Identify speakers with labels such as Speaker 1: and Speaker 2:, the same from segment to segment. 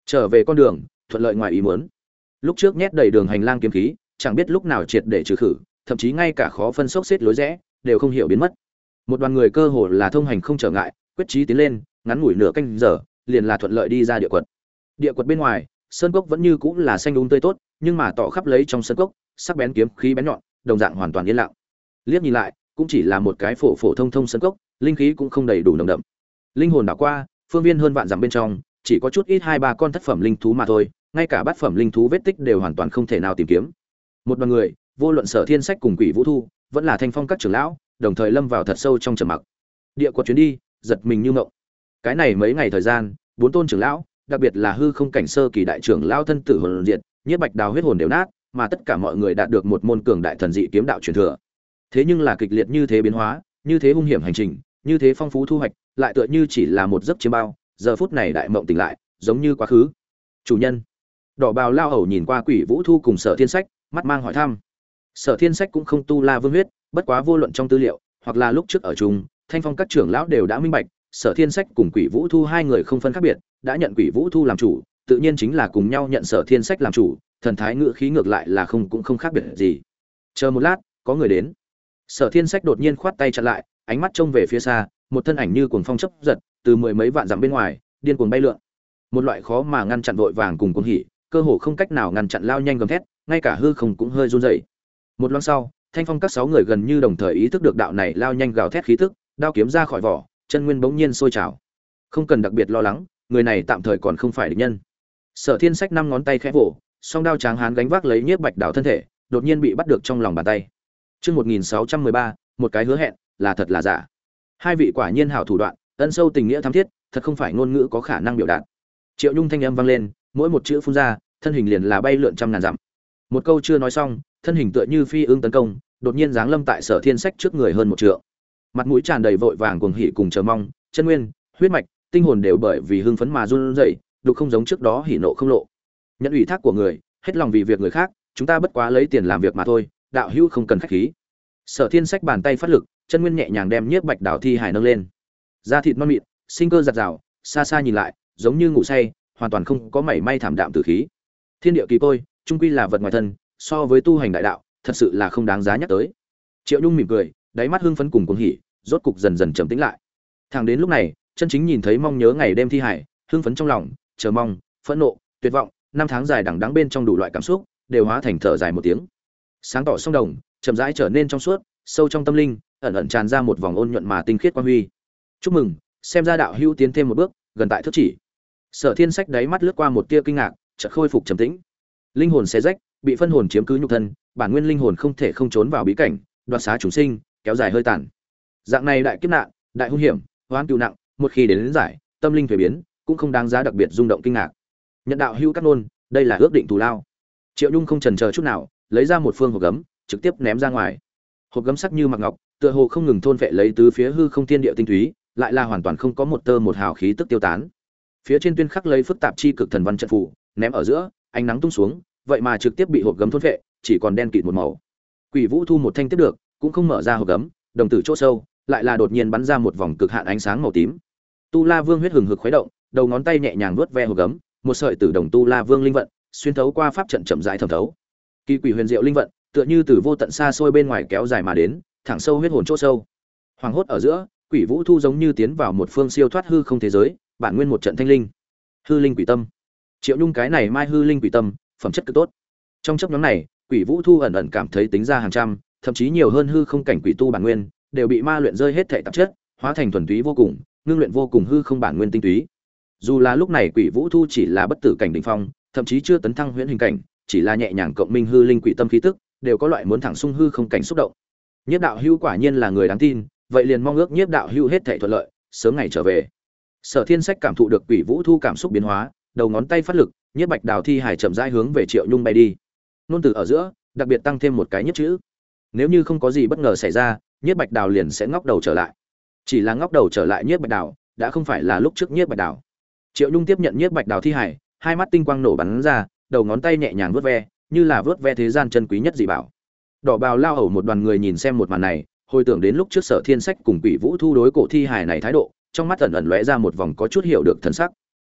Speaker 1: Trở về con đường, thuận lợi ngoài ý muốn. Lúc trước nhét đầy đường hành lang kiếm khí, chẳng biết lúc nào triệt để trừ khử, thậm chí ngay cả khó phân xốc xếp lối rẽ đều không hiểu biến mất. Một đoàn người cơ hồ là thông hành không trở ngại, quyết chí tiến lên, ngắn ngủi nửa canh giờ, liền là thuận lợi đi ra địa quật. Địa quật bên ngoài, sơn cốc vẫn như cũng là xanh um tươi tốt, nhưng mà tỏ khắp lấy trong sơn cốc, sắc bén kiếm khí bén nhọn, đồng dạng hoàn toàn yên lặng. Liếc nhìn lại, cũng chỉ là một cái phổ phổ thông thông sơn cốc, linh khí cũng không đầy đủ nồng đậm. Linh hồn đảo qua, phương viên hơn vạn dặm bên trong, chỉ có chút ít hai ba con thất phẩm linh thú mà thôi, ngay cả bát phẩm linh thú vết tích đều hoàn toàn không thể nào tìm kiếm. Một đoàn người, vô luận Sở Thiên Sách cùng Quỷ Vũ Thu, vẫn là Thanh Phong các trưởng lão, đồng thời lâm vào thật sâu trong trầm mặc. Địa quật chuyến đi, giật mình như ngộng. Cái này mấy ngày thời gian, bốn tôn trưởng lão, đặc biệt là hư không cảnh sơ kỳ đại trưởng lão thân tử hồn diệt, Nhiếp Bạch Đào huyết hồn đều nát, mà tất cả mọi người đạt được một môn cường đại thần dị kiếm đạo truyền thừa. Thế nhưng là kịch liệt như thế biến hóa, như thế hung hiểm hành trình, như thế phong phú thu hoạch, lại tựa như chỉ là một giấc chiêm bao, giờ phút này đại mộng tỉnh lại, giống như quá khứ. Chủ nhân. Đỏ bào lao hầu nhìn qua Quỷ Vũ Thu cùng Sở Thiên Sách, mắt mang hỏi thăm. Sở Thiên Sách cũng không tu La Vương huyết, bất quá vô luận trong tư liệu, hoặc là lúc trước ở chung, Thanh Phong các trưởng lão đều đã minh bạch, Sở Thiên Sách cùng Quỷ Vũ Thu hai người không phân khác biệt, đã nhận Quỷ Vũ Thu làm chủ, tự nhiên chính là cùng nhau nhận Sở Thiên Sách làm chủ, thần thái ngữ khí ngược lại là cũng không khác biệt gì. Chờ một lát, có người đến. Sở Thiên Sách đột nhiên khoát tay chặn lại, ánh mắt trông về phía xa, một thân ảnh như cuồng phong chớp giật, từ mười mấy vạn dặm bên ngoài, điên cuồng bay lượn. Một loại khó mà ngăn chặn vội vàng cùng cuồng hỉ, cơ hồ không cách nào ngăn chặn lao nhanh gầm thét, ngay cả hư không cũng hơi run rẩy. Một loáng sau, Thanh Phong các 6 người gần như đồng thời ý thức được đạo này lao nhanh gào thét khí tức, đao kiếm ra khỏi vỏ, chân nguyên bỗng nhiên sôi trào. Không cần đặc biệt lo lắng, người này tạm thời còn không phải địch nhân. Sở Thiên Sách 5 ngón tay khẽ vỗ, song đao tráng hán gánh vác lấy Nhiếp Bạch Đào thân thể, đột nhiên bị bắt được trong lòng bàn tay. Chương 1613, một cái hứa hẹn, là thật là giả. Hai vị quả nhiên hảo thủ đoạn, ân sâu tình nghĩa thắm thiết, thật không phải ngôn ngữ có khả năng biểu đạt. Triệu Nhung thanh âm vang lên, mỗi một chữ phun ra, thân hình liền là bay lượn trăm ngàn dặm. Một câu chưa nói xong, thân hình tựa như phi ương tấn công, đột nhiên giáng lâm tại Sở Thiên Sách trước người hơn một trượng. Mặt mũi tràn đầy vội vàng cuồng hỉ cùng chờ mong, chân nguyên, huyết mạch, tinh hồn đều bởi vì hưng phấn mà run rẩy, đục không giống trước đó hỉ nộ không lộ. Nhận ủy thác của người, hết lòng vì việc người khác, chúng ta bất quá lấy tiền làm việc mà thôi, đạo hữu không cần khách khí. Sở Thiên Sách bàn tay phát lực, chân nguyên nhẹ nhàng đem Nhiếp Bạch Đào thi hải nâng lên. Da thịt non mịn, sinh cơ giạt rào, xa xa nhìn lại, giống như ngủ say, hoàn toàn không có mảy may thảm đạm tử khí. Thiên địa kỳ tôi, trung quy là vật ngoài thân, so với tu hành đại đạo, thật sự là không đáng giá nhắc tới. Triệu Nhung mỉm cười, đáy mắt hưng phấn cùng cuồng hỉ, rốt cục dần dần trầm tĩnh lại. Thẳng đến lúc này, chân chính nhìn thấy mong nhớ ngày đêm thi hải, hưng phấn trong lòng, chờ mong, phẫn nộ, tuyệt vọng, năm tháng dài đằng đẵng bên trong đủ loại cảm xúc, đều hóa thành thở dài một tiếng. Sáng tỏ sông đồng, chậm rãi trở nên trong suốt, sâu trong tâm linh, ẩn ẩn tràn ra một vòng ôn nhuận mà tinh khiết quang huy. Chúc mừng, xem ra đạo hữu tiến thêm một bước, gần tại thức chỉ. Sở Thiên Sách đáy mắt lướt qua một tia kinh ngạc, chợt khôi phục trầm tĩnh. Linh hồn xé rách, bị phân hồn chiếm cứ nhục thân, bản nguyên linh hồn không thể không trốn vào bí cảnh, đoạt xá chúng sinh, kéo dài hơi tàn. Dạng này đại kiếp nạn, đại hung hiểm, oán cừu nặng, một khi đến giải, tâm linh thuế biến, cũng không đáng giá đặc biệt rung động kinh ngạc. Nhận đạo hữu cắt nôn, đây là ước định thù lao. Triệu Nhung không chần chờ chút nào, lấy ra một phương hộp gấm, trực tiếp ném ra ngoài. Hộp gấm sắc như mặc ngọc, tựa hồ không ngừng thôn vệ lấy tứ phía hư không thiên địa tinh túy, lại là hoàn toàn không có một tơ một hào khí tức tiêu tán. Phía trên tuyên khắc lấy phức tạp chi cực thần văn trận phù, ném ở giữa, ánh nắng tung xuống, vậy mà trực tiếp bị hộp gấm thôn vệ, chỉ còn đen kịt một màu. Quỷ Vũ Thu một thanh tiếp được, cũng không mở ra hộp gấm, đồng tử chỗ sâu, lại là đột nhiên bắn ra một vòng cực hạn ánh sáng màu tím. Tu La Vương huyết hừng hực khuấy động, đầu ngón tay nhẹ nhàng vuốt ve hộp gấm, một sợi tử đồng Tu La Vương linh vận, xuyên thấu qua pháp trận chậm rãi thẩm thấu. Kỳ quỷ huyền diệu linh vận, tựa như từ vô tận xa xôi bên ngoài kéo dài mà đến, thẳng sâu huyết hồn chỗ sâu. Hoàng hốt ở giữa, Quỷ Vũ Thu giống như tiến vào một phương siêu thoát hư không thế giới, bản nguyên một trận thanh linh. Hư linh quỷ tâm. Triệu Nhung cái này mai hư linh quỷ tâm, phẩm chất cực tốt. Trong chốc ngắn này, Quỷ Vũ Thu ẩn ẩn cảm thấy tính ra hàng trăm, thậm chí nhiều hơn hư không cảnh quỷ tu bản nguyên, đều bị ma luyện rơi hết thể tạp chất, hóa thành thuần túy vô cùng, ngưng luyện vô cùng hư không bản nguyên tinh túy. Dù là lúc này Quỷ Vũ Thu chỉ là bất tử cảnh đỉnh phong, thậm chí chưa tấn thăng huyễn hình cảnh, chỉ là nhẹ nhàng cộng minh hư linh quỷ tâm khí tức, đều có loại muốn thẳng sung hư không cảnh xúc động. Nhiếp đạo hữu quả nhiên là người đáng tin, vậy liền mong ước Nhiếp đạo hữu hết thảy thuận lợi, sớm ngày trở về. Sở Thiên Sách cảm thụ được Quỷ Vũ Thu cảm xúc biến hóa, đầu ngón tay phát lực, Nhiếp Bạch Đào thi hải chậm rãi hướng về Triệu Nhung bay đi. Nôn từ ở giữa, đặc biệt tăng thêm một cái nhất chữ. Nếu như không có gì bất ngờ xảy ra, Nhiếp Bạch Đào liền sẽ ngóc đầu trở lại. Chỉ là ngóc đầu trở lại Nhiếp Bạch Đào, đã không phải là lúc trước Nhiếp Bạch Đào. Triệu Nhung tiếp nhận Nhiếp Bạch Đào thi hải, hai mắt tinh quang nổ bắn ra, đầu ngón tay nhẹ nhàng vuốt ve, như là vuốt ve thế gian chân quý nhất dị bảo. Đỏ bào lao hầu một đoàn người nhìn xem một màn này, hồi tưởng đến lúc trước Sở Thiên Sách cùng Quỷ Vũ Thu đối cổ thi hải này thái độ, trong mắt ẩn ẩn lóe ra một vòng có chút hiểu được thần sắc.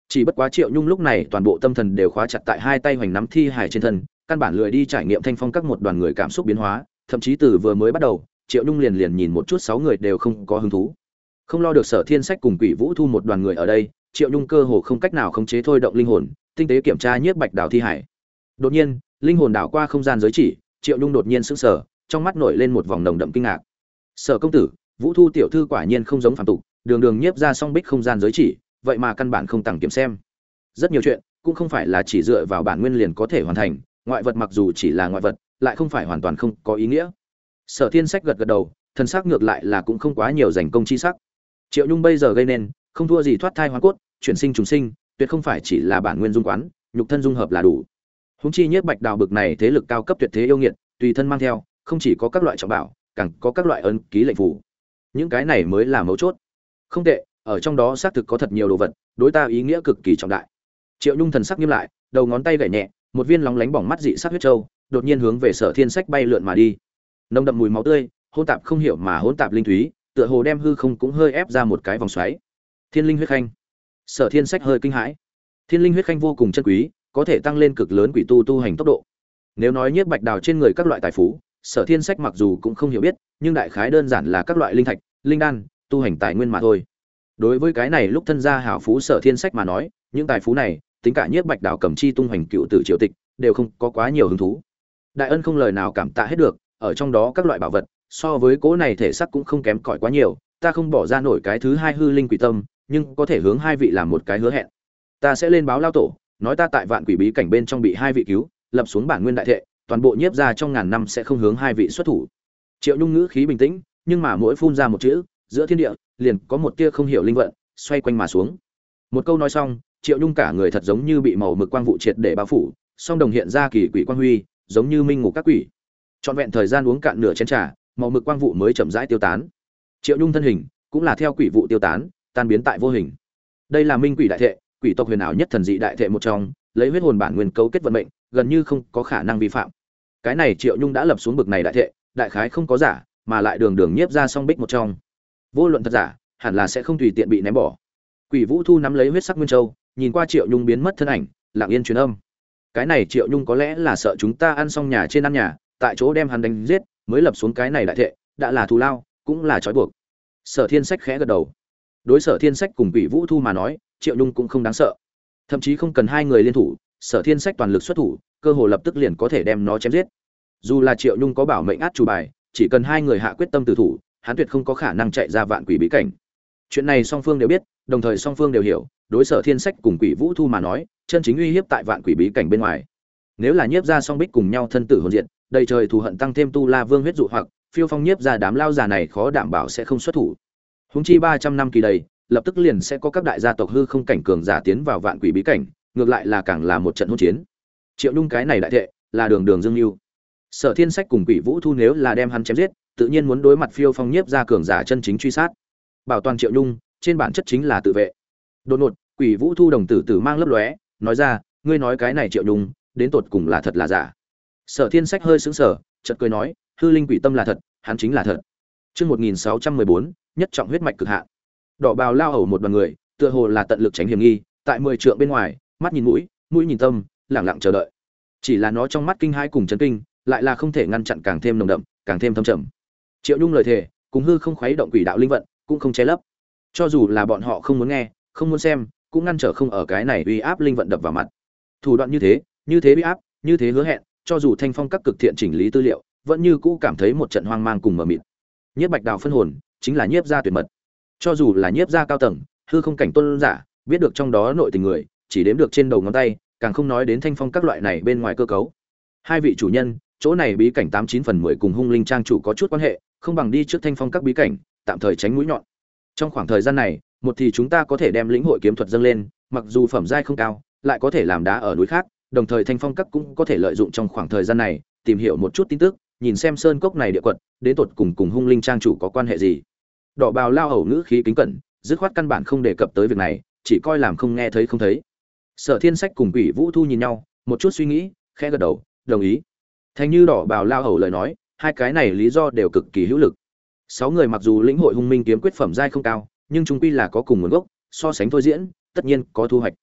Speaker 1: Chỉ bất quá Triệu Nhung lúc này toàn bộ tâm thần đều khóa chặt tại hai tay hoành nắm thi hải trên thân, căn bản lười đi trải nghiệm thanh phong các một đoàn người cảm xúc biến hóa, thậm chí từ vừa mới bắt đầu, Triệu Nhung liền nhìn một chút 6 người đều không có hứng thú. Không lo được Sở Thiên Sách cùng Quỷ Vũ Thu một đoàn người ở đây, Triệu Nhung cơ hồ không cách nào khống chế thôi động linh hồn, tinh tế kiểm tra Nhiếp Bạch Đào thi hải. Đột nhiên, linh hồn đảo qua không gian giới chỉ, Triệu Nhung đột nhiên sững sờ, trong mắt nổi lên một vòng nồng đậm kinh ngạc. Sở công tử, Vũ Thu tiểu thư quả nhiên không giống phàm tục, đường đường nhiếp ra song bích không gian giới chỉ, vậy mà căn bản không tàng kiểm xem. Rất nhiều chuyện cũng không phải là chỉ dựa vào bản nguyên liền có thể hoàn thành, ngoại vật mặc dù chỉ là ngoại vật, lại không phải hoàn toàn không có ý nghĩa. Sở Thiên Sách gật gật đầu, thân xác ngược lại là cũng không quá nhiều giành công chi sắc. Triệu Nhung bây giờ gây nên, không thua gì thoát thai hóa cốt, chuyển sinh trùng sinh, tuyệt không phải chỉ là bản nguyên dung quán, nhục thân dung hợp là đủ. Huống chi Nhiếp Bạch Đào bực này thế lực cao cấp tuyệt thế yêu nghiệt, tùy thân mang theo, không chỉ có các loại trọng bảo, càng có các loại ấn ký lệnh phù. Những cái này mới là mấu chốt. Không tệ, ở trong đó xác thực có thật nhiều đồ vật, đối ta ý nghĩa cực kỳ trọng đại. Triệu Nhung thần sắc nghiêm lại, đầu ngón tay gảy nhẹ, một viên lóng lánh bỏng mắt dị sắc huyết châu, đột nhiên hướng về Sở Thiên Sách bay lượn mà đi. Nồng đậm mùi máu tươi, hỗn tạp không hiểu mà hỗn tạp linh thúy, tựa hồ đem hư không cũng hơi ép ra một cái vòng xoáy. Thiên linh huyết khanh. Sở Thiên Sách hơi kinh hãi. Thiên linh huyết khanh vô cùng chân quý, có thể tăng lên cực lớn quỷ tu hành tốc độ. Nếu nói Nhiếp Bạch Đào trên người các loại tài phú, Sở Thiên Sách mặc dù cũng không hiểu biết, nhưng đại khái đơn giản là các loại linh thạch, linh đan, tu hành tài nguyên mà thôi. Đối với cái này lúc thân gia hảo phú Sở Thiên Sách mà nói, những tài phú này, tính cả Nhiếp Bạch Đào cầm chi tung hành cựu tử triều tịch, đều không có quá nhiều hứng thú. Đại ân không lời nào cảm tạ hết được, ở trong đó các loại bảo vật, so với cố này thể xác cũng không kém cỏi quá nhiều, ta không bỏ ra nổi cái thứ hai hư linh quỷ tâm, nhưng có thể hướng hai vị làm một cái hứa hẹn. Ta sẽ lên báo lao tổ, nói ta tại vạn quỷ bí cảnh bên trong bị hai vị cứu, lập xuống bản nguyên đại thệ, toàn bộ Nhiếp gia trong ngàn năm sẽ không hướng hai vị xuất thủ. Triệu Nhung ngữ khí bình tĩnh, nhưng mà mỗi phun ra một chữ, giữa thiên địa liền có một tia không hiểu linh vận xoay quanh mà xuống. Một câu nói xong, Triệu Nhung cả người thật giống như bị màu mực quang vụ triệt để bao phủ, song đồng hiện ra kỳ quỷ quang huy, giống như minh ngục các quỷ. Trọn vẹn thời gian uống cạn nửa chén trà, màu mực quang vụ mới chậm rãi tiêu tán. Triệu Nhung thân hình cũng là theo quỷ vụ tiêu tán, tan biến tại vô hình. Đây là minh quỷ đại thệ, quỷ tộc huyền ảo nhất thần dị đại thệ một trong, lấy huyết hồn bản nguyên cấu kết vận mệnh, gần như không có khả năng vi phạm. Cái này Triệu Nhung đã lập xuống bực này đại thệ, đại khái không có giả, mà lại đường đường nhiếp ra song bích một trong. Vô luận thật giả, hẳn là sẽ không tùy tiện bị ném bỏ. Quỷ Vũ Thu nắm lấy huyết sắc nguyên châu, nhìn qua Triệu Nhung biến mất thân ảnh, lặng yên truyền âm. Cái này Triệu Nhung có lẽ là sợ chúng ta ăn xong nhà trên ăn nhà, tại chỗ đem hắn đánh giết, mới lập xuống cái này đại thệ, đã là thù lao, cũng là trói buộc. Sở Thiên Sách khẽ gật đầu. Đối Sở Thiên Sách cùng Quỷ Vũ Thu mà nói, Triệu Nhung cũng không đáng sợ. Thậm chí không cần hai người liên thủ, Sở Thiên Sách toàn lực xuất thủ, cơ hồ lập tức liền có thể đem nó chém giết. Dù là Triệu Nhung có bảo mệnh át chủ bài, chỉ cần hai người hạ quyết tâm tử thủ, hắn tuyệt không có khả năng chạy ra vạn quỷ bí cảnh. Chuyện này song phương đều biết, đồng thời song phương đều hiểu, đối Sở Thiên Sách cùng Quỷ Vũ Thu mà nói, chân chính uy hiếp tại vạn quỷ bí cảnh bên ngoài. Nếu là nhiếp ra song bích cùng nhau thân tử hồn diệt, đầy trời thù hận tăng thêm tu la vương huyết dụ hoặc, phiêu phong nhiếp ra đám lao già này khó đảm bảo sẽ không xuất thủ. Huống chi 300 năm kỳ đầy, lập tức liền sẽ có các đại gia tộc hư không cảnh cường giả tiến vào vạn quỷ bí cảnh, ngược lại là càng là một trận hỗn chiến. Triệu Nhung cái này đại thệ, là đường đường dương lưu. Sở Thiên Sách cùng Quỷ Vũ Thu nếu là đem hắn chém giết, tự nhiên muốn đối mặt phiêu phong nhiếp ra cường giả chân chính truy sát. Bảo toàn Triệu Nhung, trên bản chất chính là tự vệ. Đột ngột, Quỷ Vũ Thu đồng tử tử mang lấp lóe, nói ra, ngươi nói cái này Triệu Nhung, đến tột cùng là thật là giả. Sở Thiên Sách hơi sững sờ, chợt cười nói, hư linh quỷ tâm là thật, hắn chính là thật. Chương 1614, nhất trọng huyết mạch cực hạn. Đỏ bào lao hầu một đoàn người, tựa hồ là tận lực tránh hiểm nghi, tại 10 trượng bên ngoài, mắt nhìn mũi, mũi nhìn tâm, lặng lặng chờ đợi. Chỉ là nó trong mắt kinh hãi cùng chấn kinh, lại là không thể ngăn chặn càng thêm nồng đậm, càng thêm thâm trầm. Triệu Nhung lời thề, cùng hư không khuấy động quỷ đạo linh vận, cũng không che lấp. Cho dù là bọn họ không muốn nghe, không muốn xem, cũng ngăn trở không ở cái này uy áp linh vận đập vào mặt. Thủ đoạn như thế uy áp, như thế hứa hẹn, cho dù Thanh Phong các cực thiện chỉnh lý tư liệu, vẫn như cũ cảm thấy một trận hoang mang cùng mờ mịt. Nhiếp Bạch Đào phân hồn, chính là nhiếp gia tuyệt mật. Cho dù là nhiếp gia cao tầng, hư không cảnh tôn giả, biết được trong đó nội tình người, chỉ đếm được trên đầu ngón tay, càng không nói đến Thanh Phong các loại này bên ngoài cơ cấu. Hai vị chủ nhân, chỗ này bí cảnh 89/10 cùng Hung Linh trang chủ có chút quan hệ, không bằng đi trước Thanh Phong các bí cảnh, tạm thời tránh mũi nhọn. Trong khoảng thời gian này, một thì chúng ta có thể đem lĩnh hội kiếm thuật dâng lên, mặc dù phẩm giai không cao, lại có thể làm đá ở núi khác, đồng thời Thanh Phong các cũng có thể lợi dụng trong khoảng thời gian này, tìm hiểu một chút tin tức, nhìn xem sơn cốc này địa quật, đến tột cùng Hung Linh trang chủ có quan hệ gì. Đỏ bào lao hầu ngữ khí kính cẩn, dứt khoát căn bản không đề cập tới việc này, chỉ coi làm không nghe thấy không thấy. Sở Thiên Sách cùng Quỷ Vũ Thu nhìn nhau, một chút suy nghĩ, khẽ gật đầu, đồng ý. Thành như đỏ bào lao hầu lời nói, hai cái này lý do đều cực kỳ hữu lực. 6 người mặc dù lĩnh hội Hung Minh kiếm quyết phẩm giai không cao, nhưng chúng quy là có cùng nguồn gốc, so sánh thôi diễn, tất nhiên có thu hoạch.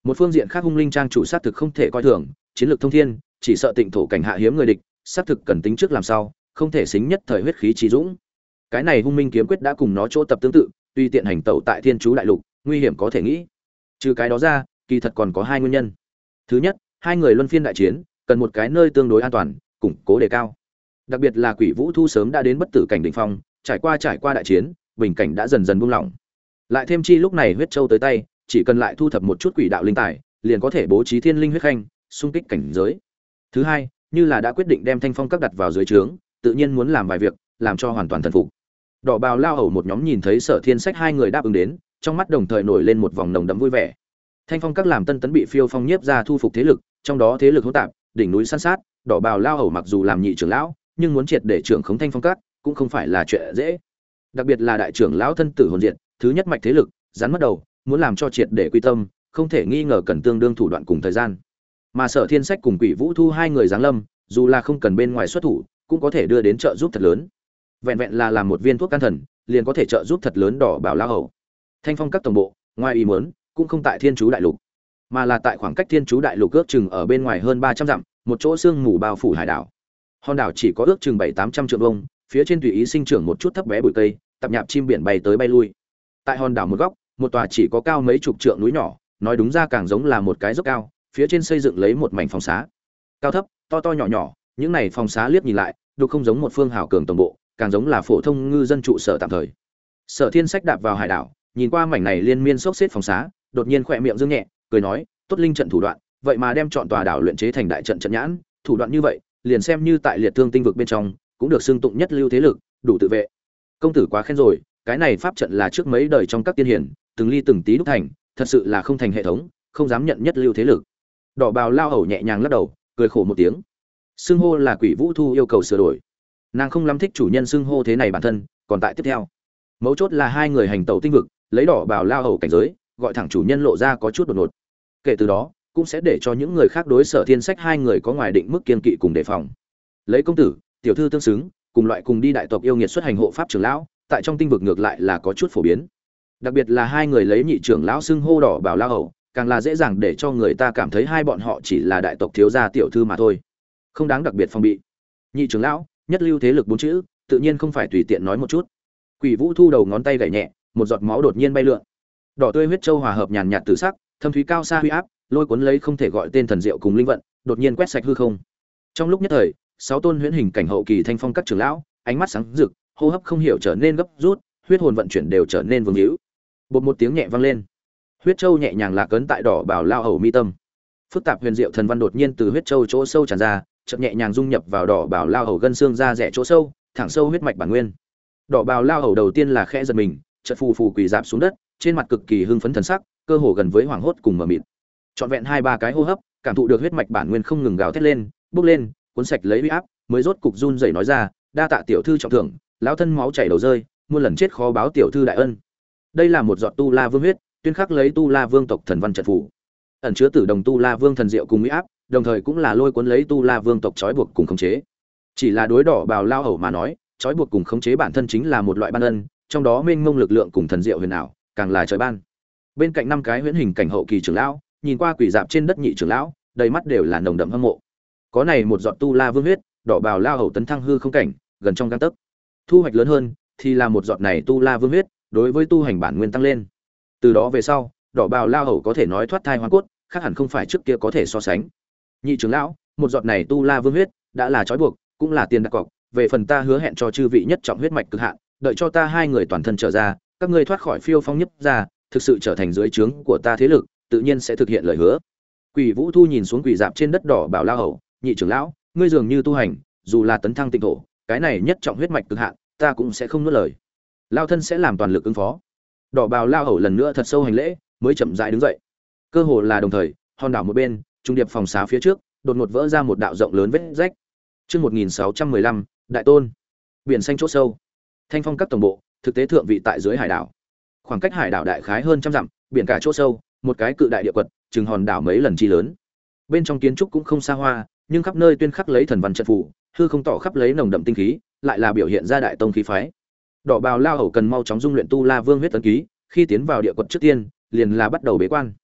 Speaker 1: Một phương diện khác, hung linh trang chủ sát thực không thể coi thường, chiến lược thông thiên, chỉ sợ tịnh thổ cảnh hạ hiếm người địch, sát thực cần tính trước làm sao, không thể xính nhất thời huyết khí trí dũng. Cái này hung minh kiếm quyết đã cùng nó chỗ tập tương tự, tuy tiện hành tẩu tại thiên chú đại lục, nguy hiểm có thể nghĩ. Trừ cái đó ra, kỳ thật còn có hai nguyên nhân. Thứ nhất, hai người luân phiên đại chiến, cần một cái nơi tương đối an toàn, củng cố đề cao. Đặc biệt là Quỷ Vũ Thu sớm đã đến bất tử cảnh đỉnh phong, trải qua đại chiến, bình cảnh đã dần dần buông lỏng. Lại thêm chi lúc này huyết châu tới tay, chỉ cần lại thu thập một chút quỷ đạo linh tài, liền có thể bố trí thiên linh huyết khanh, xung kích cảnh giới. Thứ hai, như là đã quyết định đem Thanh Phong các đặt vào dưới trướng, tự nhiên muốn làm vài việc, làm cho hoàn toàn thần phục. Đỏ bào lao hầu một nhóm nhìn thấy Sở Thiên Sách hai người đáp ứng đến, trong mắt đồng thời nổi lên một vòng nồng đậm vui vẻ. Thanh Phong các làm tân tấn bị phiêu phong nhiếp ra thu phục thế lực, trong đó thế lực hỗn tạp, đỉnh núi san sát, đỏ bào lao hầu mặc dù làm nhị trưởng lão, nhưng muốn triệt để trưởng khống Thanh Phong các cũng không phải là chuyện dễ. Đặc biệt là đại trưởng lão thân tử hồn diện, thứ nhất mạch thế lực, rắn mất đầu, muốn làm cho triệt để quy tâm, không thể nghi ngờ cần tương đương thủ đoạn cùng thời gian. Mà Sở Thiên Sách cùng Quỷ Vũ Thu hai người giáng lâm, dù là không cần bên ngoài xuất thủ, cũng có thể đưa đến trợ giúp thật lớn. Vẹn vẹn là làm một viên thuốc can thần, liền có thể trợ giúp thật lớn đỏ bảo lao hầu. Thanh Phong các tổng bộ, ngoài ý muốn, cũng không tại Thiên Chú đại lục, mà là tại khoảng cách Thiên Chú đại lục ước chừng ở bên ngoài hơn 300 dặm, một chỗ sương mù bao phủ hải đảo. Hòn đảo chỉ có ước chừng 7-800 trượng vuông, phía trên tùy ý sinh trưởng một chút thấp bé bụi cây, tập nhạp chim biển bay tới bay lui. Tại hòn đảo một góc, một tòa chỉ có cao mấy chục trượng núi nhỏ, nói đúng ra càng giống là một cái dốc cao, phía trên xây dựng lấy một mảnh phòng xá. Cao thấp, to to nhỏ nhỏ, những này phòng xá liếc nhìn lại, đục không giống một phương hào cường tổng bộ, càng giống là phổ thông ngư dân trụ sở tạm thời. Sở Thiên Sách đạp vào hải đảo, nhìn qua mảnh này liên miên xốc xếp phòng xá, đột nhiên khỏe miệng dương nhẹ, cười nói, tốt linh trận thủ đoạn, vậy mà đem chọn tòa đảo luyện chế thành đại trận trận nhãn, thủ đoạn như vậy, liền xem như tại liệt thương tinh vực bên trong, cũng được xưng tụng nhất lưu thế lực, đủ tự vệ. Công tử quá khen rồi, cái này pháp trận là trước mấy đời trong các tiên hiển, từng ly từng tí đúc thành, thật sự là không thành hệ thống, không dám nhận nhất lưu thế lực. Đỏ bào lao hầu nhẹ nhàng lắc đầu, cười khổ một tiếng. Xưng hô là Quỷ Vũ Thu yêu cầu sửa đổi. Nàng không lắm thích chủ nhân xưng hô thế này bản thân, còn tại tiếp theo. Mấu chốt là hai người hành tẩu tinh vực, lấy đỏ bào lao hầu cảnh giới, gọi thẳng chủ nhân lộ ra có chút đột ngột. Kể từ đó, cũng sẽ để cho những người khác đối Sở Thiên Sách hai người có ngoài định mức kiên kỵ cùng đề phòng. Lấy công tử, tiểu thư tương xứng, cùng loại cùng đi đại tộc yêu nghiệt xuất hành hộ pháp trưởng lão, tại trong tinh vực ngược lại là có chút phổ biến. Đặc biệt là hai người lấy nhị trưởng lão xưng hô đỏ bào lao hầu, càng là dễ dàng để cho người ta cảm thấy hai bọn họ chỉ là đại tộc thiếu gia tiểu thư mà thôi, không đáng đặc biệt phòng bị. Nhị trưởng lão, nhất lưu thế lực bốn chữ, tự nhiên không phải tùy tiện nói một chút. Quỷ Vũ Thu đầu ngón tay gảy nhẹ, một giọt máu đột nhiên bay lượn. Đỏ tươi huyết châu hòa hợp nhàn nhạt tử sắc, thâm thúy cao xa huy áp, lôi cuốn lấy không thể gọi tên thần diệu cùng linh vận, đột nhiên quét sạch hư không. Trong lúc nhất thời, sáu tôn huyễn hình cảnh hậu kỳ thanh phong các trưởng lão, ánh mắt sáng rực, hô hấp không hiểu trở nên gấp rút, huyết hồn vận chuyển đều trở nên vương hữu. Bột một tiếng nhẹ vang lên, huyết châu nhẹ nhàng lạc ấn tại đỏ bảo lao hầu mi tâm. Phức tạp huyền diệu thần văn đột nhiên từ huyết châu chỗ sâu tràn ra, chậm nhẹ nhàng dung nhập vào đỏ bảo lao hầu gân xương ra rẻ chỗ sâu, thẳng sâu huyết mạch bản nguyên. Đỏ bào lao hầu đầu tiên là khẽ giật mình, chợt phù phù quỳ rạp xuống đất, trên mặt cực kỳ hưng phấn thần sắc, cơ hồ gần với hoảng hốt cùng mờ mịt. Trọn vẹn 2-3 cái hô hấp, cảm thụ được huyết mạch bản nguyên không ngừng gào thét lên, bốc lên, cuốn sạch lấy uy áp, mới rốt cục run rẩy nói ra, đa tạ tiểu thư trọng thưởng, lão thân máu chảy đầu rơi, muôn lần chết khó báo tiểu thư đại ân. Đây là một giọt tu la vương huyết, tuyên khắc lấy tu la vương tộc thần văn trận phù, ẩn chứa tử đồng tu la vương thần diệu cùng uy áp, đồng thời cũng là lôi cuốn lấy tu la vương tộc trói buộc cùng khống chế. Chỉ là đối đỏ bào lao hầu mà nói, trói buộc cùng khống chế bản thân chính là một loại ban ân, trong đó mênh mông lực lượng cùng thần diệu huyền ảo, càng là trời ban. Bên cạnh 5 cái huyễn hình cảnh hậu kỳ trưởng lão, nhìn qua quỷ dạp trên đất nhị trưởng lão, đầy mắt đều là nồng đậm hâm mộ. Có này một giọt tu la vương huyết, đỏ bào lao hầu tấn thăng hư không cảnh, gần trong gang tấc. Thu hoạch lớn hơn thì là một giọt này tu la vương huyết, đối với tu hành bản nguyên tăng lên. Từ đó về sau, đỏ bào lao hầu có thể nói thoát thai hóa cốt, khác hẳn không phải trước kia có thể so sánh. Nhị trưởng lão, một giọt này tu la vương huyết, đã là trói buộc, cũng là tiền đặt cọc, về phần ta hứa hẹn cho chư vị nhất trọng huyết mạch cực hạn, đợi cho ta hai người toàn thân trở ra, các ngươi thoát khỏi phiêu phong nhất ra, thực sự trở thành dưới trướng của ta thế lực, tự nhiên sẽ thực hiện lời hứa. Quỷ Vũ Thu nhìn xuống quỷ dạp trên đất đỏ bảo lao hầu, nhị trưởng lão, ngươi dường như tu hành, dù là tấn thăng tịnh thổ, cái này nhất trọng huyết mạch cực hạn, ta cũng sẽ không nuốt lời. Lao thân sẽ làm toàn lực ứng phó. Đỏ bào lao hầu lần nữa thật sâu hành lễ, mới chậm rãi đứng dậy. Cơ hồ là đồng thời, hòn đảo một bên, trung điệp phòng xá phía trước, đột ngột vỡ ra một đạo rộng lớn vết rách. Chương 1615, Đại Tôn. Biển xanh chỗ sâu. Thanh Phong các tổng bộ, thực tế thượng vị tại dưới hải đảo. Khoảng cách hải đảo đại khái hơn trăm dặm, biển cả chỗ sâu, một cái cự đại địa quật, chừng hòn đảo mấy lần chi lớn. Bên trong kiến trúc cũng không xa hoa, nhưng khắp nơi tuyên khắc lấy thần văn trận phù, hư không tỏ khắp lấy nồng đậm tinh khí, lại là biểu hiện ra đại tông khí phái. Đỏ bào lao hầu cần mau chóng dung luyện tu la vương huyết tấn ký, khi tiến vào địa quật trước tiên, liền là bắt đầu bế quan.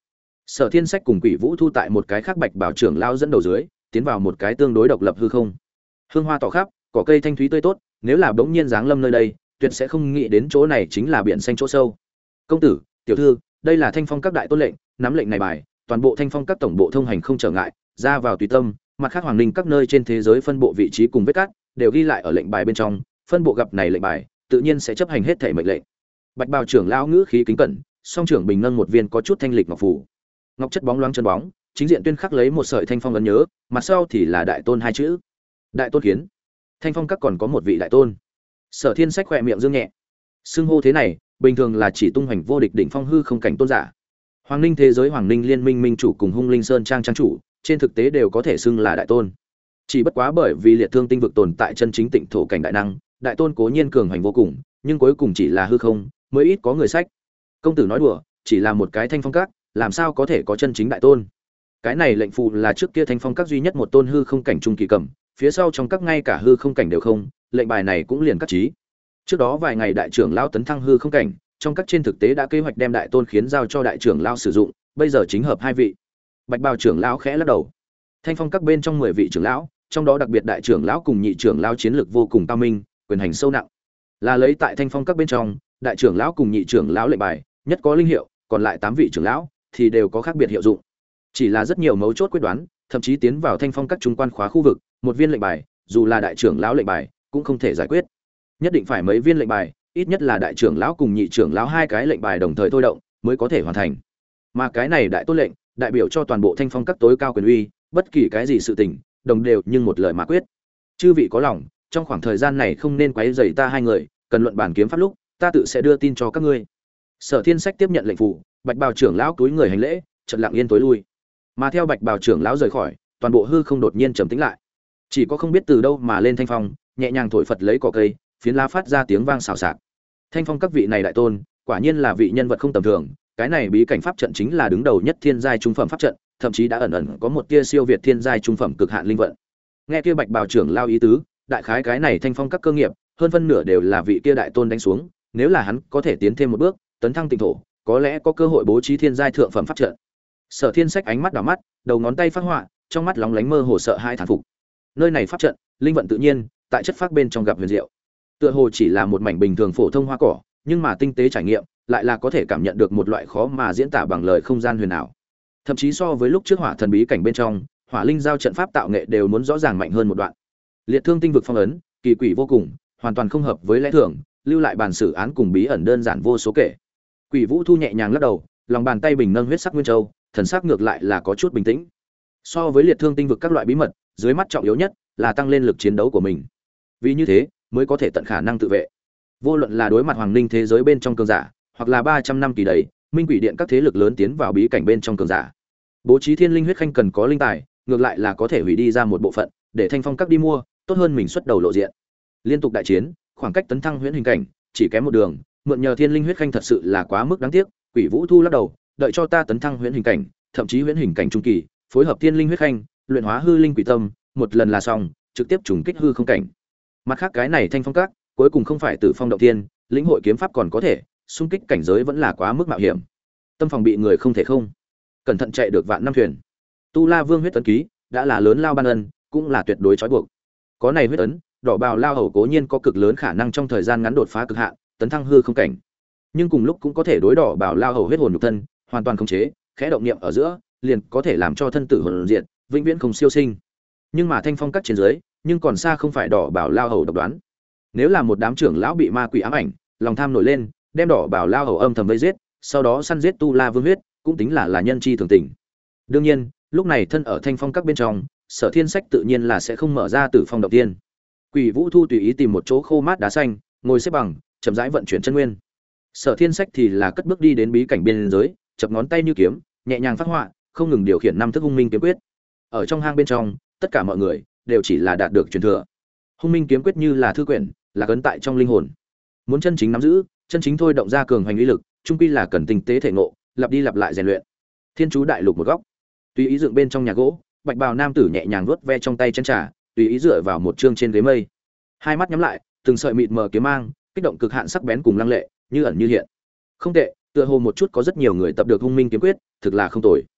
Speaker 1: Sở Thiên Sách cùng Quỷ Vũ Thu tại một cái khác bạch bảo trưởng lao dẫn đầu dưới, tiến vào một cái tương đối độc lập hư không. Hương hoa tỏ khắp, cỏ cây thanh thúy tươi tốt, nếu là bỗng nhiên giáng lâm nơi đây, tuyệt sẽ không nghĩ đến chỗ này chính là biển xanh chỗ sâu. Công tử, tiểu thư, đây là Thanh Phong các đại tôn lệnh, nắm lệnh này bài, toàn bộ Thanh Phong các tổng bộ thông hành không trở ngại, ra vào tùy tâm, mặt khác Hoàng Ninh các nơi trên thế giới phân bộ vị trí cùng vết cát đều ghi lại ở lệnh bài bên trong, phân bộ gặp này lệnh bài, tự nhiên sẽ chấp hành hết thể mệnh lệnh. Bạch bào trưởng lão ngữ khí kính cẩn, song trưởng bình nâng một viên có chút thanh lịch ngọc phù. Ngọc chất bóng loáng chân bóng, chính diện tuyên khắc lấy một sợi thanh phong ấn nhớ, mặt sau thì là đại tôn hai chữ. Đại tôn kiến. Thanh Phong các còn có một vị đại tôn. Sở Thiên Sách khỏe miệng dương nhẹ. Xưng hô thế này, bình thường là chỉ tung hoành vô địch đỉnh phong hư không cảnh tôn giả. Hoàng Ninh thế giới Hoàng Ninh liên minh minh chủ cùng Hung Linh Sơn trang trang chủ, trên thực tế đều có thể xưng là đại tôn. Chỉ bất quá bởi vì liệt thương tinh vực tồn tại chân chính tịnh thổ cảnh đại năng, đại tôn cố nhiên cường hành vô cùng, nhưng cuối cùng chỉ là hư không, mới ít có người sách. Công tử nói đùa, chỉ là một cái Thanh Phong các, làm sao có thể có chân chính đại tôn? Cái này lệnh phù là trước kia Thanh Phong các duy nhất một tôn hư không cảnh trung kỳ cầm, phía sau trong các ngay cả hư không cảnh đều không, lệnh bài này cũng liền cắt trí. Trước đó vài ngày đại trưởng lão tấn thăng hư không cảnh, trong các trên thực tế đã kế hoạch đem đại tôn khiến giao cho đại trưởng lão sử dụng, bây giờ chính hợp hai vị. Bạch bào trưởng lão khẽ lắc đầu. Thanh Phong các bên trong 10 vị trưởng lão, trong đó đặc biệt đại trưởng lão cùng nhị trưởng lão chiến lược vô cùng cao minh, quyền hành sâu nặng. Là lấy tại Thanh Phong các bên trong, đại trưởng lão cùng nhị trưởng lão lệnh bài, nhất có linh hiệu, còn lại 8 vị trưởng lão thì đều có khác biệt hiệu dụng. Chỉ là rất nhiều mấu chốt quyết đoán, thậm chí tiến vào Thanh Phong các trung quan khóa khu vực, một viên lệnh bài, dù là đại trưởng lão lệnh bài, cũng không thể giải quyết. Nhất định phải mấy viên lệnh bài, ít nhất là đại trưởng lão cùng nhị trưởng lão hai cái lệnh bài đồng thời thôi động, mới có thể hoàn thành. Mà cái này đại tôn lệnh, đại biểu cho toàn bộ Thanh Phong các tối cao quyền uy, bất kỳ cái gì sự tình, đồng đều nhưng một lời mà quyết. Chư vị có lòng, trong khoảng thời gian này không nên quấy rầy ta hai người, cần luận bản kiếm pháp lúc, ta tự sẽ đưa tin cho các ngươi. Sở Thiên Sách tiếp nhận lệnh phù, bạch bào trưởng lão cúi người hành lễ, chợt lặng yên tối lui. Mà theo bạch bào trưởng lão rời khỏi, toàn bộ hư không đột nhiên trầm tĩnh lại. Chỉ có không biết từ đâu mà lên thanh phong, nhẹ nhàng thổi phật lấy cỏ cây, phiến lá phát ra tiếng vang xào xạc. Thanh Phong các vị này đại tôn, quả nhiên là vị nhân vật không tầm thường, cái này bí cảnh pháp trận chính là đứng đầu nhất thiên giai trung phẩm pháp trận, thậm chí đã ẩn ẩn có một tia siêu việt thiên giai trung phẩm cực hạn linh vận. Nghe kia bạch bào trưởng lao ý tứ, đại khái cái này Thanh Phong các cơ nghiệp, hơn phân nửa đều là vị kia đại tôn đánh xuống, nếu là hắn có thể tiến thêm một bước, tấn thăng tịnh thổ, có lẽ có cơ hội bố trí thiên giai thượng phẩm pháp trận. Sở Thiên Sách ánh mắt đảo mắt, đầu ngón tay phát họa, trong mắt lóng lánh mơ hồ sợ hai thán phục. Nơi này pháp trận, linh vận tự nhiên, tại chất phác bên trong gặp huyền diệu. Tựa hồ chỉ là một mảnh bình thường phổ thông hoa cỏ, nhưng mà tinh tế trải nghiệm, lại là có thể cảm nhận được một loại khó mà diễn tả bằng lời không gian huyền ảo. Thậm chí so với lúc trước Hỏa Thần bí cảnh bên trong, Hỏa Linh giao trận pháp tạo nghệ đều muốn rõ ràng mạnh hơn một đoạn. Liệt Thương tinh vực phong ấn, kỳ quỷ vô cùng, hoàn toàn không hợp với lẽ thường, lưu lại bản xử án cùng bí ẩn đơn giản vô số kể. Quỷ Vũ Thu nhẹ nhàng lắc đầu, lòng bàn tay bình nâng huyết sắc nguyên châu, thần sắc ngược lại là có chút bình tĩnh. So với Liệt Thương tinh vực các loại bí mật, dưới mắt trọng yếu nhất là tăng lên lực chiến đấu của mình. Vì như thế, mới có thể tận khả năng tự vệ. Vô luận là đối mặt Hoàng Ninh thế giới bên trong cường giả, hoặc là 300 năm kỳ đầy, Minh Quỷ Điện các thế lực lớn tiến vào bí cảnh bên trong cường giả. Bố trí Thiên Linh huyết khanh cần có linh tài, ngược lại là có thể hủy đi ra một bộ phận, để Thanh Phong các đi mua, tốt hơn mình xuất đầu lộ diện. Liên tục đại chiến, khoảng cách tấn thăng huyễn hình cảnh, chỉ kém một đường, mượn nhờ Thiên Linh huyết khanh thật sự là quá mức đáng tiếc. Quỷ Vũ Thu lắc đầu, đợi cho ta tấn thăng huyễn hình cảnh, thậm chí huyễn hình cảnh trung kỳ, phối hợp Thiên Linh huyết khanh, luyện hóa hư linh quỷ tâm, một lần là xong, trực tiếp trùng kích hư không cảnh. Mặt khác cái này Thanh Phong các, cuối cùng không phải Tử Phong động thiên, lĩnh hội kiếm pháp còn có thể, xung kích cảnh giới vẫn là quá mức mạo hiểm. Tâm phòng bị người không thể không, cẩn thận chạy được vạn năm thuyền. Tu La Vương huyết ấn ký, đã là lớn lao ban ân, cũng là tuyệt đối trói buộc. Có này huyết ấn, đỏ bào lao hầu cố nhiên có cực lớn khả năng trong thời gian ngắn đột phá cực hạn, tấn thăng hư không cảnh. Nhưng cùng lúc cũng có thể đối đỏ bào lao hầu huyết hồn nhục thân, hoàn toàn khống chế, khẽ động niệm ở giữa, liền có thể làm cho thân tử hồn diệt, vĩnh viễn không siêu sinh. Nhưng mà Thanh Phong các trên dưới, nhưng còn xa không phải đỏ bảo lao hầu độc đoán. Nếu là một đám trưởng lão bị ma quỷ ám ảnh, lòng tham nổi lên, đem đỏ bảo lao hầu âm thầm vây giết, sau đó săn giết Tu La Vương huyết, cũng tính là nhân chi thường tình. Đương nhiên, lúc này thân ở Thanh Phong các bên trong, Sở Thiên Sách tự nhiên là sẽ không mở ra Tử Phong động tiên. Quỷ Vũ Thu tùy ý tìm một chỗ khô mát đá xanh, ngồi xếp bằng, chậm rãi vận chuyển chân nguyên. Sở Thiên Sách thì là cất bước đi đến bí cảnh biên giới, chập ngón tay như kiếm, nhẹ nhàng phát họa, không ngừng điều khiển năm thức hung minh kiếm quyết. Ở trong hang bên trong, tất cả mọi người đều chỉ là đạt được truyền thừa. Hung minh kiếm quyết như là thư quyển, là cấn tại trong linh hồn. Muốn chân chính nắm giữ, chân chính thôi động ra cường hành uy lực, chung quy là cần tinh tế thể ngộ, lặp đi lặp lại rèn luyện. Thiên chú đại lục một góc, tùy ý dựng bên trong nhà gỗ, bạch bào nam tử nhẹ nhàng vuốt ve trong tay chén trà, tùy ý dựa vào một chương trên ghế mây. Hai mắt nhắm lại, từng sợi mịt mờ kiếm mang, kích động cực hạn sắc bén cùng lăng lệ, như ẩn như hiện. Không tệ, tựa hồ một chút có rất nhiều người tập được hung minh kiếm quyết, thực là không tồi.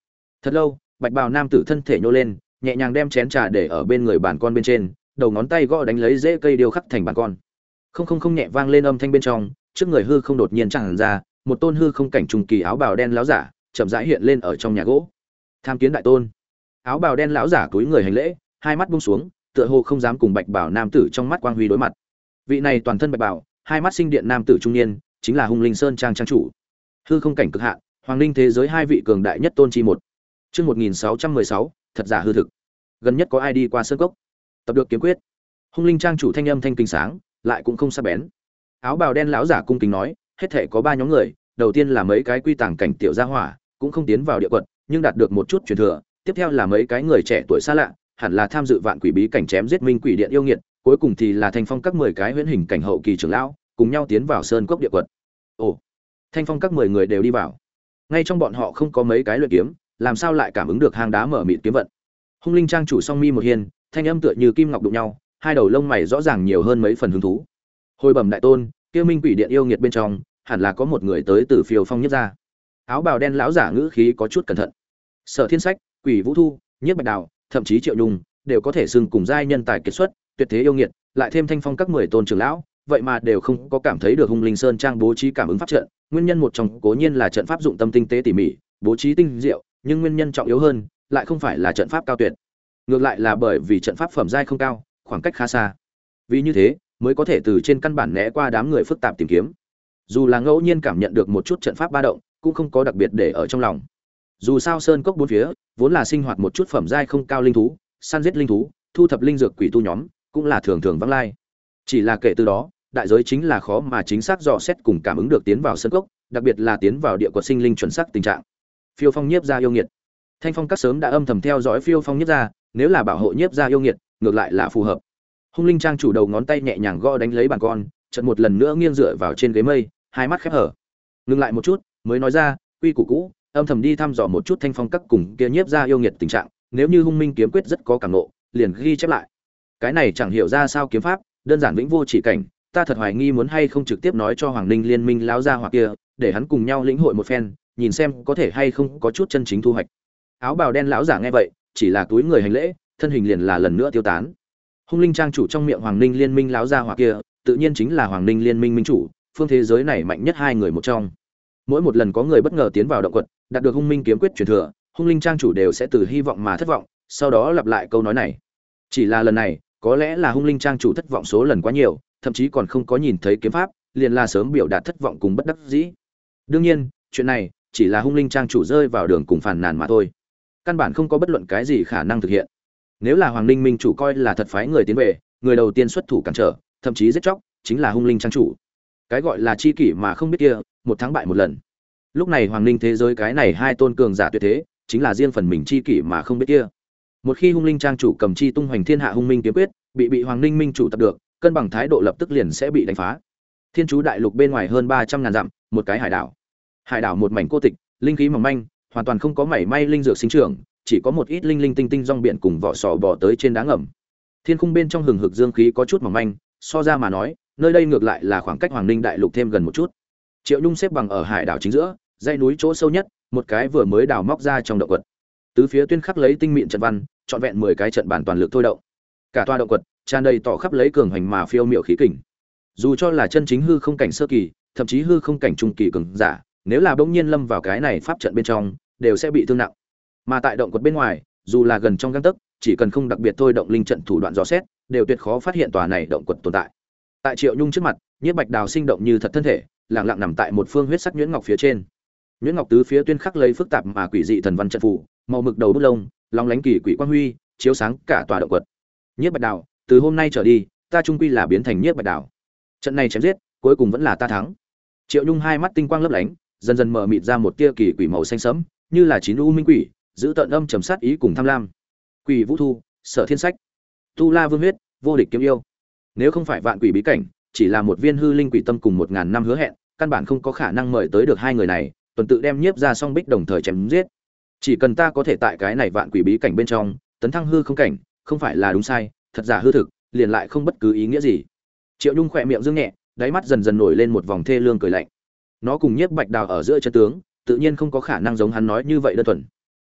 Speaker 1: Thật lâu, bạch bào nam tử thân thể nhô lên, nhẹ nhàng đem chén trà để ở bên người bàn con bên trên, đầu ngón tay gõ đánh lấy rễ cây điêu khắc thành bàn con. Không không không nhẹ vang lên âm thanh bên trong, trước người hư không đột nhiên tràn ra, một tôn hư không cảnh trùng kỳ áo bào đen lão giả, chậm rãi hiện lên ở trong nhà gỗ. Tham kiến đại tôn. Áo bào đen lão giả cúi người hành lễ, hai mắt buông xuống, tựa hồ không dám cùng bạch bào nam tử trong mắt quang huy đối mặt. Vị này toàn thân bạch bào, hai mắt sinh điện nam tử trung niên, chính là Hung Linh Sơn trang trang chủ. Hư không cảnh cực hạn, hoàng linh thế giới hai vị cường đại nhất tôn chi một. Chương 1616, thật giả hư thực. Gần nhất có ai đi qua sơn cốc? Tập được kiếm quyết. Hung Linh trang chủ thanh âm thanh kính sáng, lại cũng không sắc bén. Áo bào đen lão giả cung kính nói, hết thể có 3 nhóm người, đầu tiên là mấy cái quy tàng cảnh tiểu gia hỏa, cũng không tiến vào địa quật, nhưng đạt được một chút truyền thừa, tiếp theo là mấy cái người trẻ tuổi xa lạ, hẳn là tham dự vạn quỷ bí cảnh chém giết minh quỷ điện yêu nghiệt, cuối cùng thì là Thanh Phong các 10 cái huyễn hình cảnh hậu kỳ trưởng lão, cùng nhau tiến vào sơn cốc địa quật. Ồ, Thanh Phong các 10 người đều đi vào. Ngay trong bọn họ không có mấy cái luyện kiếm, làm sao lại cảm ứng được hang đá mở mịt kiếm vận. Hung Linh trang chủ song mi một hiên, thanh âm tựa như kim ngọc đụng nhau, hai đầu lông mày rõ ràng nhiều hơn mấy phần hứng thú. Hồi bẩm đại tôn, kia minh quỷ điện yêu nghiệt bên trong, hẳn là có một người tới từ Phiêu Phong nhất ra. Áo bào đen lão giả ngữ khí có chút cẩn thận. Sở Thiên Sách, Quỷ Vũ Thu, Nhiếp Bạch Đào, thậm chí Triệu Nhung, đều có thể xưng cùng giai nhân tài kiệt xuất, tuyệt thế yêu nghiệt, lại thêm Thanh Phong các 10 tôn trưởng lão, vậy mà đều không có cảm thấy được Hung Linh Sơn trang bố trí cảm ứng pháp trận, nguyên nhân một trong cố nhiên là trận pháp dụng tâm tinh tế tỉ mỉ, bố trí tinh diệu, nhưng nguyên nhân trọng yếu hơn, lại không phải là trận pháp cao tuyệt. Ngược lại là bởi vì trận pháp phẩm giai không cao, khoảng cách khá xa. Vì như thế, mới có thể từ trên căn bản né qua đám người phức tạp tìm kiếm. Dù là ngẫu nhiên cảm nhận được một chút trận pháp ba động, cũng không có đặc biệt để ở trong lòng. Dù sao sơn cốc bốn phía vốn là sinh hoạt một chút phẩm giai không cao linh thú, săn giết linh thú, thu thập linh dược quỷ tu nhóm, cũng là thường thường vắng lai. Chỉ là kể từ đó, đại giới chính là khó mà chính xác dò xét cùng cảm ứng được tiến vào sơn cốc, đặc biệt là tiến vào địa quật sinh linh chuẩn xác tình trạng. Phiêu Phong nhiếp ra yêu nghiệt. Thanh Phong các sớm đã âm thầm theo dõi Phiêu Phong nhiếp ra, nếu là bảo hộ nhiếp ra yêu nghiệt, ngược lại là phù hợp. Hung Linh trang chủ đầu ngón tay nhẹ nhàng gõ đánh lấy bàn con, chợt một lần nữa nghiêng dựa vào trên ghế mây, hai mắt khép hở. Ngừng lại một chút, mới nói ra, quy củ cũ, âm thầm đi thăm dò một chút Thanh Phong các cùng kia nhiếp ra yêu nghiệt tình trạng, nếu như Hung Minh kiếm quyết rất có cảm ngộ, liền ghi chép lại. Cái này chẳng hiểu ra sao kiếm pháp, đơn giản vĩnh vô chỉ cảnh, ta thật hoài nghi muốn hay không trực tiếp nói cho Hoàng Ninh liên minh lão gia hoặc kia, để hắn cùng nhau lĩnh hội một phen, nhìn xem có thể hay không có chút chân chính thu hoạch. Áo bào đen lão giả nghe vậy, chỉ là túi người hành lễ, thân hình liền là lần nữa tiêu tán. Hung Linh trang chủ trong miệng Hoàng Ninh liên minh lão gia hoặc kia, tự nhiên chính là Hoàng Ninh liên minh minh chủ, phương thế giới này mạnh nhất hai người một trong. Mỗi một lần có người bất ngờ tiến vào động quật, đạt được Hung Minh kiếm quyết truyền thừa, Hung Linh trang chủ đều sẽ từ hy vọng mà thất vọng, sau đó lặp lại câu nói này. Chỉ là lần này, có lẽ là Hung Linh trang chủ thất vọng số lần quá nhiều, thậm chí còn không có nhìn thấy kiếm pháp, liền là sớm biểu đạt thất vọng cùng bất đắc dĩ. Đương nhiên, chuyện này chỉ là Hung Linh trang chủ rơi vào đường cùng phàn nàn mà thôi, căn bản không có bất luận cái gì khả năng thực hiện. Nếu là Hoàng Ninh minh chủ coi là thật phái người tiến về, người đầu tiên xuất thủ cản trở, thậm chí giết chóc, chính là Hung Linh trang chủ. Cái gọi là chi kỷ mà không biết kia, một thắng bại một lần. Lúc này Hoàng Ninh thế giới cái này hai tôn cường giả tuyệt thế, chính là riêng phần mình chi kỷ mà không biết kia. Một khi Hung Linh trang chủ cầm chi tung hoành thiên hạ Hung Minh kiếm quyết, bị Hoàng Ninh minh chủ tập được, cân bằng thái độ lập tức liền sẽ bị đánh phá. Thiên Chú đại lục bên ngoài hơn 300.000 dặm, một cái hải đảo. Hải đảo một mảnh cô tịch, linh khí mỏng manh, hoàn toàn không có mảy may linh dược sinh trưởng, chỉ có một ít linh linh tinh tinh rong biển cùng vỏ sò bò tới trên đá ngầm. Thiên khung bên trong hừng hực dương khí có chút mỏng manh, so ra mà nói, nơi đây ngược lại là khoảng cách Hoàng Ninh đại lục thêm gần một chút. Triệu Nhung xếp bằng ở hải đảo chính giữa, dãy núi chỗ sâu nhất, một cái vừa mới đào móc ra trong động quật. Tứ phía tuyên khắc lấy tinh mịn trận văn, trọn vẹn 10 cái trận bản toàn lực thôi động. Cả tòa động quật tràn đầy tỏ khắp lấy cường hành mà phiêu miểu khí kình. Dù cho là chân chính hư không cảnh sơ kỳ, thậm chí hư không cảnh trung kỳ cường giả, nếu là bỗng nhiên lâm vào cái này pháp trận bên trong, đều sẽ bị thương nặng. Mà tại động quật bên ngoài, dù là gần trong gang tấc, chỉ cần không đặc biệt thôi động linh trận thủ đoạn dò xét, đều tuyệt khó phát hiện tòa này động quật tồn tại. Tại Triệu Nhung trước mặt, Nhiếp Bạch Đào sinh động như thật thân thể, lặng lặng nằm tại một phương huyết sắc nhuyễn ngọc phía trên. Nhuyễn ngọc tứ phía tuyên khắc lấy phức tạp mà quỷ dị thần văn trận phù, màu mực đầu bút lông, long lánh kỳ quỷ quang huy, chiếu sáng cả tòa động quật. Nhiếp Bạch Đào, từ hôm nay trở đi, ta trung quy là biến thành Nhiếp Bạch Đào. Trận này chém giết, cuối cùng vẫn là ta thắng. Triệu Nhung hai mắt tinh quang lấp lánh, dần dần mở mịt ra một tia kỳ quỷ màu xanh sẫm, như là chín u minh quỷ, giữ tận âm trầm sát ý cùng tham lam. Quỷ Vũ Thu, Sở Thiên Sách, Tu La Vương huyết, vô địch kiếm yêu. Nếu không phải vạn quỷ bí cảnh, chỉ là một viên hư linh quỷ tâm cùng 1000 năm hứa hẹn, căn bản không có khả năng mời tới được hai người này, tuần tự đem Nhiếp ra song bích đồng thời chém giết. Chỉ cần ta có thể tại cái này vạn quỷ bí cảnh bên trong, tấn thăng hư không cảnh, không phải là đúng sai, thật giả hư thực, liền lại không bất cứ ý nghĩa gì. Triệu Nhung khỏe miệng dương nhẹ, đáy mắt dần dần nổi lên một vòng thê lương cười lạnh. Nó cùng Nhiếp Bạch Đào ở giữa chân tướng, tự nhiên không có khả năng giống hắn nói như vậy đơn thuần.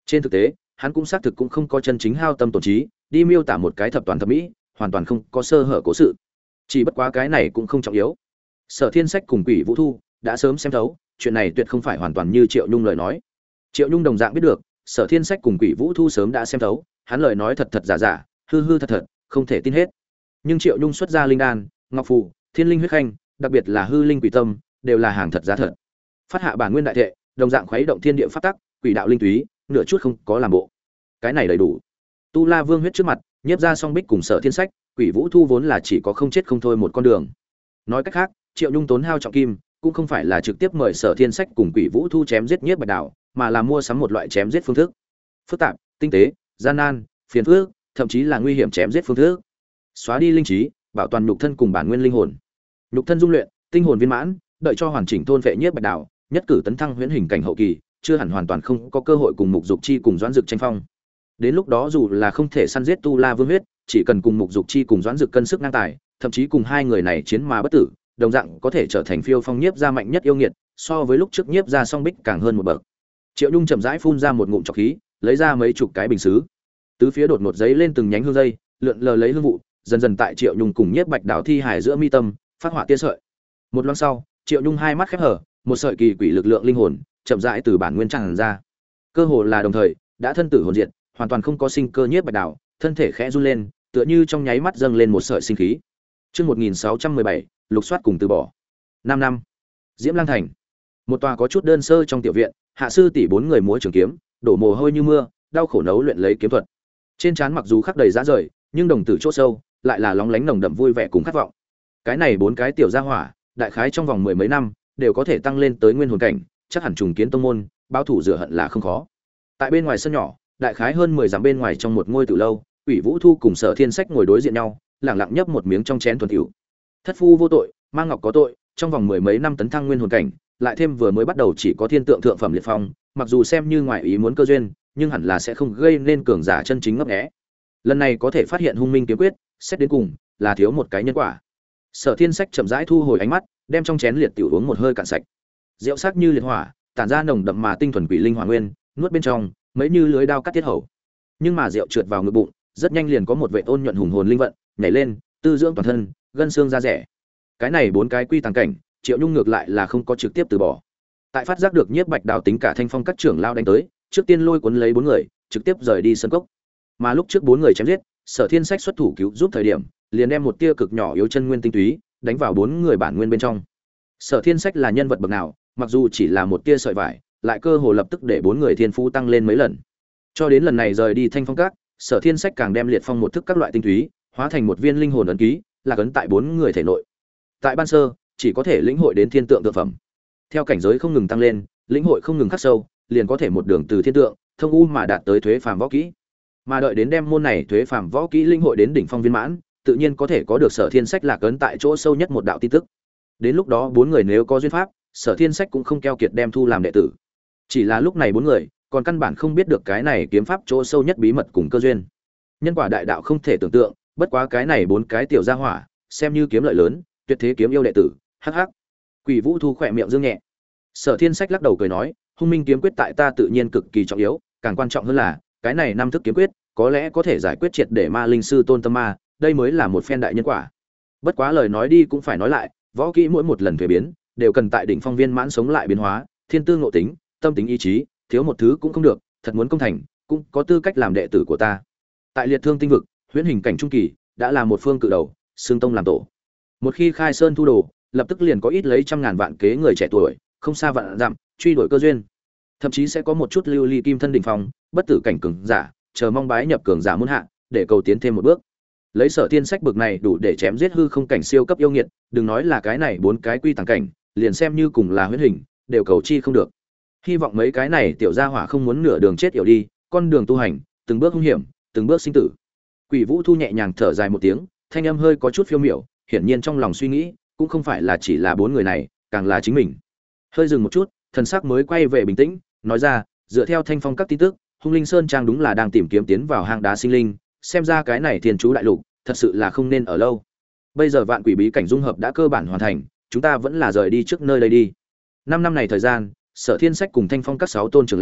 Speaker 1: Trên thực tế, hắn cũng xác thực cũng không có chân chính hao tâm tổn trí, đi miêu tả một cái thập toàn thập mỹ, hoàn toàn không có sơ hở cố sự. Chỉ bất quá cái này cũng không trọng yếu. Sở Thiên Sách cùng Quỷ Vũ Thu đã sớm xem thấu, chuyện này tuyệt không phải hoàn toàn như Triệu Nhung lời nói. Triệu Nhung đồng dạng biết được, Sở Thiên Sách cùng Quỷ Vũ Thu sớm đã xem thấu, hắn lời nói thật thật giả giả, hư hư thật thật, không thể tin hết. Nhưng Triệu Nhung xuất ra linh đan, ngọc phù, thiên linh huyết khanh, đặc biệt là hư linh quỷ tâm, đều là hàng thật giá thật. Phát hạ bản nguyên đại thệ, đồng dạng khuấy động thiên địa pháp tắc, quỷ đạo linh túy, nửa chút không có làm bộ. Cái này đầy đủ. Tu La Vương huyết trước mặt, nhiếp ra song bích cùng Sở Thiên Sách, Quỷ Vũ Thu vốn là chỉ có không chết không thôi một con đường. Nói cách khác, Triệu Nhung tốn hao trọng kim, cũng không phải là trực tiếp mời Sở Thiên Sách cùng Quỷ Vũ Thu chém giết Nhiếp Bạch Đào, mà là mua sắm một loại chém giết phương thức. Phức tạp, tinh tế, gian nan, phiền phức, thậm chí là nguy hiểm chém giết phương thức. Xóa đi linh trí, bảo toàn nhục thân cùng bản nguyên linh hồn. Nhục thân dung luyện, tinh hồn viên mãn, đợi cho hoàn chỉnh thôn vệ Nhiếp Bạch Đào, nhất cử tấn thăng huyễn hình cảnh hậu kỳ, chưa hẳn hoàn toàn không có cơ hội cùng Mục Dục Chi cùng Doãn Dực tranh phong. Đến lúc đó dù là không thể săn giết Tu La Vương huyết, chỉ cần cùng Mục Dục Chi cùng Doãn Dực cân sức ngang tài, thậm chí cùng hai người này chiến mà bất tử, đồng dạng có thể trở thành phiêu phong nhiếp gia mạnh nhất yêu nghiệt, so với lúc trước nhiếp gia song bích càng hơn một bậc. Triệu Nhung chậm rãi phun ra một ngụm trọc khí, lấy ra mấy chục cái bình sứ, tứ phía đột ngột giấy lên từng nhánh hương dây, lượn lờ lấy hương vụ, dần dần tại Triệu Nhung cùng Nhiếp Bạch Đào thi hải giữa mi tâm phát hỏa tia sợi. Một loáng sau, Triệu Nhung hai mắt khép hở, một sợi kỳ quỷ lực lượng linh hồn chậm rãi từ bản nguyên tràn ra. Cơ hồ là đồng thời, đã thân tử hồn diệt, hoàn toàn không có sinh cơ Nhiếp Bạch Đào, thân thể khẽ run lên, tựa như trong nháy mắt dâng lên một sợi sinh khí. Chương 1617, lục soát cùng từ bỏ. 5 năm. Diễm Lang Thành. Một tòa có chút đơn sơ trong tiểu viện, hạ sư tỷ bốn người múa trường kiếm, đổ mồ hôi như mưa, đau khổ nấu luyện lấy kiếm thuật. Trên trán mặc dù khắc đầy rã rời, nhưng đồng tử chỗ sâu lại là lóng lánh nồng đậm vui vẻ cùng khát vọng. Cái này bốn cái tiểu gia hỏa, đại khái trong vòng mười mấy năm, đều có thể tăng lên tới nguyên hồn cảnh, chắc hẳn trùng kiến tông môn, báo thủ rửa hận là không khó. Tại bên ngoài sân nhỏ, đại khái hơn 10 dặm bên ngoài trong một ngôi tử lâu, Quỷ Vũ Thu cùng Sở Thiên Sách ngồi đối diện nhau, lẳng lặng nhấp một miếng trong chén thuần tiểu. Thất phu vô tội, Mang Ngọc có tội, trong vòng mười mấy năm tấn thăng nguyên hồn cảnh, lại thêm vừa mới bắt đầu chỉ có thiên tượng thượng phẩm liệt phong, mặc dù xem như ngoại ý muốn cơ duyên, nhưng hẳn là sẽ không gây nên cường giả chân chính ngấp nghé. Lần này có thể phát hiện hung minh kiếm quyết, xét đến cùng là thiếu một cái nhân quả. Sở Thiên Sách chậm rãi thu hồi ánh mắt, đem trong chén liệt tiểu uống một hơi cạn sạch. Rượu sắc như liệt hỏa, tản ra nồng đậm mà tinh thuần quỷ linh hỏa nguyên, nuốt bên trong, mấy như lưới đao cắt tiết hầu. Nhưng mà rượu trượt vào ngực bụng, rất nhanh liền có một vệ ôn nhuận hùng hồn linh vận nhảy lên, tư dưỡng toàn thân, gân xương da rẻ. Cái này bốn cái quy tàng cảnh, Triệu Nhung ngược lại là không có trực tiếp từ bỏ. Tại phát giác được Nhiếp Bạch Đào tính cả Thanh Phong các trưởng lao đánh tới, trước tiên lôi cuốn lấy bốn người, trực tiếp rời đi sân cốc. Mà lúc trước bốn người chém giết, Sở Thiên Sách xuất thủ cứu giúp thời điểm, liền đem một tia cực nhỏ yếu chân nguyên tinh túy đánh vào bốn người bản nguyên bên trong. Sở Thiên Sách là nhân vật bậc nào, mặc dù chỉ là một tia sợi vải, lại cơ hồ lập tức để bốn người thiên phú tăng lên mấy lần. Cho đến lần này rời đi Thanh Phong các, Sở Thiên Sách càng đem liệt phong một thức các loại tinh túy hóa thành một viên linh hồn ấn ký, là ấn tại bốn người thể nội. Tại ban sơ, chỉ có thể lĩnh hội đến thiên tượng thượng phẩm. Theo cảnh giới không ngừng tăng lên, lĩnh hội không ngừng khắc sâu, liền có thể một đường từ thiên tượng, thông u mà đạt tới thuế phàm võ kỹ. Mà đợi đến đem môn này thuế phàm võ kỹ lĩnh hội đến đỉnh phong viên mãn, tự nhiên có thể có được Sở Thiên Sách lạc ấn tại chỗ sâu nhất một đạo tin tức. Đến lúc đó bốn người nếu có duyên pháp, Sở Thiên Sách cũng không keo kiệt đem thu làm đệ tử. Chỉ là lúc này bốn người còn căn bản không biết được cái này kiếm pháp chỗ sâu nhất bí mật cùng cơ duyên. Nhân quả đại đạo không thể tưởng tượng, bất quá cái này bốn cái tiểu gia hỏa, xem như kiếm lợi lớn, tuyệt thế kiếm yêu đệ tử, hắc hắc. Quỷ Vũ Thu khỏe miệng dương nhẹ. Sở Thiên Sách lắc đầu cười nói, hung minh kiếm quyết tại ta tự nhiên cực kỳ trọng yếu, càng quan trọng hơn là, cái này năm thức kiếm quyết, có lẽ có thể giải quyết triệt để ma linh sư tôn tâm ma, đây mới là một phen đại nhân quả. Bất quá lời nói đi cũng phải nói lại, võ kỹ mỗi một lần thuế biến, đều cần tại đỉnh phong viên mãn sống lại biến hóa, thiên tư ngộ tính, tâm tính ý chí, thiếu một thứ cũng không được, thật muốn công thành, cũng có tư cách làm đệ tử của ta. Tại liệt thương tinh vực, huyễn hình cảnh trung kỳ đã là một phương cự đầu, xương tông làm tổ. Một khi khai sơn thu đồ, lập tức liền có ít lấy trăm ngàn vạn kế người trẻ tuổi, không xa vạn dặm, truy đuổi cơ duyên. Thậm chí sẽ có một chút lưu ly kim thân đỉnh phong, bất tử cảnh cường giả, chờ mong bái nhập cường giả muôn hạ, để cầu tiến thêm một bước. Lấy Sở Thiên Sách bực này đủ để chém giết hư không cảnh siêu cấp yêu nghiệt, đừng nói là cái này bốn cái quy tàng cảnh, liền xem như cùng là huyễn hình, đều cầu chi không được. Hy vọng mấy cái này tiểu gia hỏa không muốn nửa đường chết yểu đi, con đường tu hành, từng bước hung hiểm, từng bước sinh tử. Quỷ Vũ Thu nhẹ nhàng thở dài một tiếng, thanh âm hơi có chút phiêu miểu, hiển nhiên trong lòng suy nghĩ, cũng không phải là chỉ là bốn người này, càng là chính mình. Hơi dừng một chút, thần sắc mới quay về bình tĩnh, nói ra, dựa theo Thanh Phong các tin tức, Hung Linh Sơn Trang đúng là đang tìm kiếm tiến vào hang đá sinh linh, xem ra cái này thiên chú đại lục, thật sự là không nên ở lâu. Bây giờ vạn quỷ bí cảnh dung hợp đã cơ bản hoàn thành, chúng ta vẫn là rời đi trước nơi đây đi. 5 năm này thời gian, Sở Thiên Sách cùng Thanh Phong các 6 tôn trưởng lão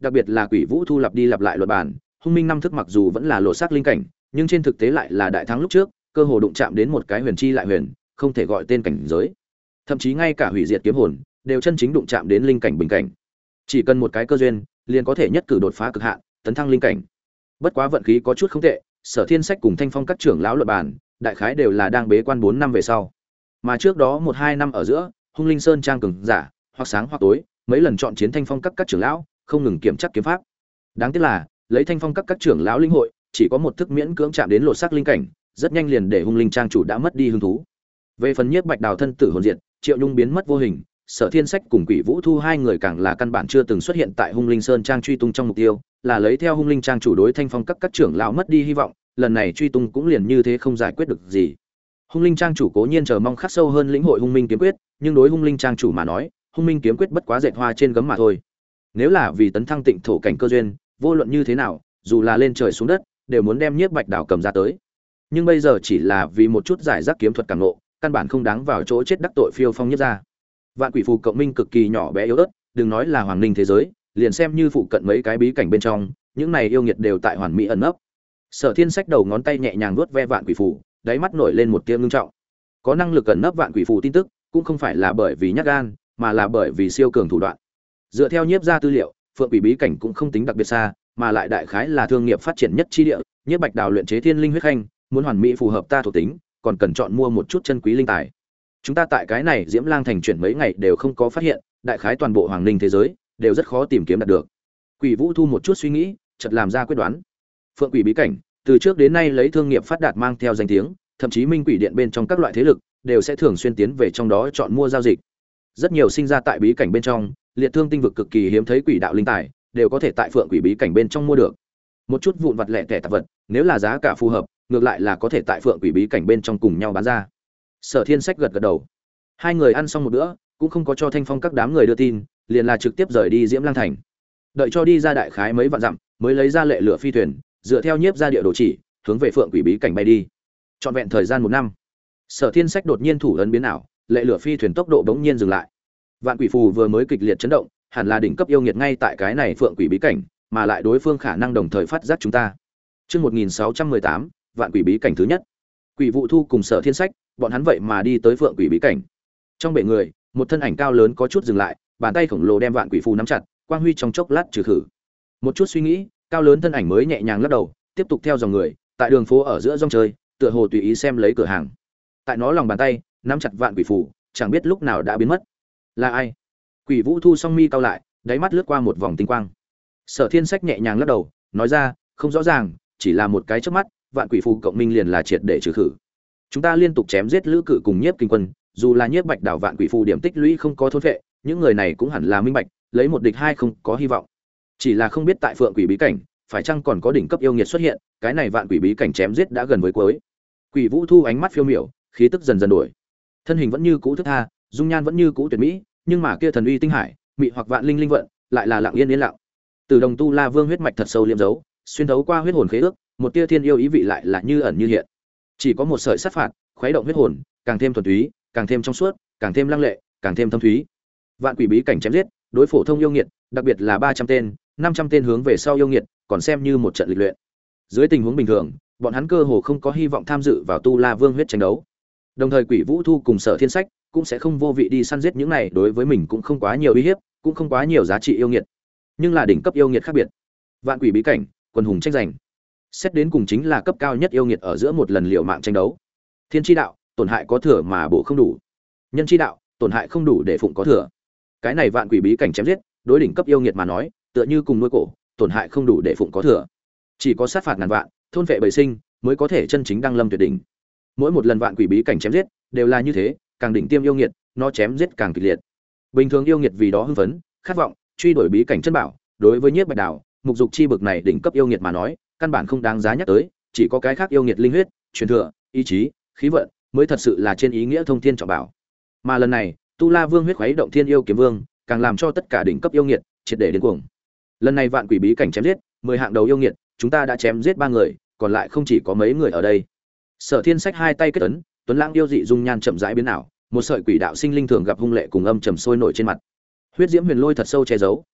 Speaker 1: đặc biệt là Quỷ Vũ Thu lặp đi lặp lại luật bản, Hung Minh năm thức mặc dù vẫn là lộ sắc linh cảnh, nhưng trên thực tế lại là đại thắng lúc trước, cơ hồ đụng chạm đến một cái huyền chi lại huyền, không thể gọi tên cảnh giới. Thậm chí ngay cả hủy diệt kiếm hồn đều chân chính đụng chạm đến linh cảnh bình cảnh. Chỉ cần một cái cơ duyên, liền có thể nhất cử đột phá cực hạn, tấn thăng linh cảnh. Bất quá vận khí có chút không tệ, Sở Thiên Sách cùng Thanh Phong các trưởng lão luận bàn, đại khái đều là đang bế quan 4 năm về sau. Mà trước đó 1-2 năm ở giữa, Hung Linh Sơn trang cường giả, hoặc sáng hoặc tối, mấy lần chọn chiến Thanh Phong các trưởng lão, không ngừng kiểm chắc kiếm pháp. Đáng tiếc là, lấy Thanh Phong các trưởng lão linh hội, chỉ có một thức miễn cưỡng chạm đến lột xác linh cảnh, rất nhanh liền để Hung Linh trang chủ đã mất đi hứng thú. Về phần Nhiếp Bạch Đào thân tử hồn diệt, Triệu Nhung biến mất vô hình, Sở Thiên Sách cùng Quỷ Vũ Thu hai người càng là căn bản chưa từng xuất hiện tại Hung Linh Sơn trang truy tung trong mục tiêu, là lấy theo Hung Linh trang chủ đối Thanh Phong các trưởng lão mất đi hy vọng, lần này truy tung cũng liền như thế không giải quyết được gì. Hung Linh trang chủ cố nhiên chờ mong khắc sâu hơn lĩnh hội Hung Minh kiếm quyết, nhưng đối Hung Linh trang chủ mà nói, Hung Minh kiếm quyết bất quá dệt hoa trên gấm mà thôi. Nếu là vì tấn thăng tịnh thổ cảnh cơ duyên, vô luận như thế nào, dù là lên trời xuống đất, đều muốn đem Nhiếp Bạch Đào cầm ra tới. Nhưng bây giờ chỉ là vì một chút giải rác kiếm thuật cảm ngộ, căn bản không đáng vào chỗ chết đắc tội phiêu phong nhất ra. Vạn Quỷ Phù cộng minh cực kỳ nhỏ bé yếu ớt, đừng nói là hoàng linh thế giới, liền xem như phụ cận mấy cái bí cảnh bên trong, những này yêu nghiệt đều tại hoàn mỹ ẩn nấp. Sở Thiên Sách đầu ngón tay nhẹ nhàng vuốt ve Vạn Quỷ Phù, đáy mắt nổi lên một tia ngưng trọng. Có năng lực ẩn nấp Vạn Quỷ Phù tin tức, cũng không phải là bởi vì nhát gan, mà là bởi vì siêu cường thủ đoạn. Dựa theo Nhiếp gia tư liệu, Phượng Quỷ bí cảnh cũng không tính đặc biệt xa, mà lại đại khái là thương nghiệp phát triển nhất chi địa, Nhiếp Bạch Đào luyện chế Thiên Linh huyết khanh, muốn hoàn mỹ phù hợp ta thuộc tính, còn cần chọn mua một chút chân quý linh tài. Chúng ta tại cái này Diễm Lang thành chuyển mấy ngày đều không có phát hiện, đại khái toàn bộ hoàng linh thế giới đều rất khó tìm kiếm đạt được. Quỷ Vũ Thu một chút suy nghĩ, chợt làm ra quyết đoán. Phượng Quỷ bí cảnh, từ trước đến nay lấy thương nghiệp phát đạt mang theo danh tiếng, thậm chí Minh Quỷ điện bên trong các loại thế lực đều sẽ thường xuyên tiến về trong đó chọn mua giao dịch. Rất nhiều sinh ra tại bí cảnh bên trong, liệt thương tinh vực cực kỳ hiếm thấy quỷ đạo linh tài, đều có thể tại Phượng Quỷ bí cảnh bên trong mua được. Một chút vụn vặt lẻ tẻ tạp vật, nếu là giá cả phù hợp, ngược lại là có thể tại Phượng Quỷ bí cảnh bên trong cùng nhau bán ra. Sở Thiên Sách gật gật đầu. Hai người ăn xong một bữa, cũng không có cho Thanh Phong các đám người đưa tin, liền là trực tiếp rời đi Diễm Lang thành. Đợi cho đi ra đại khái mấy vạn dặm, mới lấy ra lệ lửa phi thuyền, dựa theo Nhiếp gia địa đồ chỉ, hướng về Phượng Quỷ bí cảnh bay đi. Trọn vẹn thời gian 1 năm. Sở Thiên Sách đột nhiên thủ ấn biến ảo, lệ lửa phi thuyền tốc độ bỗng nhiên dừng lại. Vạn Quỷ Phù vừa mới kịch liệt chấn động, hẳn là đỉnh cấp yêu nghiệt ngay tại cái này Phượng Quỷ bí cảnh, mà lại đối phương khả năng đồng thời phát giác chúng ta. Chương 1618, Vạn Quỷ bí cảnh thứ nhất. Quỷ Vũ Thu cùng Sở Thiên Sách, bọn hắn vậy mà đi tới Phượng Quỷ bí cảnh. Trong bể người, một thân ảnh cao lớn có chút dừng lại, bàn tay khổng lồ đem Vạn Quỷ Phù nắm chặt, quang huy trong chốc lát trừ khử. Một chút suy nghĩ, cao lớn thân ảnh mới nhẹ nhàng lắc đầu, tiếp tục theo dòng người, tại đường phố ở giữa rong chơi, tựa hồ tùy ý xem lấy cửa hàng. Tại nó lòng bàn tay, nắm chặt Vạn Quỷ Phù, chẳng biết lúc nào đã biến mất. Là ai? Quỷ Vũ Thu song mi cau lại, đáy mắt lướt qua một vòng tinh quang. Sở Thiên Sách nhẹ nhàng lắc đầu, nói ra, không rõ ràng, chỉ là một cái chớp mắt, Vạn Quỷ Phù cộng minh liền là triệt để trừ khử. Chúng ta liên tục chém giết Lữ Cự cùng Nhiếp Kinh Quân, dù là Nhiếp Bạch Đảo Vạn Quỷ Phù điểm tích lũy không có thôn phệ, những người này cũng hẳn là minh bạch, lấy một địch hai không có hy vọng. Chỉ là không biết tại Phượng Quỷ bí cảnh, phải chăng còn có đỉnh cấp yêu nghiệt xuất hiện, cái này Vạn Quỷ bí cảnh chém giết đã gần với cuối. Quỷ Vũ Thu ánh mắt phiêu miểu, khí tức dần dần đổi. Thân hình vẫn như cũ thức tha, dung nhan vẫn như cũ tuyệt mỹ, nhưng mà kia thần uy tinh hải, mị hoặc vạn linh linh vận, lại là lặng yên yên lặng. Từ đồng tu La Vương huyết mạch thật sâu liêm dấu, xuyên thấu qua huyết hồn khế ước, một tia thiên yêu ý vị lại là như ẩn như hiện. Chỉ có một sợi sát phạt, khuấy động huyết hồn, càng thêm thuần túy, càng thêm trong suốt, càng thêm lăng lệ, càng thêm thâm thúy. Vạn Quỷ bí cảnh chém giết, đối phổ thông yêu nghiệt, đặc biệt là 300 tên, 500 tên hướng về sau yêu nghiệt, còn xem như một trận lịch luyện. Dưới tình huống bình thường, bọn hắn cơ hồ không có hy vọng tham dự vào tu La Vương huyết tranh đấu. Đồng thời Quỷ Vũ Thu cùng Sở Thiên Sách cũng sẽ không vô vị đi săn giết những này đối với mình cũng không quá nhiều uy hiếp, cũng không quá nhiều giá trị yêu nghiệt. Nhưng là đỉnh cấp yêu nghiệt khác biệt. Vạn Quỷ bí cảnh, quần hùng tranh giành. Xét đến cùng chính là cấp cao nhất yêu nghiệt ở giữa một lần liều mạng tranh đấu. Thiên chi đạo, tổn hại có thừa mà bổ không đủ. Nhân chi đạo, tổn hại không đủ để phụng có thừa. Cái này Vạn Quỷ bí cảnh chém giết, đối đỉnh cấp yêu nghiệt mà nói, tựa như cùng nuôi cổ, tổn hại không đủ để phụng có thừa. Chỉ có sát phạt ngàn vạn, thôn vệ bầy sinh, mới có thể chân chính đăng lâm tuyệt đỉnh. Mỗi một lần Vạn Quỷ bí cảnh chém giết, đều là như thế, càng đỉnh tiêm yêu nghiệt, nó chém giết càng kịch liệt. Bình thường yêu nghiệt vì đó hưng phấn, khát vọng, truy đuổi bí cảnh chân bảo, đối với Nhiếp Bạch Đào, Mục Dục chi bực này đỉnh cấp yêu nghiệt mà nói, căn bản không đáng giá nhắc tới, chỉ có cái khác yêu nghiệt linh huyết, truyền thừa, ý chí, khí vận, mới thật sự là trên ý nghĩa thông thiên trọng bảo. Mà lần này, Tu La Vương huyết khuấy động Thiên Yêu Kiếm Vương, càng làm cho tất cả đỉnh cấp yêu nghiệt triệt để điên cuồng. Lần này Vạn Quỷ bí cảnh chém giết, 10 hạng đầu yêu nghiệt, chúng ta đã chém giết 3 người, còn lại không chỉ có mấy người ở đây. Sở Thiên Sách hai tay kết ấn, tuấn lãng yêu dị dung nhan chậm rãi biến ảo, một sợi quỷ đạo sinh linh thường gặp hung lệ cùng âm trầm sôi nổi trên mặt. Huyết diễm huyền lôi thật sâu che giấu,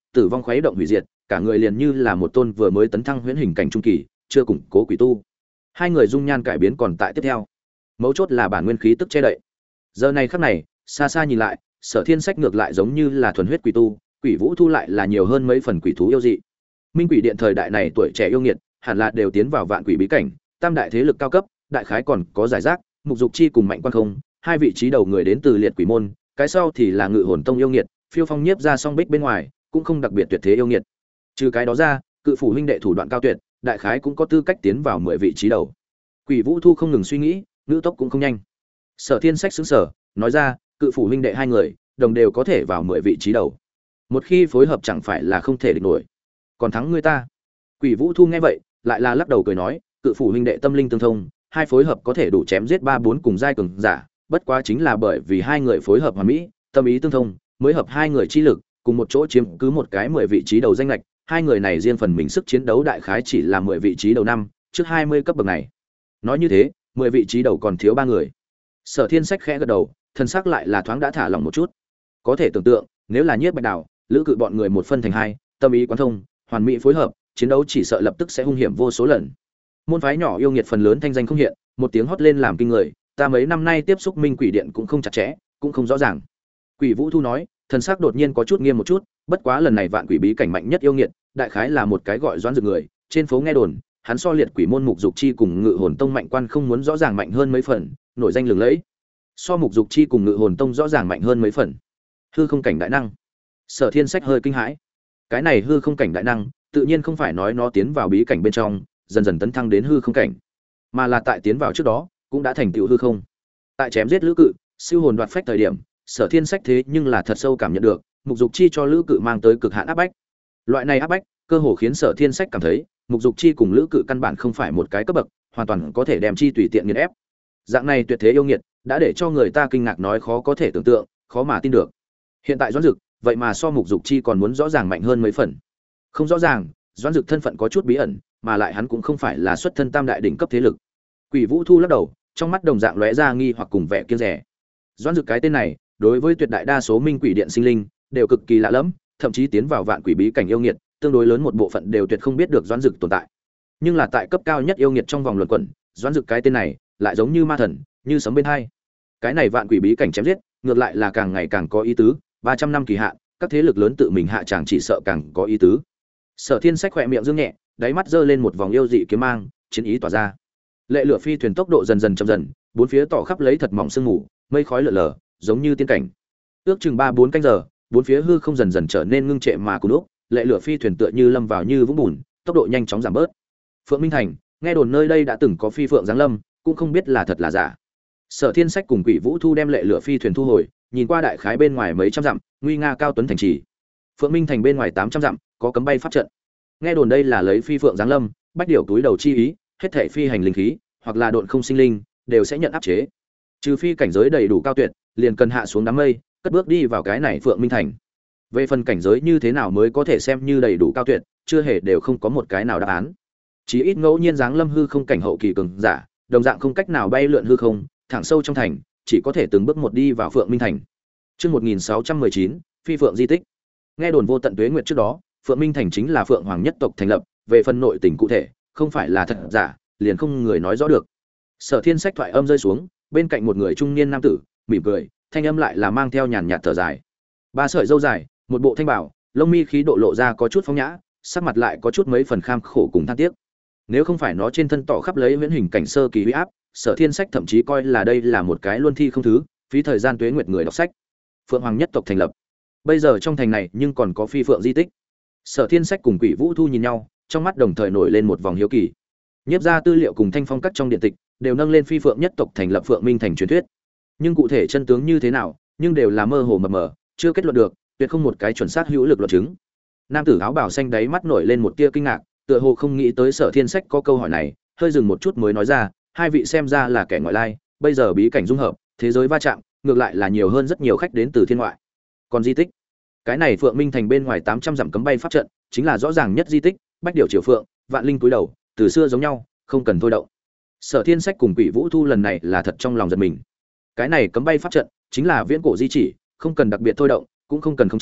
Speaker 1: tử vong khuấy động hủy diệt, cả người liền như là một tôn vừa mới tấn thăng huyễn hình cảnh trung kỳ, chưa củng cố quỷ tu. Hai người dung nhan cải biến còn tại tiếp theo. Mấu chốt là bản nguyên khí tức che đậy. Giờ này khắc này, xa xa nhìn lại, Sở Thiên Sách ngược lại giống như là thuần huyết quỷ tu, Quỷ Vũ Thu lại là nhiều hơn mấy phần quỷ thú yêu dị. Minh Quỷ Điện thời đại này tuổi trẻ yêu nghiệt, hẳn là đều tiến vào vạn quỷ bí cảnh, tam đại thế lực cao cấp, đại khái còn có giải rác, Mục Dục Chi cùng Mạnh Quan Không, hai vị trí đầu người đến từ Liệt Quỷ môn, cái sau thì là Ngự Hồn Tông yêu nghiệt, Phiêu Phong Nhiếp ra song bích bên ngoài, cũng không đặc biệt tuyệt thế yêu nghiệt. Trừ cái đó ra, Cự Phủ huynh đệ thủ đoạn cao tuyệt, đại khái cũng có tư cách tiến vào 10 vị trí đầu. Quỷ Vũ Thu không ngừng suy nghĩ, ngữ tốc cũng không nhanh. Sở Thiên Sách sững sờ, nói ra, Cự Phủ huynh đệ hai người, đồng đều có thể vào 10 vị trí đầu. Một khi phối hợp chẳng phải là không thể địch nổi. Còn thắng ngươi ta. Quỷ Vũ Thu nghe vậy, lại là lắc đầu cười nói, Cự Phủ huynh đệ tâm linh tương thông, hai phối hợp có thể đủ chém giết 3-4 cùng giai cường giả, bất quá chính là bởi vì hai người phối hợp hoàn mỹ, tâm ý tương thông, mới hợp hai người chi lực, cùng một chỗ chiếm cứ một cái 10 vị trí đầu danh ngạch, hai người này riêng phần mình sức chiến đấu đại khái chỉ là 10 vị trí đầu năm, trước 20 cấp bậc này. Nói như thế, 10 vị trí đầu còn thiếu 3 người. Sở Thiên Sách khẽ gật đầu, thân sắc lại là thoáng đã thả lỏng một chút. Có thể tưởng tượng, nếu là Nhiếp Bạch Đào, Lữ Cự bọn người một phân thành hai, tâm ý quán thông, hoàn mỹ phối hợp, chiến đấu chỉ sợ lập tức sẽ hung hiểm vô số lần. Môn phái nhỏ yêu nghiệt phần lớn thanh danh không hiện, một tiếng hót lên làm kinh người, ta mấy năm nay tiếp xúc Minh Quỷ Điện cũng không chặt chẽ, cũng không rõ ràng. Quỷ Vũ Thu nói, thần sắc đột nhiên có chút nghiêm một chút, bất quá lần này vạn quỷ bí cảnh mạnh nhất yêu nghiệt, đại khái là một cái gọi Doãn Dược người, trên phố nghe đồn, hắn so Liệt Quỷ môn Mục Dục Chi cùng Ngự Hồn Tông Mạnh Quan không muốn rõ ràng mạnh hơn mấy phần, nổi danh lừng lẫy. So Mục Dục Chi cùng Ngự Hồn Tông rõ ràng mạnh hơn mấy phần. Hư không cảnh đại năng. Sở Thiên Sách hơi kinh hãi. Cái này hư không cảnh đại năng, tự nhiên không phải nói nó tiến vào bí cảnh bên trong, dần dần tấn thăng đến hư không cảnh, mà là tại tiến vào trước đó, cũng đã thành tựu hư không. Tại chém giết Lữ Cự, siêu hồn đoạt phách thời điểm, Sở Thiên Sách thế nhưng là thật sâu cảm nhận được, Mục Dục Chi cho Lữ Cự mang tới cực hạn áp bách. Loại này áp bách, cơ hồ khiến Sở Thiên Sách cảm thấy, Mục Dục Chi cùng Lữ Cự căn bản không phải một cái cấp bậc, hoàn toàn có thể đem chi tùy tiện nghiền ép. Dạng này tuyệt thế yêu nghiệt, đã để cho người ta kinh ngạc nói khó có thể tưởng tượng, khó mà tin được. Hiện tại Doãn Dực, vậy mà so Mục Dục Chi còn muốn rõ ràng mạnh hơn mấy phần. Không rõ ràng, Doãn Dực thân phận có chút bí ẩn, mà lại hắn cũng không phải là xuất thân tam đại đỉnh cấp thế lực. Quỷ Vũ Thu lắc đầu, trong mắt đồng dạng lóe ra nghi hoặc cùng vẻ kiêng dè. Doãn Dực cái tên này, đối với tuyệt đại đa số Minh Quỷ Điện sinh linh, đều cực kỳ lạ lẫm, thậm chí tiến vào vạn quỷ bí cảnh yêu nghiệt, tương đối lớn một bộ phận đều tuyệt không biết được Doãn Dực tồn tại. Nhưng là tại cấp cao nhất yêu nghiệt trong vòng luận quẩn, Doãn Dực cái tên này, lại giống như ma thần, như sấm bên hai. Cái này vạn quỷ bí cảnh chém giết, ngược lại là càng ngày càng có ý tứ, 300 năm kỳ hạn, các thế lực lớn tự mình hạ tràng chỉ sợ càng có ý tứ. Sở Thiên Sách khẽ miệng dương nhẹ, đáy mắt giơ lên một vòng yêu dị kiếm mang, chiến ý tỏa ra. Lệ lửa phi thuyền tốc độ dần dần chậm dần, bốn phía tỏ khắp lấy thật mỏng sương mù, mây khói lờ lờ, giống như tiên cảnh. Ước chừng 3-4 canh giờ, bốn phía hư không dần dần trở nên ngưng trệ mà cuốn úc, lệ lửa phi thuyền tựa như lâm vào như vũng bùn, tốc độ nhanh chóng giảm bớt. Phượng Minh Thành, nghe đồn nơi đây đã từng có phi phượng giáng lâm, cũng không biết là thật là giả. Sở Thiên Sách cùng Quỷ Vũ Thu đem lệ lửa phi thuyền thu hồi, nhìn qua đại khái bên ngoài mấy trăm dặm, nguy nga cao tuấn thành trì. Phượng Minh Thành bên ngoài 800 dặm, có cấm bay pháp trận. Nghe đồn đây là lấy phi phượng giáng lâm, bách điểu túi đầu chi ý, hết thảy phi hành linh khí, hoặc là độn không sinh linh, đều sẽ nhận áp chế. Trừ phi cảnh giới đầy đủ cao tuyệt, liền cần hạ xuống đám mây, cất bước đi vào cái này Phượng Minh Thành. Về phần cảnh giới như thế nào mới có thể xem như đầy đủ cao tuyệt, chưa hề đều không có một cái nào đáp án. Chỉ ít ngẫu nhiên giáng lâm hư không cảnh hậu kỳ cường giả, đồng dạng không cách nào bay lượn hư không, thẳng sâu trong thành, chỉ có thể từng bước một đi vào Phượng Minh Thành. Chương 1619, Phi Phượng di tích. Nghe đồn vô tận tuế nguyệt trước đó, Phượng Minh Thành chính là Phượng Hoàng nhất tộc thành lập, về phần nội tình cụ thể, không phải là thật giả, liền không người nói rõ được. Sở Thiên Sách thoại âm rơi xuống, bên cạnh một người trung niên nam tử, mỉm cười, thanh âm lại là mang theo nhàn nhạt thở dài. Ba sợi râu dài, một bộ thanh bảo, lông mi khí độ lộ ra có chút phong nhã, sắc mặt lại có chút mấy phần kham khổ cùng than tiếc. Nếu không phải nó trên thân tỏ khắp lấy huyễn hình cảnh sơ kỳ uy áp, Sở Thiên Sách thậm chí coi là đây là một cái luân thi không thứ, phí thời gian tuế nguyệt người đọc sách. Phượng Hoàng nhất tộc thành lập. Bây giờ trong thành này nhưng còn có phi phượng di tích. Sở Thiên Sách cùng Quỷ Vũ Thu nhìn nhau, trong mắt đồng thời nổi lên một vòng hiếu kỳ. Nhiếp ra tư liệu cùng thanh phong cắt trong điện tịch đều nâng lên phi phượng nhất tộc thành lập Phượng Minh Thành truyền thuyết. Nhưng cụ thể chân tướng như thế nào, nhưng đều là mơ hồ mập mờ, chưa kết luận được, tuyệt không một cái chuẩn xác hữu lực luận chứng. Nam tử áo bào xanh đáy mắt nổi lên một tia kinh ngạc, tựa hồ không nghĩ tới Sở Thiên Sách có câu hỏi này, hơi dừng một chút mới nói ra, hai vị xem ra là kẻ ngoại lai, bây giờ bí cảnh dung hợp, thế giới va chạm, ngược lại là nhiều hơn rất nhiều khách đến từ thiên ngoại. Còn di tích, cái này Phượng Minh Thành bên ngoài 800 dặm cấm bay pháp trận, chính là rõ ràng nhất di tích, bách điểu triều phượng, vạn linh túi đầu, từ xưa giống nhau, không cần thôi động. Sở Thiên Sách cùng Quỷ Vũ Thu lần này là thật trong lòng giật mình. Cái này cấm bay pháp trận, chính là viễn cổ di chỉ, không cần đặc biệt thôi động, cũng không cần khống chế,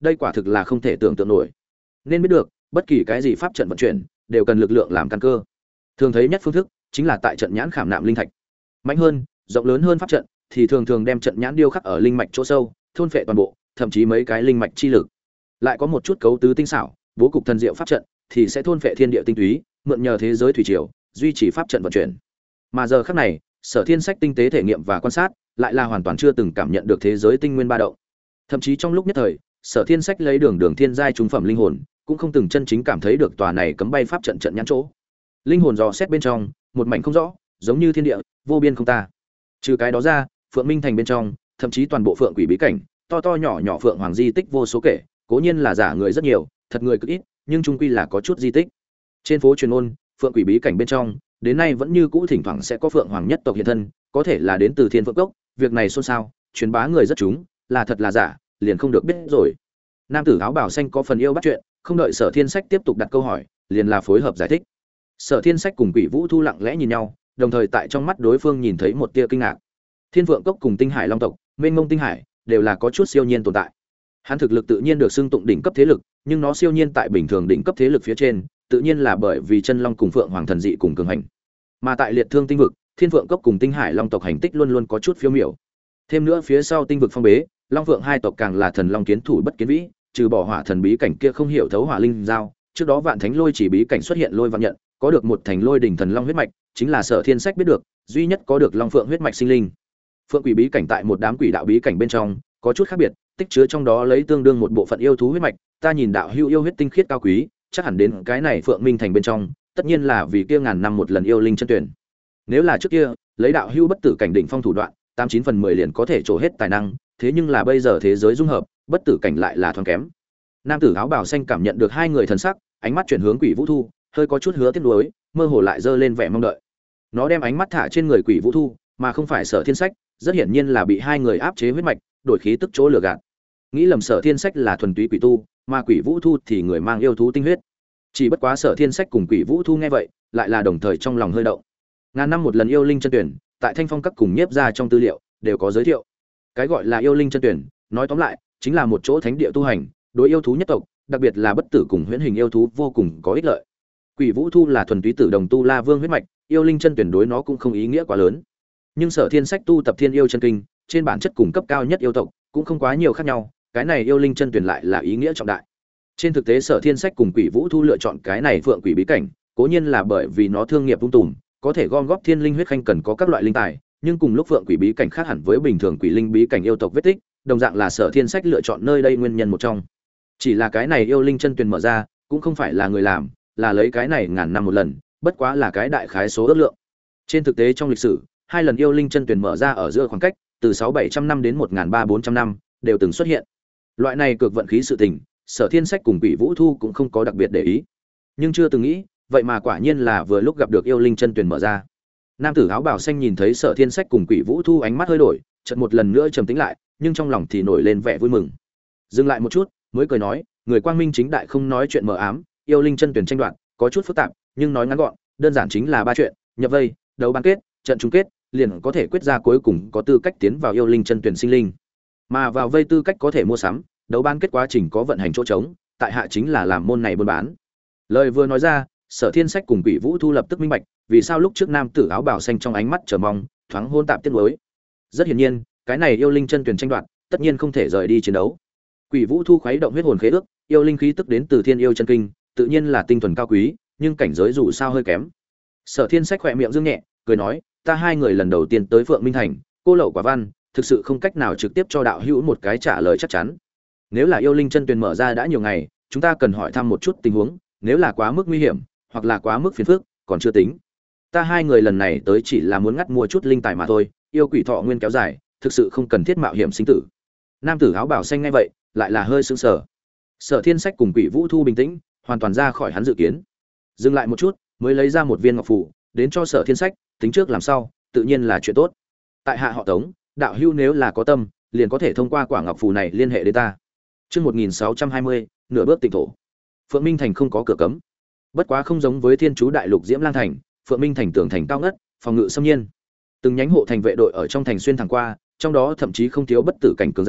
Speaker 1: đây quả thực là không thể tưởng tượng nổi. Nên biết được, bất kỳ cái gì pháp trận vận chuyển đều cần lực lượng làm căn cơ. Thường thấy nhất phương thức chính là tại trận nhãn khảm nạm linh thạch. Mạnh hơn, rộng lớn hơn pháp trận thì thường thường đem trận nhãn điêu khắc ở linh mạch chỗ sâu, thôn phệ toàn bộ, thậm chí mấy cái linh mạch chi lực. Lại có một chút cấu tứ tinh xảo, bố cục thần diệu pháp trận thì sẽ thôn phệ thiên địa tinh túy, mượn nhờ thế giới thủy triều, duy trì pháp trận vận chuyển. Mà giờ khắc này, Sở Thiên Sách tinh tế thể nghiệm và quan sát, lại là hoàn toàn chưa từng cảm nhận được thế giới tinh nguyên ba động. Thậm chí trong lúc nhất thời, Sở Thiên Sách lấy đường thiên giai trung phẩm linh hồn, cũng không từng chân chính cảm thấy được tòa này cấm bay pháp trận trận nhãn chỗ. Linh hồn dò xét bên trong, một mảnh không rõ, giống như thiên địa, vô biên không tả. Trừ cái đó ra, Phượng Minh thành bên trong, thậm chí toàn bộ Phượng Quỷ bí cảnh, to to nhỏ nhỏ Phượng Hoàng di tích vô số kể, cố nhiên là giả người rất nhiều, thật người cực ít, nhưng chung quy là có chút di tích. Trên phố truyền ôn, Phượng Quỷ bí cảnh bên trong, đến nay vẫn như cũ thỉnh thoảng sẽ có Phượng Hoàng nhất tộc hiện thân, có thể là đến từ Thiên Phượng Cốc, việc này xôn xao, truyền bá người rất chúng, là thật là giả, liền không được biết rồi. Nam tử áo bào xanh có phần yêu bắt chuyện, không đợi Sở Thiên Sách tiếp tục đặt câu hỏi, liền là phối hợp giải thích. Sở Thiên Sách cùng Quỷ Vũ Thu lặng lẽ nhìn nhau, đồng thời tại trong mắt đối phương nhìn thấy một tia kinh ngạc. Thiên Phượng Cốc cùng Tinh Hải Long tộc, Mênh Mông Tinh Hải, đều là có chút siêu nhiên tồn tại. Hắn thực lực tự nhiên được xưng tụng đỉnh cấp thế lực, nhưng nó siêu nhiên tại bình thường đỉnh cấp thế lực phía trên, tự nhiên là bởi vì chân long cùng Phượng Hoàng thần dị cùng cường hành. Mà tại Liệt Thương tinh vực, Thiên Phượng Cốc cùng Tinh Hải Long tộc hành tích luôn luôn có chút phiêu miểu. Thêm nữa phía sau tinh vực phong bế, Long Phượng hai tộc càng là thần long kiến thủ bất kiến vĩ, trừ bỏ hỏa thần bí cảnh kia không hiểu thấu hỏa linh giao, trước đó Vạn Thánh Lôi chỉ bí cảnh xuất hiện lôi vạn nhận, có được một thành lôi đỉnh thần long huyết mạch, chính là Sở Thiên Sách biết được, duy nhất có được Long Phượng huyết mạch sinh linh. Phượng Quỷ bí cảnh tại một đám quỷ đạo bí cảnh bên trong, có chút khác biệt, tích chứa trong đó lấy tương đương một bộ phận yêu thú huyết mạch, ta nhìn đạo hữu yêu huyết tinh khiết cao quý, chắc hẳn đến cái này Phượng Minh thành bên trong, tất nhiên là vì kia ngàn năm một lần yêu linh chân tuyển. Nếu là trước kia, lấy đạo hữu bất tử cảnh đỉnh phong thủ đoạn, 89/10 liền có thể trổ hết tài năng, thế nhưng là bây giờ thế giới dung hợp, bất tử cảnh lại là thoáng kém. Nam tử áo bào xanh cảm nhận được hai người thần sắc, ánh mắt chuyển hướng Quỷ Vũ Thu, hơi có chút hứa tiếc nuối, mơ hồ lại dơ lên vẻ mong đợi. Nó đem ánh mắt thả trên người Quỷ Vũ Thu, mà không phải Sở Thiên Sách, rất hiển nhiên là bị hai người áp chế huyết mạch, đổi khí tức chỗ lừa gạt. Nghĩ lầm Sở Thiên Sách là thuần túy quỷ tu, mà Quỷ Vũ Thu thì người mang yêu thú tinh huyết. Chỉ bất quá Sở Thiên Sách cùng Quỷ Vũ Thu nghe vậy, lại là đồng thời trong lòng hơi động. Ngàn năm một lần yêu linh chân tuyển, tại Thanh Phong các cùng nhiếp ra trong tư liệu đều có giới thiệu. Cái gọi là yêu linh chân tuyển, nói tóm lại, chính là một chỗ thánh địa tu hành, đối yêu thú nhất tộc, đặc biệt là bất tử cùng huyễn hình yêu thú vô cùng có ích lợi. Quỷ Vũ Thu là thuần túy tử đồng tu La Vương huyết mạch, yêu linh chân tuyển đối nó cũng không ý nghĩa quá lớn. Nhưng Sở Thiên Sách tu tập Thiên Yêu chân kinh, trên bản chất cùng cấp cao nhất yêu tộc, cũng không quá nhiều khác nhau, cái này yêu linh chân tuyển lại là ý nghĩa trọng đại. Trên thực tế Sở Thiên Sách cùng Quỷ Vũ Thu lựa chọn cái này Phượng Quỷ bí cảnh, cố nhiên là bởi vì nó thương nghiệp tung tùm, có thể gom góp thiên linh huyết khanh cần có các loại linh tài, nhưng cùng lúc Phượng Quỷ bí cảnh khác hẳn với bình thường quỷ linh bí cảnh yêu tộc vết tích, đồng dạng là Sở Thiên Sách lựa chọn nơi đây nguyên nhân một trong. Chỉ là cái này yêu linh chân tuyển mở ra, cũng không phải là người làm, là lấy cái này ngàn năm một lần, bất quá là cái đại khái số ước lượng. Trên thực tế trong lịch sử, hai lần yêu linh chân tuyển mở ra ở giữa khoảng cách từ 600-700 năm đến 1300-400 năm đều từng xuất hiện. Loại này cực vận khí sự tình, Sở Thiên Sách cùng Quỷ Vũ Thu cũng không có đặc biệt để ý, nhưng chưa từng nghĩ, vậy mà quả nhiên là vừa lúc gặp được yêu linh chân tuyển mở ra. Nam tử áo bào xanh nhìn thấy Sở Thiên Sách cùng Quỷ Vũ Thu ánh mắt hơi đổi, chợt một lần nữa trầm tĩnh lại, nhưng trong lòng thì nổi lên vẻ vui mừng. Dừng lại một chút, mới cười nói, người quang minh chính đại không nói chuyện mờ ám, yêu linh chân tuyển tranh đoạt, có chút phức tạp, nhưng nói ngắn gọn, đơn giản chính là ba chuyện: nhập vây, đấu bán kết, trận chung kết, liền có thể quyết ra cuối cùng có tư cách tiến vào yêu linh chân tuyển sinh linh. Mà vào vây tư cách có thể mua sắm, đấu bán kết quá trình có vận hành chỗ trống, tại hạ chính là làm môn này buôn bán. Lời vừa nói ra, Sở Thiên Sách cùng Quỷ Vũ Thu lập tức minh bạch, vì sao lúc trước nam tử áo bào xanh trong ánh mắt chờ mong, thoáng hôn tạp tiếc nuối. Rất hiển nhiên, cái này yêu linh chân tuyển tranh đoạt, tất nhiên không thể rời đi chiến đấu. Quỷ Vũ Thu khuấy động huyết hồn khế ước, yêu linh khí tức đến từ Thiên Yêu chân kinh, tự nhiên là tinh thuần cao quý, nhưng cảnh giới dù sao hơi kém. Sở Thiên Sách khẽ miệng dương nhẹ, cười nói, ta hai người lần đầu tiên tới Phượng Minh thành, cô lậu quả văn, thực sự không cách nào trực tiếp cho đạo hữu một cái trả lời chắc chắn. Nếu là yêu linh chân tuyển mở ra đã nhiều ngày, chúng ta cần hỏi thăm một chút tình huống, nếu là quá mức nguy hiểm, hoặc là quá mức phiền phức, còn chưa tính. Ta hai người lần này tới chỉ là muốn ngắt mua chút linh tài mà thôi, yêu quỷ thọ nguyên kéo dài, thực sự không cần thiết mạo hiểm sinh tử. Nam tử áo bào xanh nghe vậy, lại là hơi sững sờ. Sở Thiên Sách cùng Quỷ Vũ Thu bình tĩnh, hoàn toàn ra khỏi hắn dự kiến. Dừng lại một chút, mới lấy ra một viên ngọc phù, đến cho Sở Thiên Sách, tính trước làm sau, tự nhiên là chuyện tốt. Tại hạ họ Tống, đạo hữu nếu là có tâm, liền có thể thông qua quả ngọc phù này liên hệ đến ta. Chương 1620, nửa bước tịnh thổ. Phượng Minh thành không có cửa cấm. Bất quá không giống với Thiên Chú Đại Lục Diễm Lang thành, Phượng Minh thành tường thành cao ngất, phòng ngự xâm nhiên. Từng nhánh hộ thành vệ đội ở trong thành xuyên thẳng qua, trong đó thậm chí không thiếu bất tử cảnh cường giả,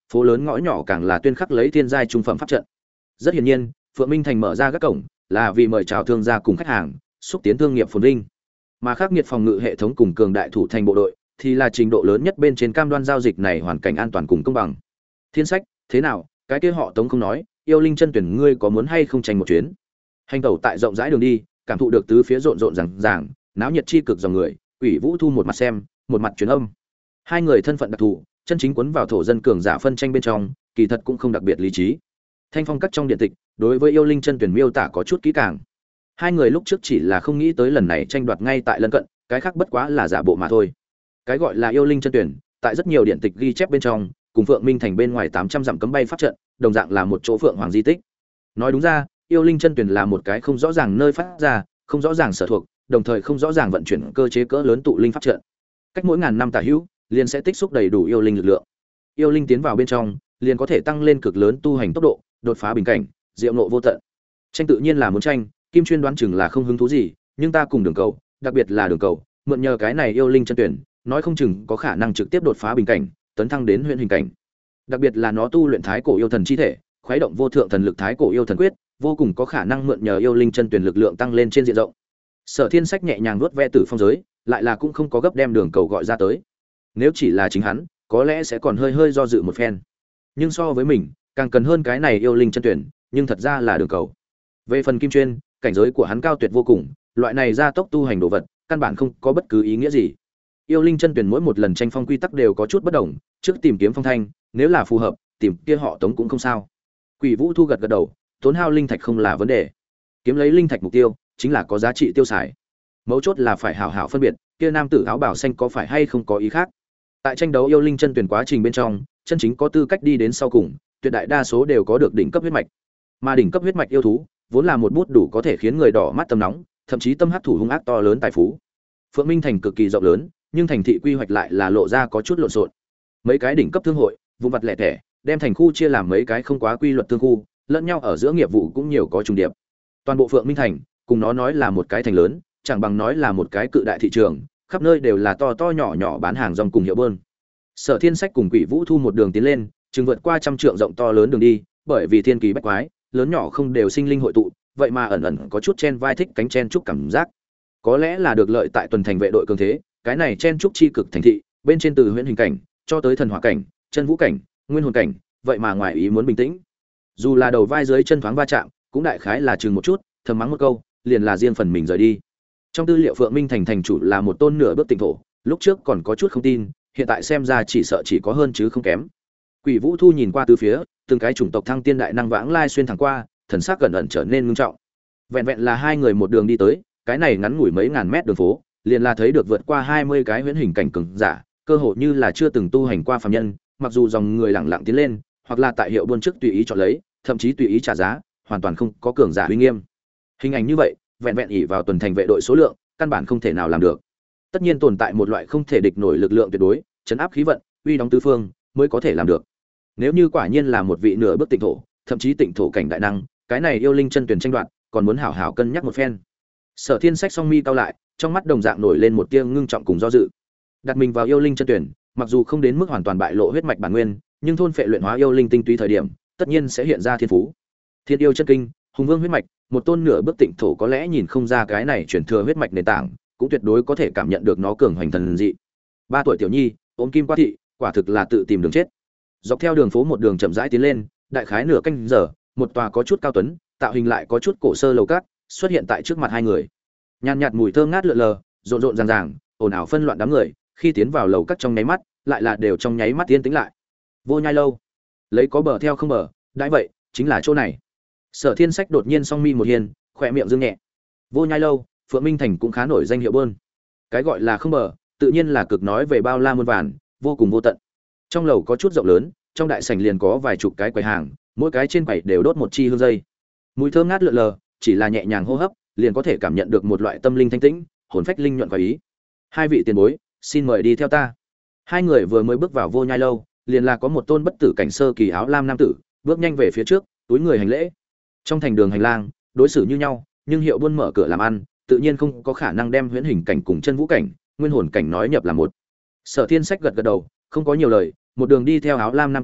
Speaker 1: phố lớn ngõ nhỏ càng là tuyên khắc lấy thiên giai trung phẩm pháp trận. Rất hiển nhiên, Phượng Minh Thành mở ra các cổng là vì mời chào thương gia cùng khách hàng, xúc tiến thương nghiệp phồn vinh. Mà khắc nghiệt phòng ngự hệ thống cùng cường đại thủ thành bộ đội thì là trình độ lớn nhất bên trên cam đoan giao dịch này hoàn cảnh an toàn cùng công bằng. Thiên Sách, thế nào, cái kia họ Tống không nói, yêu linh chân tuyển ngươi có muốn hay không tranh một chuyến? Hành tẩu tại rộng rãi đường đi, cảm thụ được tứ phía rộn rộn ràng, náo nhiệt chi cực dòng người, Quỷ Vũ Thu một mặt xem, một mặt truyền âm. Hai người thân phận đặc thù, chân chính cuốn vào thổ dân cường giả phân tranh bên trong, kỳ thật cũng không đặc biệt lý trí. Thanh phong các trong điện tịch, đối với yêu linh chân tuyển miêu tả có chút kỹ càng. Hai người lúc trước chỉ là không nghĩ tới lần này tranh đoạt ngay tại lân cận, cái khác bất quá là giả bộ mà thôi. Cái gọi là yêu linh chân tuyển, tại rất nhiều điện tịch ghi chép bên trong, cùng Phượng Minh Thành bên ngoài 800 dặm cấm bay pháp trận, đồng dạng là một chỗ Phượng Hoàng di tích. Nói đúng ra, yêu linh chân tuyển là một cái không rõ ràng nơi phát ra, không rõ ràng sở thuộc, đồng thời không rõ ràng vận chuyển cơ chế cỡ lớn tụ linh pháp trận. Cách mỗi ngàn năm tả hữu, liền sẽ tích xúc đầy đủ yêu linh lực lượng. Yêu linh tiến vào bên trong, liền có thể tăng lên cực lớn tu hành tốc độ, đột phá bình cảnh, diệu nộ vô tận. Tranh tự nhiên là muốn tranh, Kim Chuyên đoán chừng là không hứng thú gì, nhưng ta cùng Đường Cầu, đặc biệt là Đường Cầu, mượn nhờ cái này yêu linh chân tuyển, nói không chừng có khả năng trực tiếp đột phá bình cảnh, tấn thăng đến huyễn hình cảnh. Đặc biệt là nó tu luyện thái cổ yêu thần chi thể, khuấy động vô thượng thần lực thái cổ yêu thần quyết, vô cùng có khả năng mượn nhờ yêu linh chân tuyển lực lượng tăng lên trên diện rộng. Sở Thiên Sách nhẹ nhàng nuốt ve tử phong giới, lại là cũng không có gấp đem Đường Cầu gọi ra tới. Nếu chỉ là chính hắn, có lẽ sẽ còn hơi hơi do dự một phen. Nhưng so với mình, càng cần hơn cái này yêu linh chân tuyển, nhưng thật ra là Đường Cầu. Về phần Kim Chuyên, cảnh giới của hắn cao tuyệt vô cùng, loại này gia tốc tu hành đồ vật, căn bản không có bất cứ ý nghĩa gì. Yêu linh chân tuyển mỗi một lần tranh phong quy tắc đều có chút bất đồng, trước tìm kiếm phong thanh, nếu là phù hợp, tìm kia họ Tống cũng không sao. Quỷ Vũ Thu gật gật đầu, tốn hao linh thạch không là vấn đề. Kiếm lấy linh thạch mục tiêu, chính là có giá trị tiêu xài. Mấu chốt là phải hảo hảo phân biệt, kia nam tử áo bảo xanh có phải hay không có ý khác. Tại tranh đấu yêu linh chân tuyển quá trình bên trong, chân chính có tư cách đi đến sau cùng, tuyệt đại đa số đều có được đỉnh cấp huyết mạch. Mà đỉnh cấp huyết mạch yêu thú, vốn là một bút đủ có thể khiến người đỏ mắt tâm nóng, thậm chí tâm hắc thủ hung ác to lớn tài phú. Phượng Minh Thành cực kỳ rộng lớn, nhưng thành thị quy hoạch lại là lộ ra có chút lộn xộn. Mấy cái đỉnh cấp thương hội, vụ vặt lẻ tẻ, đem thành khu chia làm mấy cái không quá quy luật thương khu, lẫn nhau ở giữa nghiệp vụ cũng nhiều có trùng điệp. Toàn bộ Phượng Minh Thành, cùng nó nói là một cái thành lớn, chẳng bằng nói là một cái cự đại thị trường, khắp nơi đều là to to nhỏ nhỏ bán hàng rong cùng hiệu bơn. Sở Thiên Sách cùng Quỷ Vũ Thu một đường tiến lên, chừng vượt qua trăm trượng rộng to lớn đường đi, bởi vì thiên kỳ bách quái, lớn nhỏ không đều sinh linh hội tụ, vậy mà ẩn ẩn có chút chen vai thích cánh chen chúc cảm giác. Có lẽ là được lợi tại tuần thành vệ đội cường thế, cái này chen chúc chi cực thành thị, bên trên từ huyễn hình cảnh cho tới thần hỏa cảnh, chân vũ cảnh, nguyên hồn cảnh, vậy mà ngoài ý muốn bình tĩnh. Dù là đầu vai dưới chân thoáng va chạm, cũng đại khái là chừng một chút, thầm mắng một câu, liền là riêng phần mình rời đi. Trong tư liệu Phượng Minh Thành thành chủ là một tôn nửa bước tịnh thổ, lúc trước còn có chút không tin, hiện tại xem ra chỉ sợ chỉ có hơn chứ không kém. Quỷ Vũ Thu nhìn qua từ phía, từng cái chủng tộc thăng tiên đại năng vãng lai xuyên thẳng qua, thần sắc gần ẩn trở nên nghiêm trọng. Vẹn vẹn là hai người một đường đi tới, cái này ngắn ngủi mấy ngàn mét đường phố, liền là thấy được vượt qua 20 cái huyễn hình cảnh cường giả, cơ hội như là chưa từng tu hành qua phàm nhân, mặc dù dòng người lặng lặng tiến lên, hoặc là tại hiệu buôn trước tùy ý chọn lấy, thậm chí tùy ý trả giá, hoàn toàn không có cường giả uy nghiêm. Hình ảnh như vậy, vẹn vẹn ỷ vào tuần thành vệ đội số lượng, căn bản không thể nào làm được. Tất nhiên tồn tại một loại không thể địch nổi lực lượng tuyệt đối, chấn áp khí vận, uy đóng tứ phương, mới có thể làm được. Nếu như quả nhiên là một vị nửa bước tịnh thổ, thậm chí tịnh thổ cảnh đại năng, cái này yêu linh chân tuyển tranh đoạt, còn muốn hảo hảo cân nhắc một phen. Sở Thiên Sách song mi cau lại, trong mắt đồng dạng nổi lên một tia ngưng trọng cùng do dự. Đặt mình vào yêu linh chân tuyển, mặc dù không đến mức hoàn toàn bại lộ huyết mạch bản nguyên, nhưng thôn phệ luyện hóa yêu linh tinh túy thời điểm, tất nhiên sẽ hiện ra thiên phú. Thiên yêu chân kinh, hùng vương huyết mạch, một tôn nửa bước tịnh thổ có lẽ nhìn không ra cái này chuyển thừa huyết mạch nền tảng, cũng tuyệt đối có thể cảm nhận được nó cường hoành thần dị. 3 tuổi tiểu nhi, ôm kim qua thị, quả thực là tự tìm đường chết. Dọc theo đường phố một đường chậm rãi tiến lên, đại khái nửa canh giờ, một tòa có chút cao tuấn, tạo hình lại có chút cổ sơ lầu cát xuất hiện tại trước mặt hai người. Nhàn nhạt mùi thơm ngát lượn lờ, rộn rộn ràng ràng, ồn ào phân loạn đám người, khi tiến vào lầu cát trong nháy mắt, lại là đều trong nháy mắt tiến tĩnh lại. Vô Nhai lâu, lấy có bờ theo không bờ, đãi vậy, chính là chỗ này. Sở Thiên Sách đột nhiên song mi một hiền, khỏe miệng dương nhẹ. Vô Nhai lâu, Phượng Minh Thành cũng khá nổi danh hiệu bơn. Cái gọi là không bờ, tự nhiên là cực nói về bao la muôn vàn, vô cùng vô tận. Trong lầu có chút rộng lớn, trong đại sảnh liền có vài chục cái quầy hàng, mỗi cái trên quầy đều đốt một chi hương dây. Mùi thơm ngát lượn lờ, chỉ là nhẹ nhàng hô hấp, liền có thể cảm nhận được một loại tâm linh thanh tĩnh, hồn phách linh nhuận và ý. Hai vị tiền bối, xin mời đi theo ta. Hai người vừa mới bước vào Vô Nhai lâu, liền là có một tôn bất tử cảnh sơ kỳ áo lam nam tử, bước nhanh về phía trước, túi người hành lễ. Trong thành đường hành lang, đối xử như nhau, nhưng hiệu buôn mở cửa làm ăn, tự nhiên không có khả năng đem huyễn hình cảnh cùng chân vũ cảnh, nguyên hồn cảnh nói nhập là một. Sở Thiên Sách gật gật đầu, không có nhiều lời, một đường đi theo áo lam nam tử,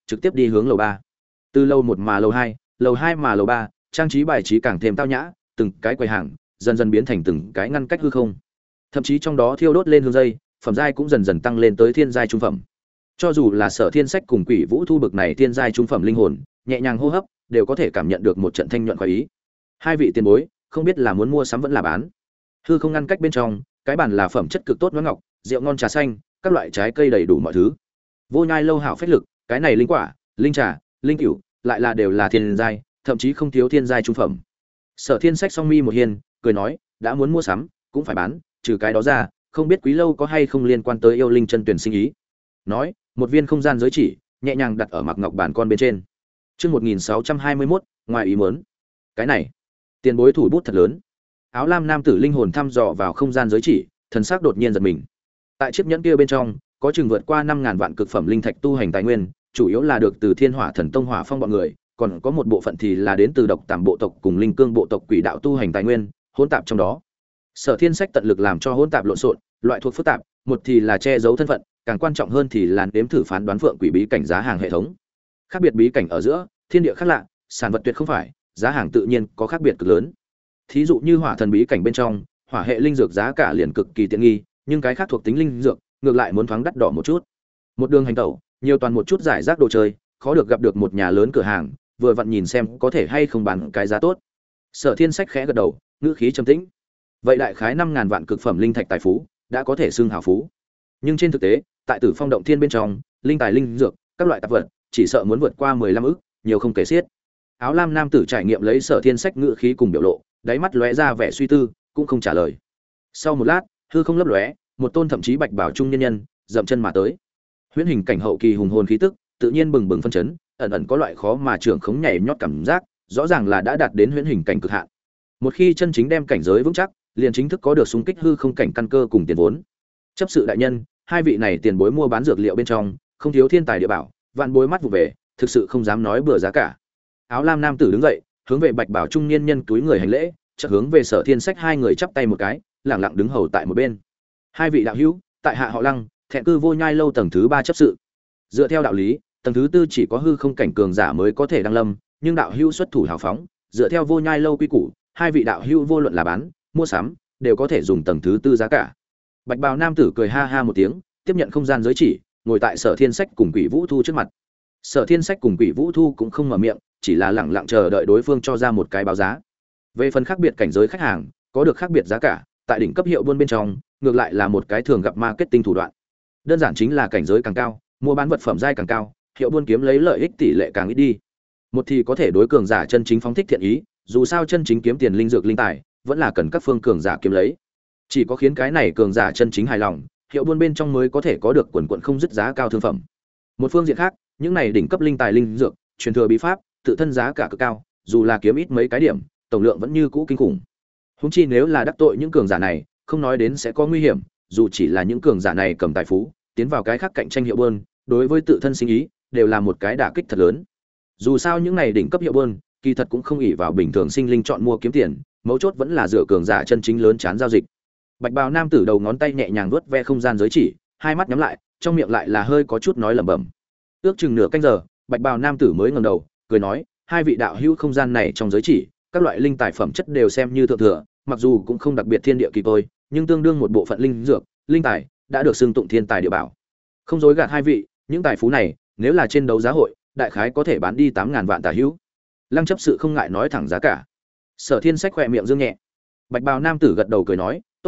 Speaker 1: trực tiếp đi hướng lầu 3. Từ lầu 1 mà lầu 2 mà lầu 3, trang trí bài trí càng thêm tao nhã, từng cái quầy hàng dần dần biến thành từng cái ngăn cách hư không. Thậm chí trong đó thiêu đốt lên hương dây, phẩm giai cũng dần dần tăng lên tới thiên giai trung phẩm. Cho dù là Sở Thiên Sách cùng Quỷ Vũ Thu bực này thiên giai trung phẩm linh hồn, nhẹ nhàng hô hấp, đều có thể cảm nhận được một trận thanh nhuận khoái ý. Hai vị tiền bối, không biết là muốn mua sắm vẫn là bán. Hư không ngăn cách bên trong, cái bàn là phẩm chất cực tốt ngoan ngọc, rượu ngon trà xanh, các loại trái cây đầy đủ mọi thứ. Vô nhai lâu hảo phách lực, cái này linh quả, linh trà, linh cửu, lại là đều là thiên giai, thậm chí không thiếu thiên giai trung phẩm. Sở Thiên Sách song mi một hiên, cười nói, đã muốn mua sắm, cũng phải bán, trừ cái đó ra, không biết quý lâu có hay không liên quan tới yêu linh chân tuyển sinh ý. Nói, một viên không gian giới chỉ, nhẹ nhàng đặt ở mặc ngọc bàn con bên trên. Chương 1621, ngoài ý muốn. Cái này, tiền bối thủ bút thật lớn. Áo lam nam tử linh hồn thăm dò vào không gian giới chỉ, thần sắc đột nhiên giật mình. Tại chiếc nhẫn kia bên trong, có chừng vượt qua 5000 vạn cực phẩm linh thạch tu hành tài nguyên, chủ yếu là được từ Thiên Hỏa Thần Tông Hỏa Phong bọn người, còn có một bộ phận thì là đến từ Độc Tàm bộ tộc cùng Linh Cương bộ tộc quỷ đạo tu hành tài nguyên, hỗn tạp trong đó. Sở Thiên Sách tận lực làm cho hỗn tạp lộn xộn, loại thuộc phức tạp, một thì là che giấu thân phận, càng quan trọng hơn thì là nếm thử phán đoán phượng quỷ bí cảnh giá hàng hệ thống. Khác biệt bí cảnh ở giữa, thiên địa khác lạ, sản vật tuyệt không phải, giá hàng tự nhiên có khác biệt cực lớn. Thí dụ như Hỏa Thần bí cảnh bên trong, hỏa hệ linh dược giá cả liền cực kỳ tiện nghi, nhưng cái khác thuộc tính linh dược, ngược lại muốn thoáng đắt đỏ một chút. Một đường hành tẩu, nhiều toàn một chút giải rác đồ chơi, khó được gặp được một nhà lớn cửa hàng, vừa vặn nhìn xem có thể hay không bán cái giá tốt. Sở Thiên Sách khẽ gật đầu, ngữ khí trầm tĩnh. Vậy đại khái 5000 vạn cực phẩm linh thạch tài phú, đã có thể xưng hào phú. Nhưng trên thực tế, tại Tử Phong động thiên bên trong, linh tài linh dược, các loại tạp vật, chỉ sợ muốn vượt qua 15 ức, nhiều không kể xiết. Áo lam nam tử trải nghiệm lấy Sở Thiên Sách ngữ khí cùng biểu lộ, đáy mắt lóe ra vẻ suy tư, cũng không trả lời. Sau một lát, hư không lấp lóe, một tôn thậm chí bạch bảo trung nhân nhân, dậm chân mà tới. Huyễn hình cảnh hậu kỳ hùng hồn khí tức, tự nhiên bừng bừng phân chấn, ẩn ẩn có loại khó mà trưởng khống nhảy nhót cảm giác, rõ ràng là đã đạt đến huyễn hình cảnh cực hạn. Một khi chân chính đem cảnh giới vững chắc, liền chính thức có được xung kích hư không cảnh căn cơ cùng tiền vốn. Chấp sự đại nhân, hai vị này tiền bối mua bán dược liệu bên trong, không thiếu thiên tài địa bảo, vạn bối mắt vụ về, thực sự không dám nói bừa giá cả. Áo lam nam tử đứng dậy, hướng về bạch bảo trung niên nhân túi người hành lễ, chợt hướng về Sở Thiên Sách hai người chắp tay một cái, lặng lặng đứng hầu tại một bên. Hai vị đạo hữu, tại hạ họ Lăng, thẹn cư vô nhai lâu tầng thứ 3 chấp sự. Dựa theo đạo lý, tầng thứ 4 chỉ có hư không cảnh cường giả mới có thể đăng lâm, nhưng đạo hữu xuất thủ hào phóng, dựa theo vô nhai lâu quy củ, hai vị đạo hữu vô luận là bán, mua sắm, đều có thể dùng tầng thứ 4 giá cả. Bạch bào nam tử cười ha ha một tiếng, tiếp nhận không gian giới chỉ, ngồi tại Sở Thiên Sách cùng Quỷ Vũ Thu trước mặt. Sở Thiên Sách cùng Quỷ Vũ Thu cũng không mở miệng, chỉ là lặng lặng chờ đợi đối phương cho ra một cái báo giá. Về phần khác biệt cảnh giới khách hàng, có được khác biệt giá cả, tại đỉnh cấp hiệu buôn bên trong, ngược lại là một cái thường gặp marketing thủ đoạn. Đơn giản chính là cảnh giới càng cao, mua bán vật phẩm giai càng cao, hiệu buôn kiếm lấy lợi ích tỷ lệ càng ít đi. Một thì có thể đối cường giả chân chính phóng thích thiện ý, dù sao chân chính kiếm tiền linh dược linh tài, vẫn là cần các phương cường giả kiếm lấy. Chỉ có khiến cái này cường giả chân chính hài lòng, hiệu buôn bên trong mới có thể có được quần quần không dứt giá cao thương phẩm. Một phương diện khác, những này đỉnh cấp linh tài linh dược, truyền thừa bí pháp, tự thân giá cả cực cao, dù là kiếm ít mấy cái điểm, tổng lượng vẫn như cũ kinh khủng. Huống chi nếu là đắc tội những cường giả này, không nói đến sẽ có nguy hiểm, dù chỉ là những cường giả này cầm tài phú, tiến vào cái khác cạnh tranh hiệu buôn, đối với tự thân sinh ý đều là một cái đả kích thật lớn. Dù sao những này đỉnh cấp hiệu buôn, kỳ thật cũng không ỷ vào bình thường sinh linh chọn mua kiếm tiền, mấu chốt vẫn là dựa cường giả chân chính lớn chán giao dịch. Bạch bào nam tử đầu ngón tay nhẹ nhàng vuốt ve không gian giới chỉ, hai mắt nhắm lại, trong miệng lại là hơi có chút nói lẩm bẩm. Ước chừng nửa canh giờ, bạch bào nam tử mới ngẩng đầu, cười nói, hai vị đạo hữu không gian này trong giới chỉ, các loại linh tài phẩm chất đều xem như thượng thừa, mặc dù cũng không đặc biệt thiên địa kỳ tôi, nhưng tương đương một bộ phận linh dược, linh tài đã được xưng tụng thiên tài địa bảo. Không dối gạt hai vị, những tài phú này, nếu là trên đấu giá hội, đại khái có thể bán đi 8000 vạn tà hữu. Lăng chấp sự không ngại nói thẳng giá cả. Sở Thiên Sách khẽ miệng dương nhẹ. Bạch bào nam tử gật đầu cười nói, "Tốt.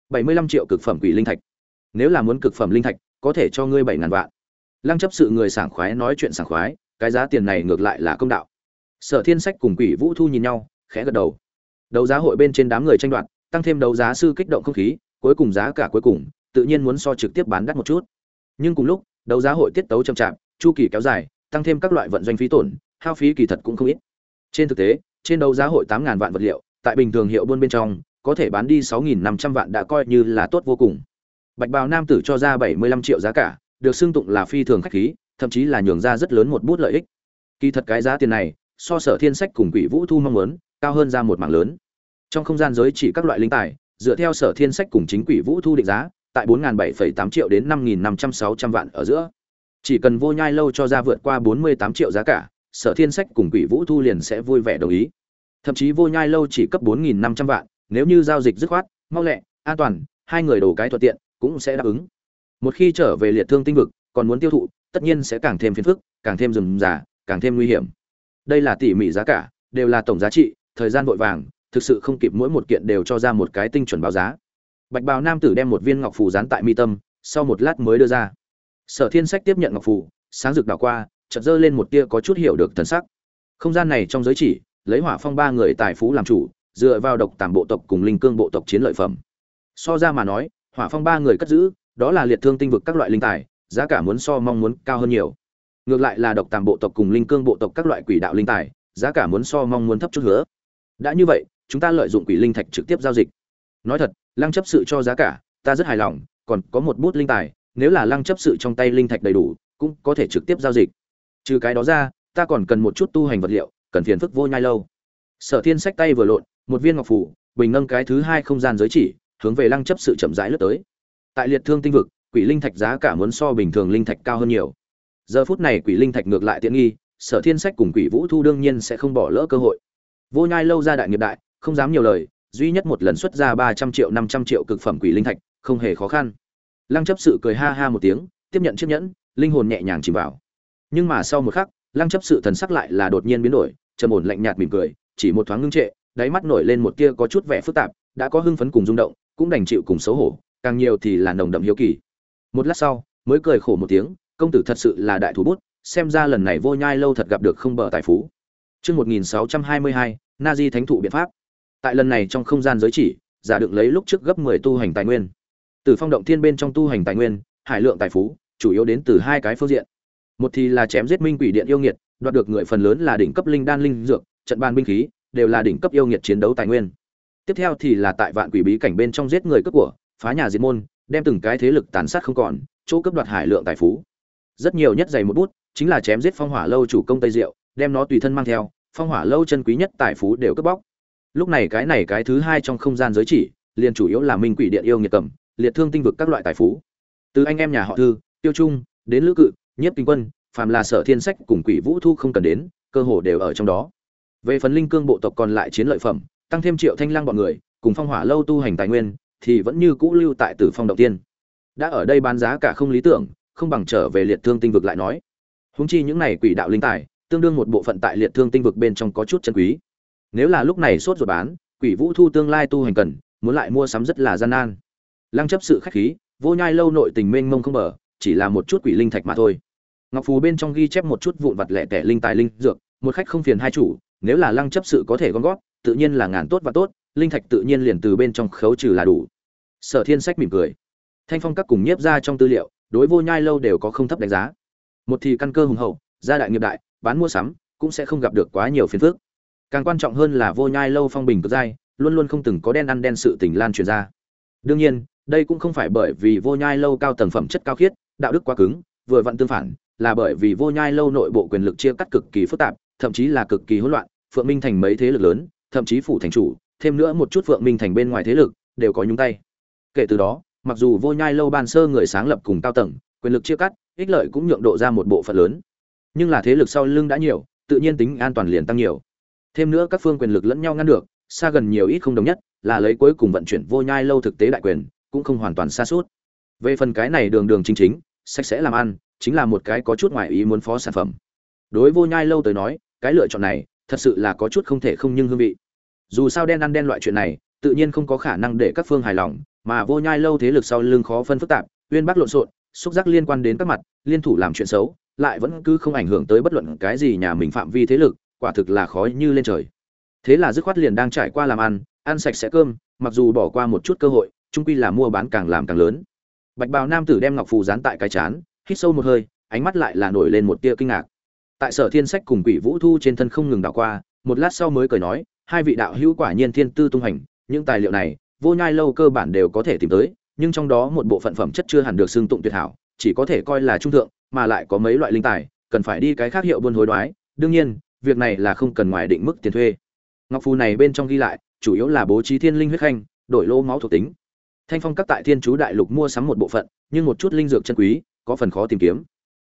Speaker 1: 75 triệu cực phẩm quỷ linh thạch. Nếu là muốn cực phẩm linh thạch, có thể cho ngươi 7000 vạn." Lăng chấp sự người sảng khoái nói chuyện sảng khoái, cái giá tiền này ngược lại là công đạo. Sở Thiên Sách cùng Quỷ Vũ Thu nhìn nhau, khẽ gật đầu. Đấu giá hội bên trên đám người tranh đoạt, tăng thêm đấu giá sư kích động không khí, cuối cùng giá cả cuối cùng, tự nhiên muốn so trực tiếp bán đắt một chút. Nhưng cùng lúc, đấu giá hội tiết tấu chậm chạp, chu kỳ kéo dài, tăng thêm các loại vận doanh phí tổn, hao phí kỳ thật cũng không ít. Trên thực tế, trên đấu giá hội 8000 vạn vật liệu, tại bình thường hiệu buôn bên trong, có thể bán đi 6500 vạn đã coi như là tốt vô cùng. Bạch bào nam tử cho ra 75 triệu giá cả, được xưng tụng là phi thường khách khí, thậm chí là nhường ra rất lớn một bút lợi ích. Kỳ thật cái giá tiền này, so Sở Thiên Sách cùng Quỷ Vũ Thu mong muốn, cao hơn ra một mảng lớn. Trong không gian giới chỉ các loại linh tài, dựa theo Sở Thiên Sách cùng chính Quỷ Vũ Thu định giá, tại 4007,8 triệu đến 5500-600 vạn ở giữa. Chỉ cần Vô Nhai lâu cho ra vượt qua 48 triệu giá cả, Sở Thiên Sách cùng Quỷ Vũ Thu liền sẽ vui vẻ đồng ý. Thậm chí Vô Nhai lâu chỉ cấp 4.500 vạn, nếu như giao dịch dứt khoát, mau lẹ, an toàn, hai người đổ cái thuận tiện, cũng sẽ đáp ứng. Một khi trở về Liệt Thương tinh vực, còn muốn tiêu thụ, tất nhiên sẽ càng thêm phiền phức, càng thêm rườm rà, càng thêm nguy hiểm. Đây là tỉ mỉ giá cả, đều là tổng giá trị, thời gian vội vàng, thực sự không kịp mỗi một kiện đều cho ra một cái tinh chuẩn báo giá. Bạch bào nam tử đem một viên ngọc phù dán tại mi tâm, sau một lát mới đưa ra. Sở Thiên Sách tiếp nhận ngọc phù, sáng rực đảo qua, chợt giơ lên một tia có chút hiểu được thần sắc. Không gian này trong giới chỉ, lấy Hỏa Phong ba người tài phú làm chủ, dựa vào độc tàm bộ tộc cùng linh cương bộ tộc chiến lợi phẩm. So ra mà nói, Hỏa Phong ba người cất giữ, đó là Liệt Thương tinh vực các loại linh tài, giá cả muốn so mong muốn cao hơn nhiều. Ngược lại là độc tàm bộ tộc cùng linh cương bộ tộc các loại quỷ đạo linh tài, giá cả muốn so mong muốn thấp chút nữa. Đã như vậy, chúng ta lợi dụng quỷ linh thạch trực tiếp giao dịch. Nói thật, Lăng chấp sự cho giá cả, ta rất hài lòng, còn có một bút linh tài, nếu là Lăng chấp sự trong tay linh thạch đầy đủ, cũng có thể trực tiếp giao dịch. Trừ cái đó ra, ta còn cần một chút tu hành vật liệu, cần phiền phức Vô Nhai lâu. Sở Thiên Sách tay vừa lộn, một viên ngọc phù, bình nâng cái thứ hai không gian giới chỉ, hướng về Lăng chấp sự chậm rãi lướt tới. Tại Liệt Thương tinh vực, quỷ linh thạch giá cả muốn so bình thường linh thạch cao hơn nhiều. Giờ phút này quỷ linh thạch ngược lại tiện nghi, Sở Thiên Sách cùng Quỷ Vũ Thu đương nhiên sẽ không bỏ lỡ cơ hội. Vô Nhai lâu ra đại nghiệp đại, không dám nhiều lời, duy nhất một lần xuất ra 300 triệu 500 triệu cực phẩm quỷ linh thạch, không hề khó khăn. Lăng chấp sự cười ha ha một tiếng, tiếp nhận chiếc nhẫn, linh hồn nhẹ nhàng chìm vào. Nhưng mà sau một khắc, Lăng chấp sự thần sắc lại là đột nhiên biến đổi, trầm ổn lạnh nhạt mỉm cười, chỉ một thoáng ngưng trệ, đáy mắt nổi lên một tia có chút vẻ phức tạp, đã có hưng phấn cùng rung động, cũng đành chịu cùng xấu hổ, càng nhiều thì là nồng đậm hiếu kỳ. Một lát sau, mới cười khổ một tiếng, công tử thật sự là đại thủ bút, xem ra lần này Vô Nhai lâu thật gặp được không bờ tài phú. Chương 1622, Nazi thánh thụ biện pháp. Tại lần này trong không gian giới chỉ, giả đựng lấy lúc trước gấp 10 tu hành tài nguyên. Từ Phong động thiên bên trong tu hành tài nguyên, hải lượng tài phú, chủ yếu đến từ hai cái phương diện. Một thì là chém giết minh quỷ điện yêu nghiệt, đoạt được người phần lớn là đỉnh cấp linh đan linh dược, trận bàn binh khí, đều là đỉnh cấp yêu nghiệt chiến đấu tài nguyên. Tiếp theo thì là tại vạn quỷ bí cảnh bên trong giết người cướp của, phá nhà diệt môn, đem từng cái thế lực tàn sát không còn, chỗ cướp đoạt hải lượng tài phú. Rất nhiều nhất dày một bút, chính là chém giết Phong Hỏa lâu chủ công Tây Diệu, đem nó tùy thân mang theo, Phong Hỏa lâu chân quý nhất tài phú đều cướp bóc. Lúc này cái thứ hai trong không gian giới chỉ, liền chủ yếu là minh quỷ điện yêu nghiệt cầm, Liệt Thương tinh vực các loại tài phú. Từ anh em nhà họ Thư, Tiêu Trung, đến Lữ Cự, Nhiếp Kinh Quân, phàm là Sở Thiên Sách cùng Quỷ Vũ Thu không cần đến, cơ hồ đều ở trong đó. Về phần linh cương bộ tộc còn lại chiến lợi phẩm, tăng thêm Triệu Thanh Lăng bọn người, cùng Phong Hỏa lâu tu hành tài nguyên, thì vẫn như cũ lưu tại Tử Phong động tiên. Đã ở đây bán giá cả không lý tưởng, không bằng trở về Liệt Thương tinh vực lại nói. Huống chi những này quỷ đạo linh tài, tương đương một bộ phận tại Liệt Thương tinh vực bên trong có chút chân quý. Nếu là lúc này sốt ruột bán, Quỷ Vũ Thu tương lai tu hành cần, muốn lại mua sắm rất là gian nan. Lăng chấp sự khách khí, Vô Nhai lâu nội tình mênh mông không bờ, chỉ là một chút quỷ linh thạch mà thôi. Ngọc phù bên trong ghi chép một chút vụn vặt lẻ tẻ linh tài linh dược, một khách không phiền hai chủ, nếu là Lăng chấp sự có thể gom gót, tự nhiên là ngàn tốt và tốt, linh thạch tự nhiên liền từ bên trong khấu trừ là đủ. Sở Thiên Sách mỉm cười. Thanh Phong các cùng nhiếp ra trong tư liệu, đối Vô Nhai lâu đều có không thấp đánh giá. Một thì căn cơ hùng hậu, gia đại nghiệp đại, bán mua sắm cũng sẽ không gặp được quá nhiều phiền phức. Càng quan trọng hơn là Vô Nhai lâu phong bình cực dai, luôn luôn không từng có đen ăn đen sự tình lan truyền ra. Đương nhiên, đây cũng không phải bởi vì Vô Nhai lâu cao tầng phẩm chất cao khiết, đạo đức quá cứng, vừa vặn tương phản, là bởi vì Vô Nhai lâu nội bộ quyền lực chia cắt cực kỳ phức tạp, thậm chí là cực kỳ hỗn loạn, Phượng Minh thành mấy thế lực lớn, thậm chí phủ thành chủ, thêm nữa một chút Phượng Minh thành bên ngoài thế lực, đều có nhúng tay. Kể từ đó, mặc dù Vô Nhai lâu ban sơ người sáng lập cùng cao tầng, quyền lực chia cắt, ích lợi cũng nhượng độ ra một bộ phận lớn. Nhưng là thế lực sau lưng đã nhiều, tự nhiên tính an toàn liền tăng nhiều. Thêm nữa các phương quyền lực lẫn nhau ngăn được, xa gần nhiều ít không đồng nhất, là lấy cuối cùng vận chuyển Vô Nhai lâu thực tế đại quyền, cũng không hoàn toàn xa suốt. Về phần cái này đường đường chính chính, sạch sẽ làm ăn, chính là một cái có chút ngoài ý muốn phó sản phẩm. Đối Vô Nhai lâu tới nói, cái lựa chọn này, thật sự là có chút không thể không nhưng hương vị. Dù sao đen ăn đen loại chuyện này, tự nhiên không có khả năng để các phương hài lòng, mà Vô Nhai lâu thế lực sau lưng khó phân phức tạp, uyên bác lộn xộn, xúc giác liên quan đến các mặt, liên thủ làm chuyện xấu, lại vẫn cứ không ảnh hưởng tới bất luận cái gì nhà mình phạm vi thế lực, quả thực là khó như lên trời. Thế là dứt khoát liền đang trải qua làm ăn sạch sẽ cơm, mặc dù bỏ qua một chút cơ hội, chung quy là mua bán càng làm càng lớn. Bạch bào nam tử đem ngọc phù dán tại cái chán, hít sâu một hơi, ánh mắt lại là nổi lên một tia kinh ngạc. Tại Sở Thiên Sách cùng Quỷ Vũ Thu trên thân không ngừng đảo qua, một lát sau mới cười nói, hai vị đạo hữu quả nhiên thiên tư tung hành, những tài liệu này, Vô Nhai lâu cơ bản đều có thể tìm tới, nhưng trong đó một bộ phận phẩm chất chưa hẳn được xưng tụng tuyệt hảo, chỉ có thể coi là trung thượng, mà lại có mấy loại linh tài, cần phải đi cái khác hiệu buôn hối đoái, đương nhiên, việc này là không cần ngoài định mức tiền thuê. Ngọc phù này bên trong ghi lại, chủ yếu là bố trí thiên linh huyết khanh, đổi lô máu thuộc tính. Thanh Phong các tại Thiên Chú đại lục mua sắm một bộ phận, nhưng một chút linh dược chân quý, có phần khó tìm kiếm.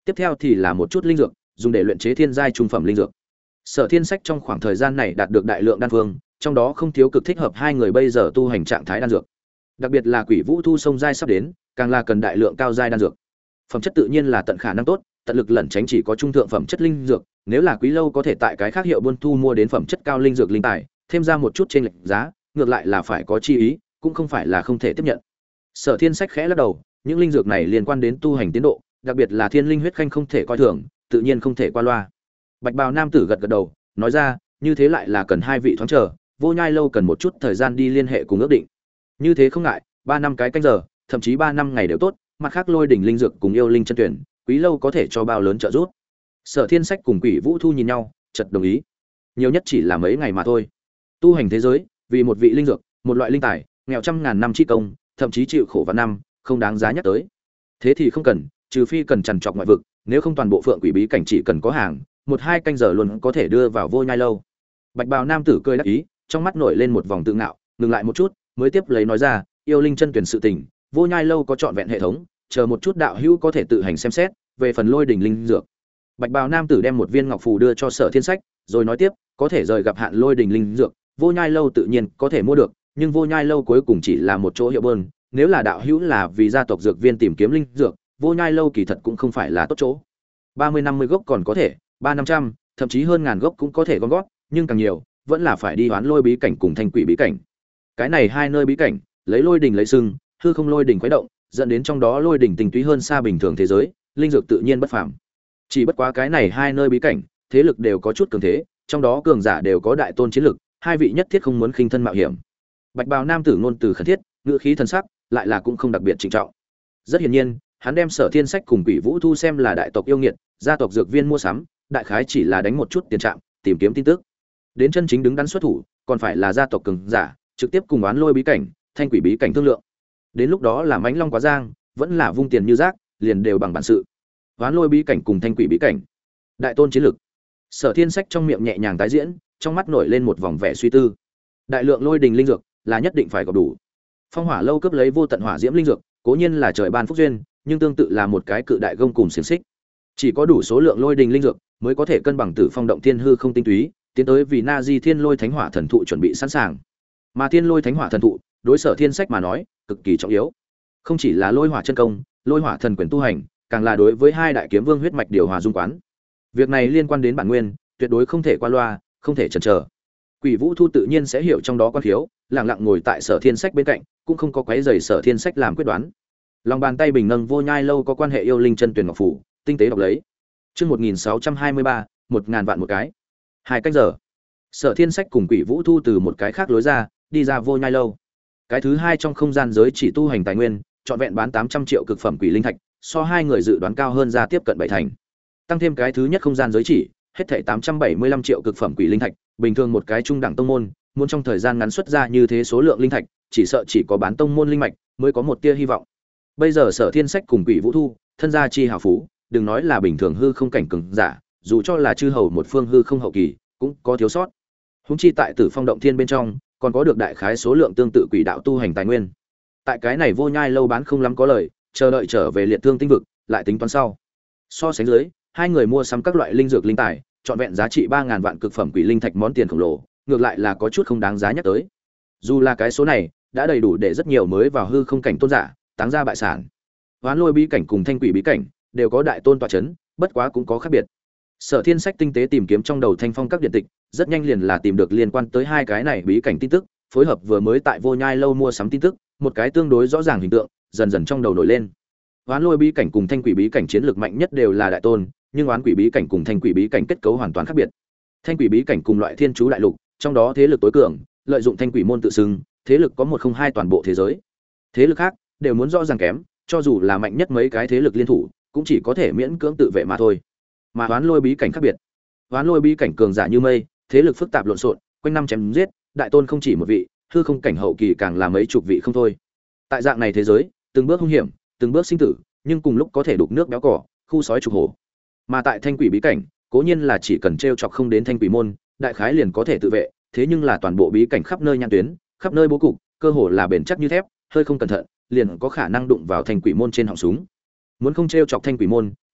Speaker 1: Tiếp theo thì là một chút linh dược, dùng để luyện chế thiên giai trung phẩm linh dược. Sở Thiên Sách trong khoảng thời gian này đạt được đại lượng đan phương, trong đó không thiếu cực thích hợp hai người bây giờ tu hành trạng thái đan dược. Đặc biệt là Quỷ Vũ Thu sông giai sắp đến, càng là cần đại lượng cao giai đan dược. Phẩm chất tự nhiên là tận khả năng tốt, tận lực lẩn tránh chỉ có trung thượng phẩm chất linh dược, nếu là Quý lâu có thể tại cái khác hiệu buôn thu mua đến phẩm chất cao linh dược linh tài, thêm ra một chút trên lệch giá, ngược lại là phải có chi ý, cũng không phải là không thể tiếp nhận. Sở Thiên Sách khẽ lắc đầu, những linh dược này liên quan đến tu hành tiến độ, đặc biệt là thiên linh huyết khanh không thể coi thường, tự nhiên không thể qua loa. Bạch bào nam tử gật gật đầu, nói ra, như thế lại là cần hai vị thoáng chờ, Vô Nhai lâu cần một chút thời gian đi liên hệ cùng ước định. Như thế không ngại, 3 năm cái canh giờ, thậm chí 3 năm ngày đều tốt, mặt khác Lôi đỉnh linh dược cùng yêu linh chân tuyển, Quý lâu có thể cho bao lớn trợ giúp. Sở Thiên Sách cùng Quỷ Vũ Thu nhìn nhau, chợt đồng ý. Nhiều nhất chỉ là mấy ngày mà thôi. Tu hành thế giới, vì một vị linh dược, một loại linh tài, nghèo trăm ngàn năm chi công, thậm chí chịu khổ vạn năm, không đáng giá nhắc tới. Thế thì không cần, trừ phi cần trằn trọc ngoại vực, nếu không toàn bộ Phượng Quỷ bí cảnh chỉ cần có hàng, 1-2 canh giờ luôn có thể đưa vào Vô Nhai lâu. Bạch bào nam tử cười đắc ý, trong mắt nổi lên một vòng tự ngạo, ngừng lại một chút, mới tiếp lấy nói ra, yêu linh chân tuyển sự tình, Vô Nhai lâu có trọn vẹn hệ thống, chờ một chút đạo hữu có thể tự hành xem xét, về phần Lôi đỉnh linh dược. Bạch bào nam tử đem một viên ngọc phù đưa cho Sở Thiên Sách, rồi nói tiếp, có thể rời gặp hạn Lôi đỉnh linh dược, Vô Nhai lâu tự nhiên có thể mua được, nhưng Vô Nhai lâu cuối cùng chỉ là một chỗ hiệu bơn, nếu là đạo hữu là vì gia tộc dược viên tìm kiếm linh dược, Vô Nhai lâu kỳ thật cũng không phải là tốt chỗ. 30-50 gốc còn có thể, 300-500, thậm chí hơn ngàn gốc cũng có thể gom gót, nhưng càng nhiều, vẫn là phải đi Hoán Lôi bí cảnh cùng Thanh Quỷ bí cảnh. Cái này hai nơi bí cảnh, lấy lôi đỉnh lấy sừng, hư không lôi đỉnh khuấy động, dẫn đến trong đó lôi đỉnh tinh túy hơn xa bình thường thế giới, linh dược tự nhiên bất phàm. Chỉ bất quá cái này hai nơi bí cảnh, thế lực đều có chút cường thế, trong đó cường giả đều có đại tôn chiến lực, hai vị nhất thiết không muốn khinh thân mạo hiểm. Bạch bào nam tử ngôn từ khẩn thiết, ngữ khí thần sắc, lại là cũng không đặc biệt trịnh trọng. Rất hiển nhiên, hắn đem Sở Thiên Sách cùng Quỷ Vũ Thu xem là đại tộc yêu nghiệt, gia tộc dược viên mua sắm, đại khái chỉ là đánh một chút tiền trạng, tìm kiếm tin tức. Đến chân chính đứng đắn xuất thủ, còn phải là gia tộc cường giả, trực tiếp cùng Oán Lôi bí cảnh, Thanh Quỷ bí cảnh thương lượng. Đến lúc đó là mãnh long quá giang, vẫn là vung tiền như rác, liền đều bằng bản sự. Oán Lôi bí cảnh cùng Thanh Quỷ bí cảnh, đại tôn chiến lực. Sở Thiên Sách trong miệng nhẹ nhàng tái diễn, trong mắt nổi lên một vòng vẻ suy tư. Đại lượng lôi đình linh dược là nhất định phải có đủ. Phong Hỏa lâu cướp lấy vô tận hỏa diễm linh dược, cố nhiên là trời ban phúc duyên, nhưng tương tự là một cái cự đại gông cùng xiềng xích. Chỉ có đủ số lượng lôi đình linh dược mới có thể cân bằng Tử Phong động thiên hư không tinh túy, tiến tới vì Na Di Thiên Lôi Thánh Hỏa thần thụ chuẩn bị sẵn sàng. Mà Thiên Lôi Thánh Hỏa thần thụ, đối Sở Thiên Sách mà nói, cực kỳ trọng yếu. Không chỉ là lôi hỏa chân công, lôi hỏa thần quyền tu hành, càng là đối với hai đại kiếm vương huyết mạch điều hòa dung quán. Việc này liên quan đến bản nguyên, tuyệt đối không thể qua loa, không thể chần chờ. Quỷ Vũ Thu tự nhiên sẽ hiểu trong đó quan khiếu, lặng lặng ngồi tại Sở Thiên Sách bên cạnh, cũng không có quấy rầy Sở Thiên Sách làm quyết đoán. Lòng bàn tay bình nâng Vô Nhai lâu có quan hệ yêu linh chân tuyển ngọc phủ, tinh tế đọc lấy. Chương 1623, 1000 vạn một cái. 2 canh giờ. Sở Thiên Sách cùng Quỷ Vũ Thu từ một cái khác lối ra, đi ra Vô Nhai lâu. Cái thứ hai trong không gian giới chỉ tu hành tài nguyên, trọn vẹn bán 800 triệu cực phẩm quỷ linh thạch, so hai người dự đoán cao hơn ra tiếp cận 7 thành. Tăng thêm cái thứ nhất không gian giới chỉ, hết thảy 875 triệu cực phẩm quỷ linh thạch, bình thường một cái trung đẳng tông môn, muốn trong thời gian ngắn xuất ra như thế số lượng linh thạch, chỉ sợ chỉ có bán tông môn linh mạch mới có một tia hy vọng. Bây giờ Sở Thiên Sách cùng Quỷ Vũ Thu, thân gia chi hào phú, đừng nói là bình thường hư không cảnh cường giả, dù cho là chư hầu một phương hư không hậu kỳ, cũng có thiếu sót. Huống chi tại Tử Phong động thiên bên trong, còn có được đại khái số lượng tương tự quỷ đạo tu hành tài nguyên. Tại cái này Vô Nhai lâu bán không lắm có lời, chờ đợi trở về Liệt Thương tinh vực, lại tính toán sau. So sánh dưới, hai người mua sắm các loại linh dược linh tài, trọn vẹn giá trị 3000 vạn cực phẩm quỷ linh thạch món tiền khổng lồ, ngược lại là có chút không đáng giá nhắc tới. Dù là cái số này, đã đầy đủ để rất nhiều mới vào hư không cảnh tôn giả táng ra bại sản. Hoán Lôi bí cảnh cùng Thanh Quỷ bí cảnh đều có đại tôn tọa chấn, bất quá cũng có khác biệt. Sở Thiên Sách tinh tế tìm kiếm trong đầu thanh phong các điện tịch, rất nhanh liền là tìm được liên quan tới hai cái này bí cảnh tin tức, phối hợp vừa mới tại Vô Nhai lâu mua sắm tin tức, một cái tương đối rõ ràng hình tượng dần dần trong đầu nổi lên. Hoán Lôi bí cảnh cùng Thanh Quỷ bí cảnh chiến lược mạnh nhất đều là đại tôn, nhưng Hoán Quỷ bí cảnh cùng Thanh Quỷ bí cảnh kết cấu hoàn toàn khác biệt. Thanh Quỷ bí cảnh cùng loại thiên chú đại lục, trong đó thế lực tối cường, lợi dụng Thanh Quỷ môn tự xưng, thế lực có 102 toàn bộ thế giới. Thế lực khác đều muốn rõ ràng kém, cho dù là mạnh nhất mấy cái thế lực liên thủ, cũng chỉ có thể miễn cưỡng tự vệ mà thôi. Mà Hoán Lôi bí cảnh khác biệt. Hoán Lôi bí cảnh cường giả như mây, thế lực phức tạp lộn xộn, quanh năm chém giết, đại tôn không chỉ một vị, hư không cảnh hậu kỳ càng là mấy chục vị không thôi. Tại dạng này thế giới, từng bước hung hiểm, từng bước sinh tử, nhưng cùng lúc có thể đục nước béo cỏ, khu sói trục hổ. Mà tại Thanh Quỷ bí cảnh, cố nhiên là chỉ cần trêu chọc không đến Thanh Quỷ môn, đại khái liền có thể tự vệ, thế nhưng là toàn bộ bí cảnh khắp nơi nhãn tuyến, khắp nơi bố cục, cơ hồ là bền chắc như thép, hơi không cẩn thận, liền có khả năng đụng vào Thanh Quỷ môn trên họng súng. Muốn không trêu chọc Thanh Quỷ môn,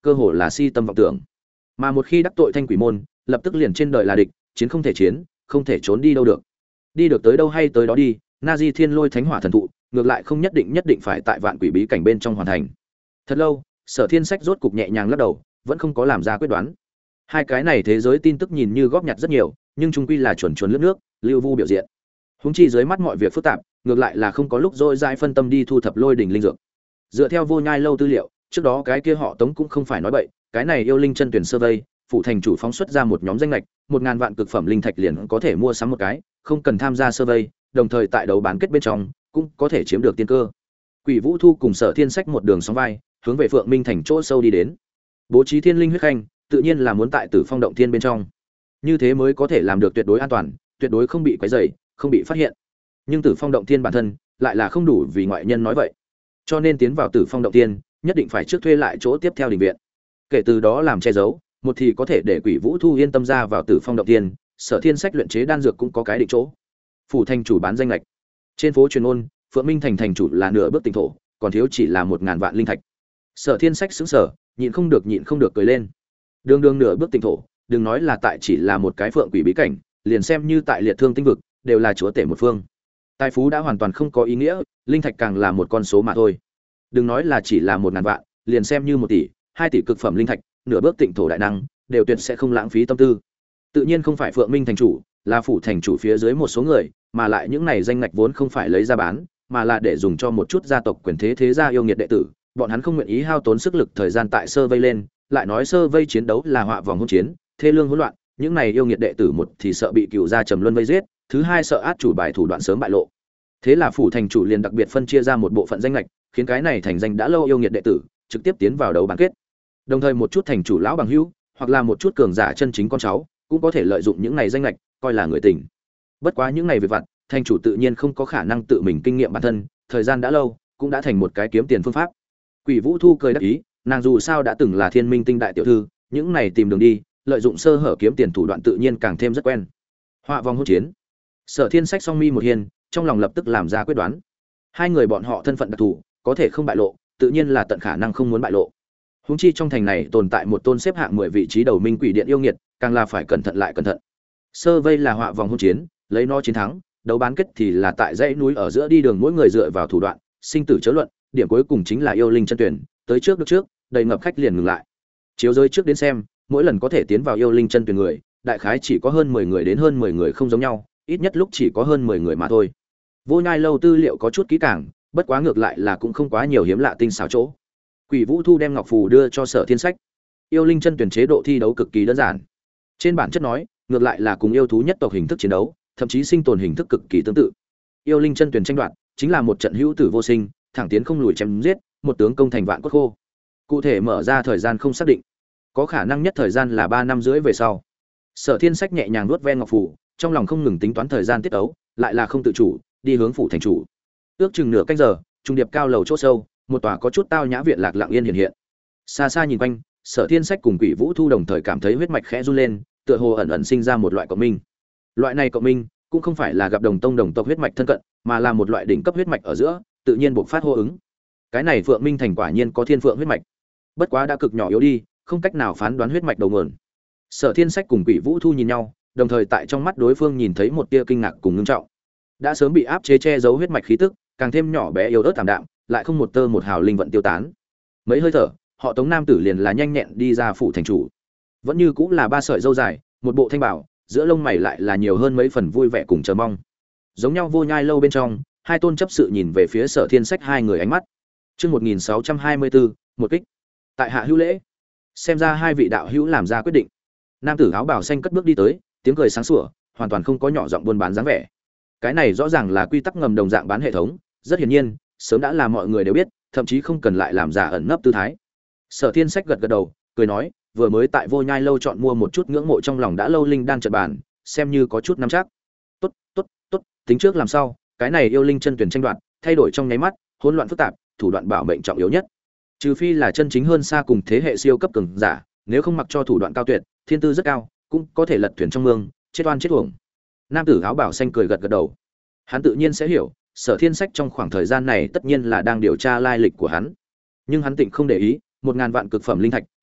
Speaker 1: cơ hồ là si tâm vọng tưởng. Mà một khi đắc tội Thanh Quỷ môn, lập tức liền trên đời là địch, chiến không thể chiến, không thể trốn đi đâu được. Đi được tới đâu hay tới đó đi, Nazi Thiên Lôi Thánh Hỏa thần thụ, ngược lại không nhất định phải tại Vạn Quỷ bí cảnh bên trong hoàn thành. Thật lâu, Sở Thiên Sách rốt cục nhẹ nhàng lắc đầu, vẫn không có làm ra quyết đoán. Hai cái này thế giới tin tức nhìn như góp nhặt rất nhiều, nhưng chung quy là chuẩn lướt nước, lưu vu biểu diện. Huống chi dưới mắt mọi việc phức tạp, ngược lại là không có lúc dỗi dãi phân tâm đi thu thập Lôi đỉnh linh dược. Dựa theo Vô Nhai lâu tư liệu, trước đó cái kia họ Tống cũng không phải nói bậy, cái này yêu linh chân tuyển sơ vây, phụ thành chủ phóng xuất ra một nhóm danh lệch, 1000 vạn cực phẩm linh thạch liền có thể mua sắm một cái, không cần tham gia sơ vây, đồng thời tại đấu bán kết bên trong cũng có thể chiếm được tiên cơ. Quỷ Vũ Thu cùng Sở Thiên Sách một đường sóng vai, hướng về Phượng Minh thành chỗ sâu đi đến. Bố trí thiên linh huyết khanh, tự nhiên là muốn tại Tử Phong động thiên bên trong. Như thế mới có thể làm được tuyệt đối an toàn, tuyệt đối không bị quấy rầy, không bị phát hiện. Nhưng Tử Phong động thiên bản thân lại là không đủ vì ngoại nhân nói vậy. Cho nên tiến vào Tử Phong động thiên, nhất định phải trước thuê lại chỗ tiếp theo đình viện. Kể từ đó làm che giấu, một thì có thể để Quỷ Vũ Thu yên tâm ra vào Tử Phong động thiên, Sở Thiên Sách luyện chế đan dược cũng có cái định chỗ. Phủ thành chủ bán danh lệch. Trên phố truyền ôn, Phượng Minh thành thành chủ là nửa bước tỉnh thổ, còn thiếu chỉ là 1000 vạn linh thạch. Sở Thiên Sách sững sờ, nhịn không được cười lên. Đường đường nửa bước tỉnh thổ, đừng nói là tại chỉ là một cái Phượng Quỷ bí cảnh, liền xem như tại Liệt Thương tinh vực, đều là chúa tể một phương. Tài phú đã hoàn toàn không có ý nghĩa, linh thạch càng là một con số mà thôi. Đừng nói là chỉ là 1000 vạn, liền xem như 1 tỷ, 2 tỷ cực phẩm linh thạch, nửa bước tịnh thổ đại năng, đều tuyệt sẽ không lãng phí tâm tư. Tự nhiên không phải Phượng Minh thành chủ, là phủ thành chủ phía dưới một số người, mà lại những này danh ngạch vốn không phải lấy ra bán, mà là để dùng cho một chút gia tộc quyền thế gia yêu nghiệt đệ tử, bọn hắn không nguyện ý hao tốn sức lực thời gian tại sơ vây lên, lại nói sơ vây chiến đấu là họa vòng hỗn chiến, thê lương hỗn loạn, những này yêu nghiệt đệ tử một thì sợ bị cựu gia trầm luân vây giết, thứ hai sợ át chủ bài thủ đoạn sớm bại lộ. Thế là phủ thành chủ liền đặc biệt phân chia ra một bộ phận danh ngạch, khiến cái này thành danh đã lâu yêu nghiệt đệ tử trực tiếp tiến vào đấu bán kết. Đồng thời một chút thành chủ lão bằng hữu, hoặc là một chút cường giả chân chính con cháu, cũng có thể lợi dụng những này danh ngạch, coi là người tình. Bất quá những này việc vặt, thành chủ tự nhiên không có khả năng tự mình kinh nghiệm bản thân, thời gian đã lâu, cũng đã thành một cái kiếm tiền phương pháp. Quỷ Vũ Thu cười đắc ý, nàng dù sao đã từng là Thiên Minh tinh đại tiểu thư, những này tìm đường đi, lợi dụng sơ hở kiếm tiền thủ đoạn tự nhiên càng thêm rất quen. Họa vòng hỗn chiến. Sở Thiên Sách song mi một hiền, trong lòng lập tức làm ra quyết đoán. Hai người bọn họ thân phận đặc thù, có thể không bại lộ, tự nhiên là tận khả năng không muốn bại lộ. Huống chi trong thành này tồn tại một tôn xếp hạng 10 vị trí đầu minh quỷ điện yêu nghiệt, càng là phải cẩn thận lại cẩn thận. Sơ vây là họa vòng hỗn chiến, lấy nó chiến thắng, đấu bán kết thì là tại dãy núi ở giữa đi đường mỗi người dựa vào thủ đoạn, sinh tử chớ luận, điểm cuối cùng chính là yêu linh chân tuyển, tới trước được trước, đầy ngập khách liền ngừng lại. Chiếu rơi trước đến xem, mỗi lần có thể tiến vào yêu linh chân tuyển người, đại khái chỉ có hơn 10 người đến hơn 10 người không giống nhau, ít nhất lúc chỉ có hơn 10 người mà thôi. Vô Nhai lâu tư liệu có chút kỹ càng, bất quá ngược lại là cũng không quá nhiều hiếm lạ tinh xảo chỗ. Quỷ Vũ Thu đem ngọc phù đưa cho Sở Thiên Sách. Yêu linh chân tuyển chế độ thi đấu cực kỳ đơn giản. Trên bản chất nói, ngược lại là cùng yêu thú nhất tộc hình thức chiến đấu, thậm chí sinh tồn hình thức cực kỳ tương tự. Yêu linh chân tuyển tranh đoạt, chính là một trận hữu tử vô sinh, thẳng tiến không lùi chém giết, một tướng công thành vạn cốt khô. Cụ thể mở ra thời gian không xác định, có khả năng nhất thời gian là 3 năm rưỡi về sau. Sở Thiên Sách nhẹ nhàng nuốt ven ngọc phù, trong lòng không ngừng tính toán thời gian tiết ấu, lại là không tự chủ, đi hướng phủ thành chủ. Ước chừng nửa canh giờ, trung điệp cao lầu chỗ sâu, một tòa có chút tao nhã viện lạc lặng yên hiện hiện. Xa xa nhìn quanh, Sở Thiên Sách cùng Quỷ Vũ Thu đồng thời cảm thấy huyết mạch khẽ run lên, tựa hồ ẩn ẩn sinh ra một loại cộng minh. Loại này cộng minh cũng không phải là gặp đồng tông đồng tộc huyết mạch thân cận, mà là một loại đỉnh cấp huyết mạch ở giữa, tự nhiên bộc phát hô ứng. Cái này Phượng Minh thành quả nhiên có thiên phượng huyết mạch. Bất quá đã cực nhỏ yếu đi, không cách nào phán đoán huyết mạch đầu nguồn. Sở Thiên Sách cùng Quỷ Vũ Thu nhìn nhau, đồng thời tại trong mắt đối phương nhìn thấy một tia kinh ngạc cùng ngưng trọng. Đã sớm bị áp chế che giấu huyết mạch khí tức, càng thêm nhỏ bé yếu ớt tạm đạm, lại không một tơ một hào linh vận tiêu tán. Mấy hơi thở, họ Tống nam tử liền là nhanh nhẹn đi ra phủ thành chủ. Vẫn như cũng là 3 sợi râu dài, một bộ thanh bảo, giữa lông mày lại là nhiều hơn mấy phần vui vẻ cùng chờ mong. Giống nhau Vô Nhai lâu bên trong, hai tôn chấp sự nhìn về phía Sở Thiên Sách hai người ánh mắt. Chương 1624, một kích. Tại hạ hữu lễ. Xem ra hai vị đạo hữu làm ra quyết định. Nam tử áo bào xanh cất bước đi tới, tiếng cười sáng sủa, hoàn toàn không có nhỏ giọng buôn bán dáng vẻ. Cái này rõ ràng là quy tắc ngầm đồng dạng bán hệ thống, rất hiển nhiên, sớm đã là mọi người đều biết, thậm chí không cần lại làm giả ẩn nấp tư thái. Sở Thiên Sách gật gật đầu, cười nói, vừa mới tại Vô Nhai lâu chọn mua một chút ngưỡng mộ trong lòng đã lâu linh đan trận bàn, xem như có chút nắm chắc. Tốt, tốt, tốt, tính trước làm sao, cái này yêu linh chân tuyển tranh đoạt, thay đổi trong nháy mắt, hỗn loạn phức tạp, thủ đoạn bảo mệnh trọng yếu nhất. Trừ phi là chân chính hơn xa cùng thế hệ siêu cấp cường giả, nếu không mặc cho thủ đoạn cao tuyệt, thiên tư rất cao, cũng có thể lật thuyền trong mương, chết oan chết uổng. Nam tử áo bảo xanh cười gật gật đầu. Hắn tự nhiên sẽ hiểu, Sở Thiên Sách trong khoảng thời gian này tất nhiên là đang điều tra lai lịch của hắn. Nhưng hắn tịnh không để ý, 1000 vạn cực phẩm linh thạch,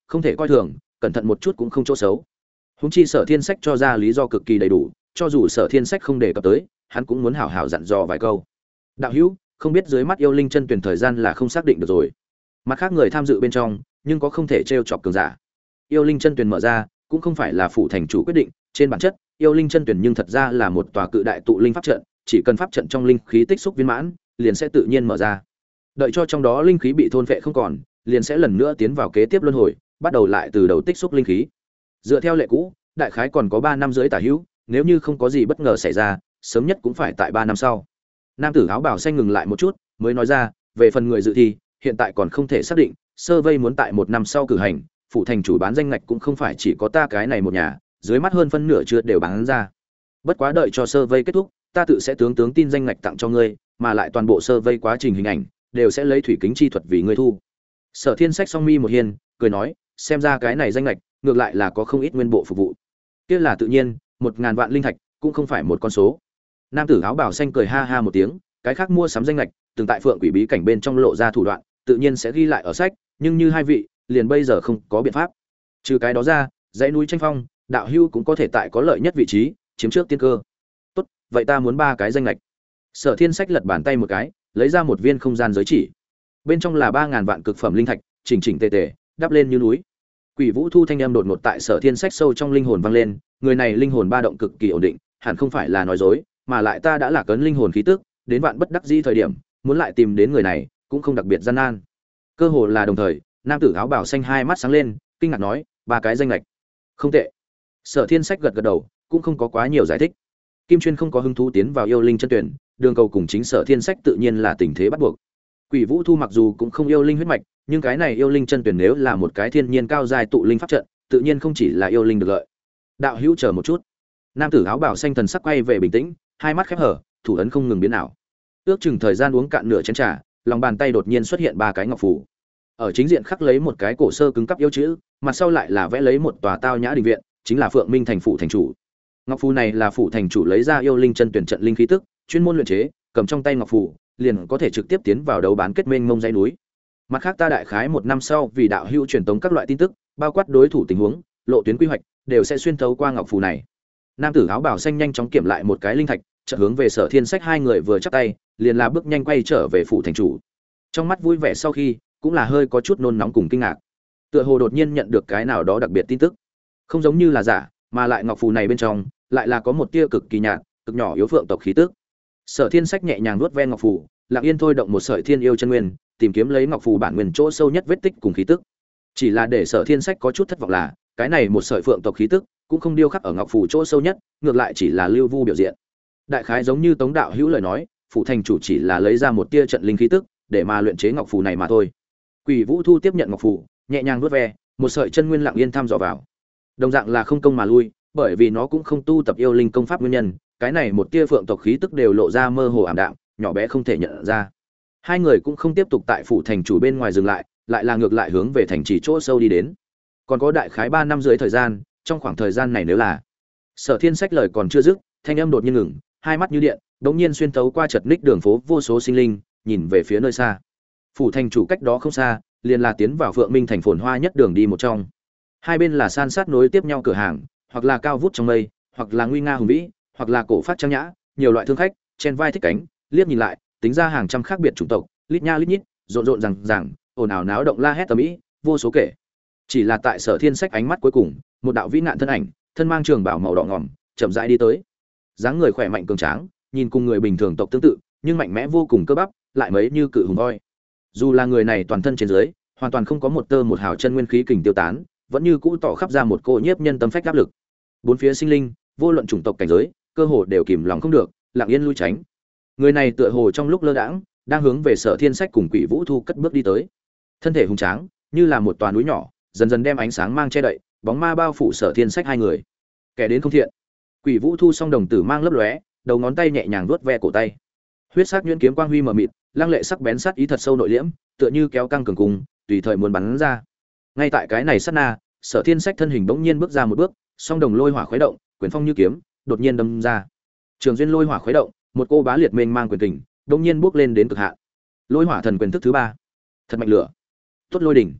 Speaker 1: không thể coi thường, cẩn thận một chút cũng không chỗ xấu. Huống chi Sở Thiên Sách cho ra lý do cực kỳ đầy đủ, cho dù Sở Thiên Sách không đề cập tới, hắn cũng muốn hảo hảo dặn dò vài câu. Đạo hữu, không biết dưới mắt yêu linh chân tuyển thời gian là không xác định được rồi. Mặt khác người tham dự bên trong, nhưng có không thể trêu chọc cường giả. Yêu linh chân tuyển mở ra, cũng không phải là phủ thành chủ quyết định, trên bản chất, yêu linh chân tuyển nhưng thật ra là một tòa cự đại tụ linh pháp trận, chỉ cần pháp trận trong linh khí tích xúc viên mãn, liền sẽ tự nhiên mở ra. Đợi cho trong đó linh khí bị thôn phệ không còn, liền sẽ lần nữa tiến vào kế tiếp luân hồi, bắt đầu lại từ đầu tích xúc linh khí. Dựa theo lệ cũ, đại khái còn có 3 năm dưới tả hữu, nếu như không có gì bất ngờ xảy ra, sớm nhất cũng phải tại 3 năm sau. Nam tử áo bào xanh ngừng lại một chút, mới nói ra, về phần người dự thi, hiện tại còn không thể xác định, sơ vây muốn tại 1 năm sau cử hành, phủ thành chủ bán danh ngạch cũng không phải chỉ có ta cái này một nhà, dưới mắt hơn phân nửa chưa đều bán ra. Bất quá đợi cho sơ vây kết thúc, ta tự sẽ tướng tin danh ngạch tặng cho ngươi, mà lại toàn bộ sơ vây quá trình hình ảnh đều sẽ lấy thủy kính chi thuật vì ngươi thu. Sở Thiên Sách song mi một hiên, cười nói, xem ra cái này danh ngạch ngược lại là có không ít nguyên bộ phục vụ. Kia là tự nhiên, 1000 vạn linh thạch cũng không phải một con số. Nam tử áo bào xanh cười ha ha một tiếng, cái khác mua sắm danh ngạch, từng tại Phượng Quỷ bí cảnh bên trong lộ ra thủ đoạn, tự nhiên sẽ ghi lại ở sách, nhưng như hai vị, liền bây giờ không có biện pháp. Trừ cái đó ra, dãy núi tranh phong, đạo hưu cũng có thể tại có lợi nhất vị trí, chiếm trước tiên cơ. Tốt, vậy ta muốn 3 cái danh ngạch. Sở Thiên Sách lật bàn tay một cái, lấy ra một viên không gian giới chỉ. Bên trong là 3000 vạn cực phẩm linh thạch, chỉnh chỉnh tề tề, đắp lên như núi. Quỷ Vũ Thu thanh âm đột ngột tại Sở Thiên Sách sâu trong linh hồn vang lên, người này linh hồn ba động cực kỳ ổn định, hẳn không phải là nói dối, mà lại ta đã là cấn linh hồn khí tức, đến vạn bất đắc dĩ thời điểm, muốn lại tìm đến người này, cũng không đặc biệt gian nan. Cơ hồ là đồng thời, nam tử áo bào xanh hai mắt sáng lên, kinh ngạc nói, 3 cái danh lệch. Không tệ. Sở Thiên Sách gật gật đầu, cũng không có quá nhiều giải thích. Kim Chuyên không có hứng thú tiến vào yêu linh chân tuyển, đường cầu cùng chính Sở Thiên Sách tự nhiên là tình thế bắt buộc. Quỷ Vũ Thu mặc dù cũng không yêu linh huyết mạch, nhưng cái này yêu linh chân tuyển nếu là một cái thiên nhiên cao giai tụ linh pháp trận, tự nhiên không chỉ là yêu linh được lợi. Đạo hữu chờ một chút. Nam tử áo bào xanh thần sắc quay về bình tĩnh, hai mắt khép hở, thủ ấn không ngừng biến ảo. Ước chừng thời gian uống cạn nửa chén trà, lòng bàn tay đột nhiên xuất hiện 3 cái ngọc phù. Ở chính diện khắc lấy một cái cổ sơ cứng cắp yêu chữ, mặt sau lại là vẽ lấy một tòa tao nhã đình viện, chính là Phượng Minh thành phủ thành chủ. Ngọc phù này là phủ thành chủ lấy ra yêu linh chân tuyển trận linh khí tức, chuyên môn luyện chế, cầm trong tay ngọc phù, liền có thể trực tiếp tiến vào đấu bán kết mênh mông dãy núi. Mặt khác ta đại khái 1 năm sau vì đạo hữu truyền tống các loại tin tức, bao quát đối thủ tình huống, lộ tuyến quy hoạch, đều sẽ xuyên thấu qua ngọc phù này. Nam tử áo bào xanh nhanh chóng kiểm lại một cái linh thạch, chợt hướng về Sở Thiên Sách hai người vừa chắp tay, liền là bước nhanh quay trở về phủ thành chủ. Trong mắt vui vẻ sau khi, cũng là hơi có chút nôn nóng cùng kinh ngạc. Tựa hồ đột nhiên nhận được cái nào đó đặc biệt tin tức, không giống như là giả, mà lại ngọc phù này bên trong lại là có một tia cực kỳ nhạt, cực nhỏ yếu phượng tộc khí tức. Sở Thiên Sách nhẹ nhàng nuốt ven ngọc phù, lặng yên thôi động một sợi thiên yêu chân nguyên, tìm kiếm lấy ngọc phù bản nguyên chỗ sâu nhất vết tích cùng khí tức. Chỉ là để Sở Thiên Sách có chút thất vọng là, cái này một sợi phượng tộc khí tức cũng không điêu khắc ở ngọc phù chỗ sâu nhất, ngược lại chỉ là lưu vu biểu diện. Đại khái giống như Tống đạo hữu lời nói, phủ thành chủ chỉ là lấy ra một tia trận linh khí tức để mà luyện chế ngọc phù này mà thôi. Quỷ Vũ Thu tiếp nhận ngọc phù, nhẹ nhàng vuốt ve, một sợi chân nguyên lặng yên thăm dò vào. Đồng dạng là không công mà lui, bởi vì nó cũng không tu tập yêu linh công pháp nguyên nhân, cái này một tia phượng tộc khí tức đều lộ ra mơ hồ ảm đạm, nhỏ bé không thể nhận ra. Hai người cũng không tiếp tục tại phủ thành chủ bên ngoài dừng lại, lại là ngược lại hướng về thành trì chỗ sâu đi đến. Còn có đại khái 3 năm dưới thời gian, trong khoảng thời gian này nếu là Sở Thiên Sách lời còn chưa dứt, thanh âm đột nhiên ngừng, hai mắt như điện, đột nhiên xuyên tấu qua chật ních đường phố vô số sinh linh, nhìn về phía nơi xa. Phủ thành chủ cách đó không xa, liền là tiến vào Phượng Minh thành phồn hoa nhất đường đi một trong. Hai bên là san sát nối tiếp nhau cửa hàng, hoặc là cao vút trong mây, hoặc là nguy nga hùng vĩ, hoặc là cổ phát trang nhã, nhiều loại thương khách, chen vai thích cánh, liếc nhìn lại, tính ra hàng trăm khác biệt chủng tộc, lít nha lít nhít, rộn rộn rằng, ồn ào náo động la hét tầm ý, vô số kể. Chỉ là tại Sở Thiên Sách ánh mắt cuối cùng, một đạo vĩ nạn thân ảnh, thân mang trường bào màu đỏ ngòm, chậm rãi đi tới. Dáng người khỏe mạnh cường tráng, nhìn cùng người bình thường tộc tương tự, nhưng mạnh mẽ vô cùng cơ bắp, lại mấy như cự hùng voi. Dù là người này toàn thân trên dưới, hoàn toàn không có một tơ một hào chân nguyên khí kình tiêu tán, vẫn như cũ tỏ khắp ra một cô nhiếp nhân tâm phách áp lực. Bốn phía sinh linh, vô luận chủng tộc cảnh giới, cơ hồ đều kìm lòng không được, lặng yên lui tránh. Người này tựa hồ trong lúc lơ đãng, đang hướng về Sở Thiên Sách cùng Quỷ Vũ Thu cất bước đi tới. Thân thể hùng tráng, như là một tòa núi nhỏ, dần dần đem ánh sáng mang che đậy, bóng ma bao phủ Sở Thiên Sách hai người. Kẻ đến không thiện. Quỷ Vũ Thu song đồng tử mang lấp lóe, đầu ngón tay nhẹ nhàng vuốt ve cổ tay. Huyết sắc nhuyễn kiếm quang huy mờ mịt, lăng lệ sắc bén sát ý thật sâu nội liễm, tựa như kéo căng cường cùng, tùy thời muốn bắn ra. Ngay tại cái này sát na, Sở Thiên Sách thân hình bỗng nhiên bước ra một bước, song đồng lôi hỏa khuấy động, quyền phong như kiếm, đột nhiên đâm ra. Trường duyên lôi hỏa khuấy động, một cô bá liệt mênh mang quyền kình, bỗng nhiên bước lên đến cực hạn. Lôi hỏa thần quyền thức thứ 3. Thật mạnh lửa. Tốt lôi đỉnh.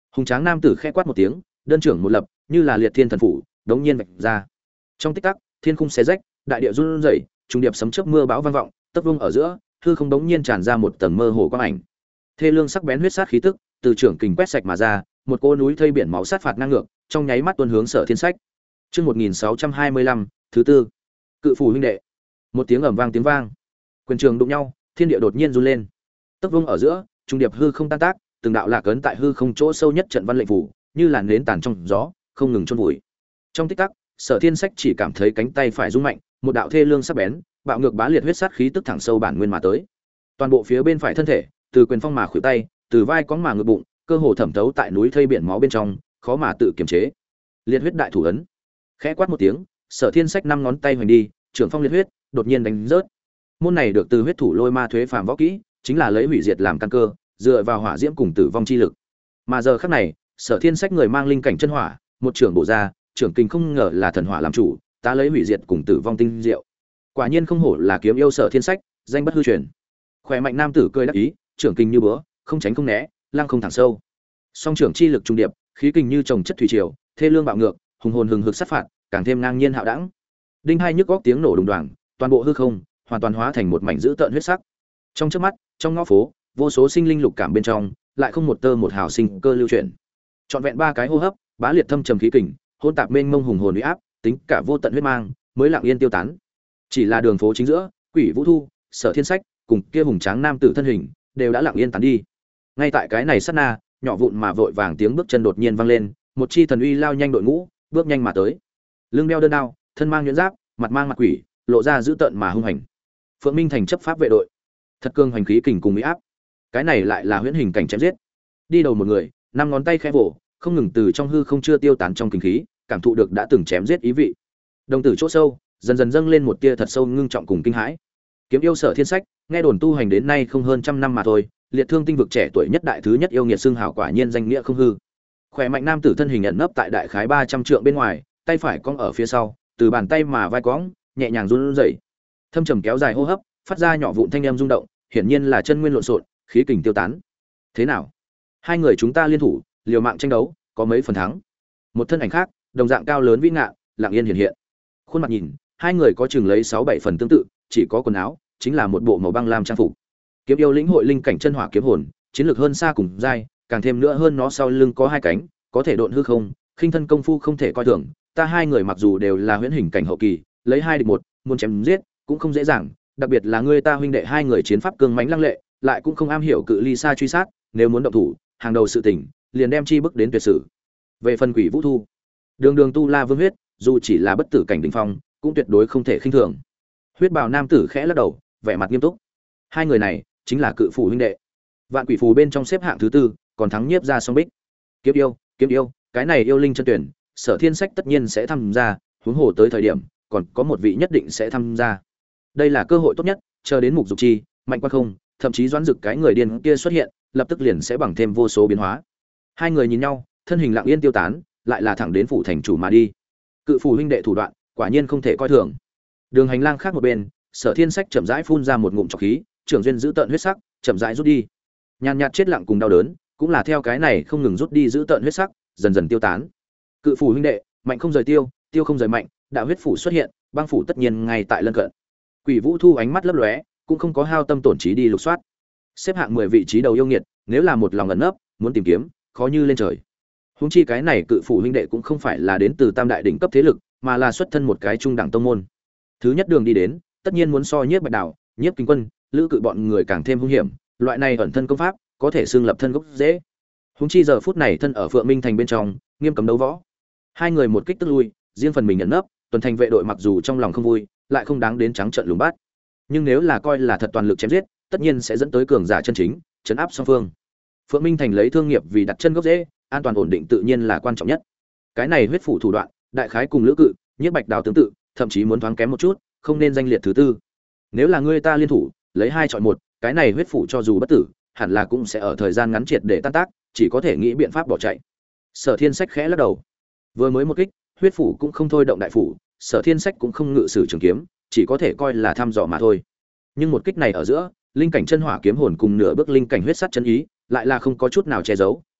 Speaker 1: Hùng tráng nam tử khẽ quát một tiếng, đơn trưởng một lập, như là liệt thiên thần phủ, đống nhiên vạch ra. Trong tích tắc, thiên khung xé rách, đại địa run rẩy, trùng điệp sấm chớp mưa bão vang vọng, tấp vung ở giữa, hư không đống nhiên tràn ra một tầng mơ hồ quang ảnh. Thê lương sắc bén huyết sát khí tức, từ trưởng kình quét sạch mà ra, một cô núi thây biển máu sát phạt ngang ngược, trong nháy mắt tuôn hướng Sở Thiên Sách. Chương 1625, thứ tư. Cự phủ huynh đệ. Một tiếng ầm vang tiếng vang. Quyền trường đụng nhau, thiên địa đột nhiên run lên. Tấp vung ở giữa, trung điệp hư không tan tác, từng đạo lạc ấn tại hư không chỗ sâu nhất trận văn lệnh phủ, như làn nến tàn trong gió, không ngừng chôn vùi. Trong tích tắc, Sở Thiên Sách chỉ cảm thấy cánh tay phải rung mạnh, một đạo thê lương sắc bén, bạo ngược bá liệt huyết sát khí tức thẳng sâu bản nguyên mà tới. Toàn bộ phía bên phải thân thể, từ quyền phong mà khuỷu tay, từ vai cóng mà ngực bụng, cơ hồ thẩm thấu tại núi thây biển máu bên trong, khó mà tự kiềm chế. Liệt huyết đại thủ ấn. Khẽ quát một tiếng, Sở Thiên Sách năm ngón tay hoành đi, trưởng phong liệt huyết, đột nhiên đánh rớt. Môn này được từ huyết thủ lôi ma thuế phàm võ kỹ, chính là lấy hủy diệt làm căn cơ, dựa vào hỏa diễm cùng tử vong chi lực. Mà giờ khắc này, Sở Thiên Sách người mang linh cảnh chân hỏa, một trưởng bổ ra, trưởng kình không ngờ là thần hỏa làm chủ, ta lấy hủy diệt cùng tử vong tinh diệu. Quả nhiên không hổ là kiếm yêu Sở Thiên Sách, danh bất hư truyền. Khỏe mạnh nam tử cười đắc ý, trưởng kình như búa, không tránh không né, lăng không thẳng sâu. Song trưởng chi lực trung điệp, khí kình như trồng chất thủy triều, thê lương bạo ngược, hùng hồn hừng hực sát phạt, càng thêm ngang nhiên hạo đẳng. Đinh hai nhức góc tiếng nổ đùng đoàng, toàn bộ hư không hoàn toàn hóa thành một mảnh dữ tợn huyết sắc. Trong chớp mắt, trong ngõ phố, vô số sinh linh lục cảm bên trong, lại không một tơ một hào sinh cơ lưu chuyển. Trọn vẹn ba cái hô hấp, bá liệt thâm trầm khí kình, hôn tạp mênh mông hùng hồn uy áp, tính cả vô tận huyết mang, mới lặng yên tiêu tán. Chỉ là đường phố chính giữa, Quỷ Vũ Thu, Sở Thiên Sách, cùng kia hùng tráng nam tử thân hình, đều đã lặng yên tán đi. Ngay tại cái này sát na, nhỏ vụn mà vội vàng tiếng bước chân đột nhiên vang lên, một chi thần uy lao nhanh đội ngũ, bước nhanh mà tới. Lưng đeo đơn đao, thân mang nhuyễn giáp, mặt mang mặt quỷ, lộ ra dữ tợn mà hung hành. Phượng Minh thành chấp pháp vệ đội, thật cương hoành khí kình cùng uy áp. Cái này lại là huyễn hình cảnh chém giết. Đi đầu một người, năm ngón tay khẽ vỗ, không ngừng từ trong hư không chưa tiêu tán trong kinh khí, cảm thụ được đã từng chém giết ý vị. Đồng tử chỗ sâu, dần dần dâng lên một tia thật sâu ngưng trọng cùng kinh hãi. Kiếm yêu Sở Thiên Sách, nghe đồn tu hành đến nay không hơn trăm năm mà thôi, liệt thương tinh vực trẻ tuổi nhất đại thứ nhất yêu nghiệt xưng hào quả nhiên danh nghĩa không hư. Khỏe mạnh nam tử thân hình ẩn nấp tại đại khái 300 trượng bên ngoài, tay phải cong ở phía sau, từ bàn tay mà vai cong, nhẹ nhàng run rẩy. Thâm trầm kéo dài hô hấp, phát ra nhỏ vụn thanh âm rung động, hiển nhiên là chân nguyên lộn xộn, khí kình tiêu tán. Thế nào? Hai người chúng ta liên thủ, liều mạng tranh đấu, có mấy phần thắng? Một thân ảnh khác, đồng dạng cao lớn vĩ ngạn, lặng yên hiện hiện. Khuôn mặt nhìn, hai người có chừng lấy 6-7 phần tương tự, chỉ có quần áo, chính là một bộ màu băng lam trang phục. Kiếm yêu lĩnh hội linh cảnh chân hỏa kiếm hồn, chiến lược hơn xa cùng giai, càng thêm nữa hơn nó sau lưng có hai cánh, có thể độn hư không, khinh thân công phu không thể coi thường. Ta hai người mặc dù đều là huyễn hình cảnh hậu kỳ, lấy hai địch một, muốn chém giết cũng không dễ dàng, đặc biệt là ngươi ta huynh đệ hai người chiến pháp cương mãnh lăng lệ, lại cũng không am hiểu cự ly xa truy sát, nếu muốn động thủ, hàng đầu sự tình, liền đem chi bức đến tuyệt sử. Về phần Quỷ Vũ Thu, đường đường tu la vương huyết, dù chỉ là bất tử cảnh đỉnh phong, cũng tuyệt đối không thể khinh thường. Huyết bào nam tử khẽ lắc đầu, vẻ mặt nghiêm túc. Hai người này chính là cự phủ huynh đệ. Vạn quỷ phù bên trong xếp hạng thứ tư, còn thắng nhiếp ra song bích. Kiếm yêu, cái này yêu linh chân tuyển, Sở Thiên Sách tất nhiên sẽ tham gia, huống hồ tới thời điểm, còn có một vị nhất định sẽ tham gia. Đây là cơ hội tốt nhất, chờ đến Mục Dục Chi, Mạnh Quan Không, thậm chí Doãn Dực cái người điên kia xuất hiện, lập tức liền sẽ bằng thêm vô số biến hóa. Hai người nhìn nhau, thân hình lặng yên tiêu tán, lại là thẳng đến phủ thành chủ mà đi. Cự phủ huynh đệ thủ đoạn, quả nhiên không thể coi thường. Đường hành lang khác một bên, Sở Thiên Sách chậm rãi phun ra một ngụm trọc khí, trưởng duyên giữ tợn huyết sắc, chậm rãi rút đi. Nhàn nhạt chết lặng cùng đau đớn, cũng là theo cái này không ngừng rút đi giữ tợn huyết sắc, dần dần tiêu tán. Cự phủ huynh đệ, mạnh không rời tiêu, tiêu không rời mạnh, đạo huyết phủ xuất hiện, băng phủ tất nhiên ngay tại lân cận. Quỷ Vũ Thu ánh mắt lấp lóe, cũng không có hao tâm tổn trí đi lục soát. Xếp hạng 10 vị trí đầu yêu nghiệt, nếu là một lòng ẩn nấp, muốn tìm kiếm, khó như lên trời. Huống chi cái này cự phủ huynh đệ cũng không phải là đến từ tam đại đỉnh cấp thế lực, mà là xuất thân một cái trung đẳng tông môn. Thứ nhất đường đi đến, tất nhiên muốn so Nhiếp Bạch Đào, Nhiếp Kinh Quân, Lữ Cự bọn người càng thêm hung hiểm, loại này ẩn thân công pháp, có thể xương lập thân gốc dễ. Huống chi giờ phút này thân ở Phượng Minh thành bên trong, nghiêm cấm đấu võ. Hai người một kích tức lui, riêng phần mình nhận nấp, tuần thành vệ đội mặc dù trong lòng không vui, lại không đáng đến trắng trợn lùng bắt. Nhưng nếu là coi là thật toàn lực chém giết, tất nhiên sẽ dẫn tới cường giả chân chính, trấn áp song phương. Phượng Minh thành lấy thương nghiệp vì đặt chân gốc rễ, an toàn ổn định tự nhiên là quan trọng nhất. Cái này huyết phủ thủ đoạn, đại khái cùng Lữ Cự, Nhiếp Bạch Đào tương tự, thậm chí muốn thoáng kém một chút, không nên danh liệt thứ tư. Nếu là ngươi ta liên thủ, lấy hai chọi một, cái này huyết phủ cho dù bất tử, hẳn là cũng sẽ ở thời gian ngắn triệt để tan tác, chỉ có thể nghĩ biện pháp bỏ chạy. Sở Thiên Sách khẽ lắc đầu. Vừa mới một kích, huyết phủ cũng không thôi động đại phủ, Sở Thiên Sách cũng không ngự sử trường kiếm, chỉ có thể coi là thăm dò mà thôi. Nhưng một kích này ở giữa, linh cảnh chân hỏa kiếm hồn cùng nửa bước linh cảnh huyết sắt chân ý, lại là không có chút nào che giấu,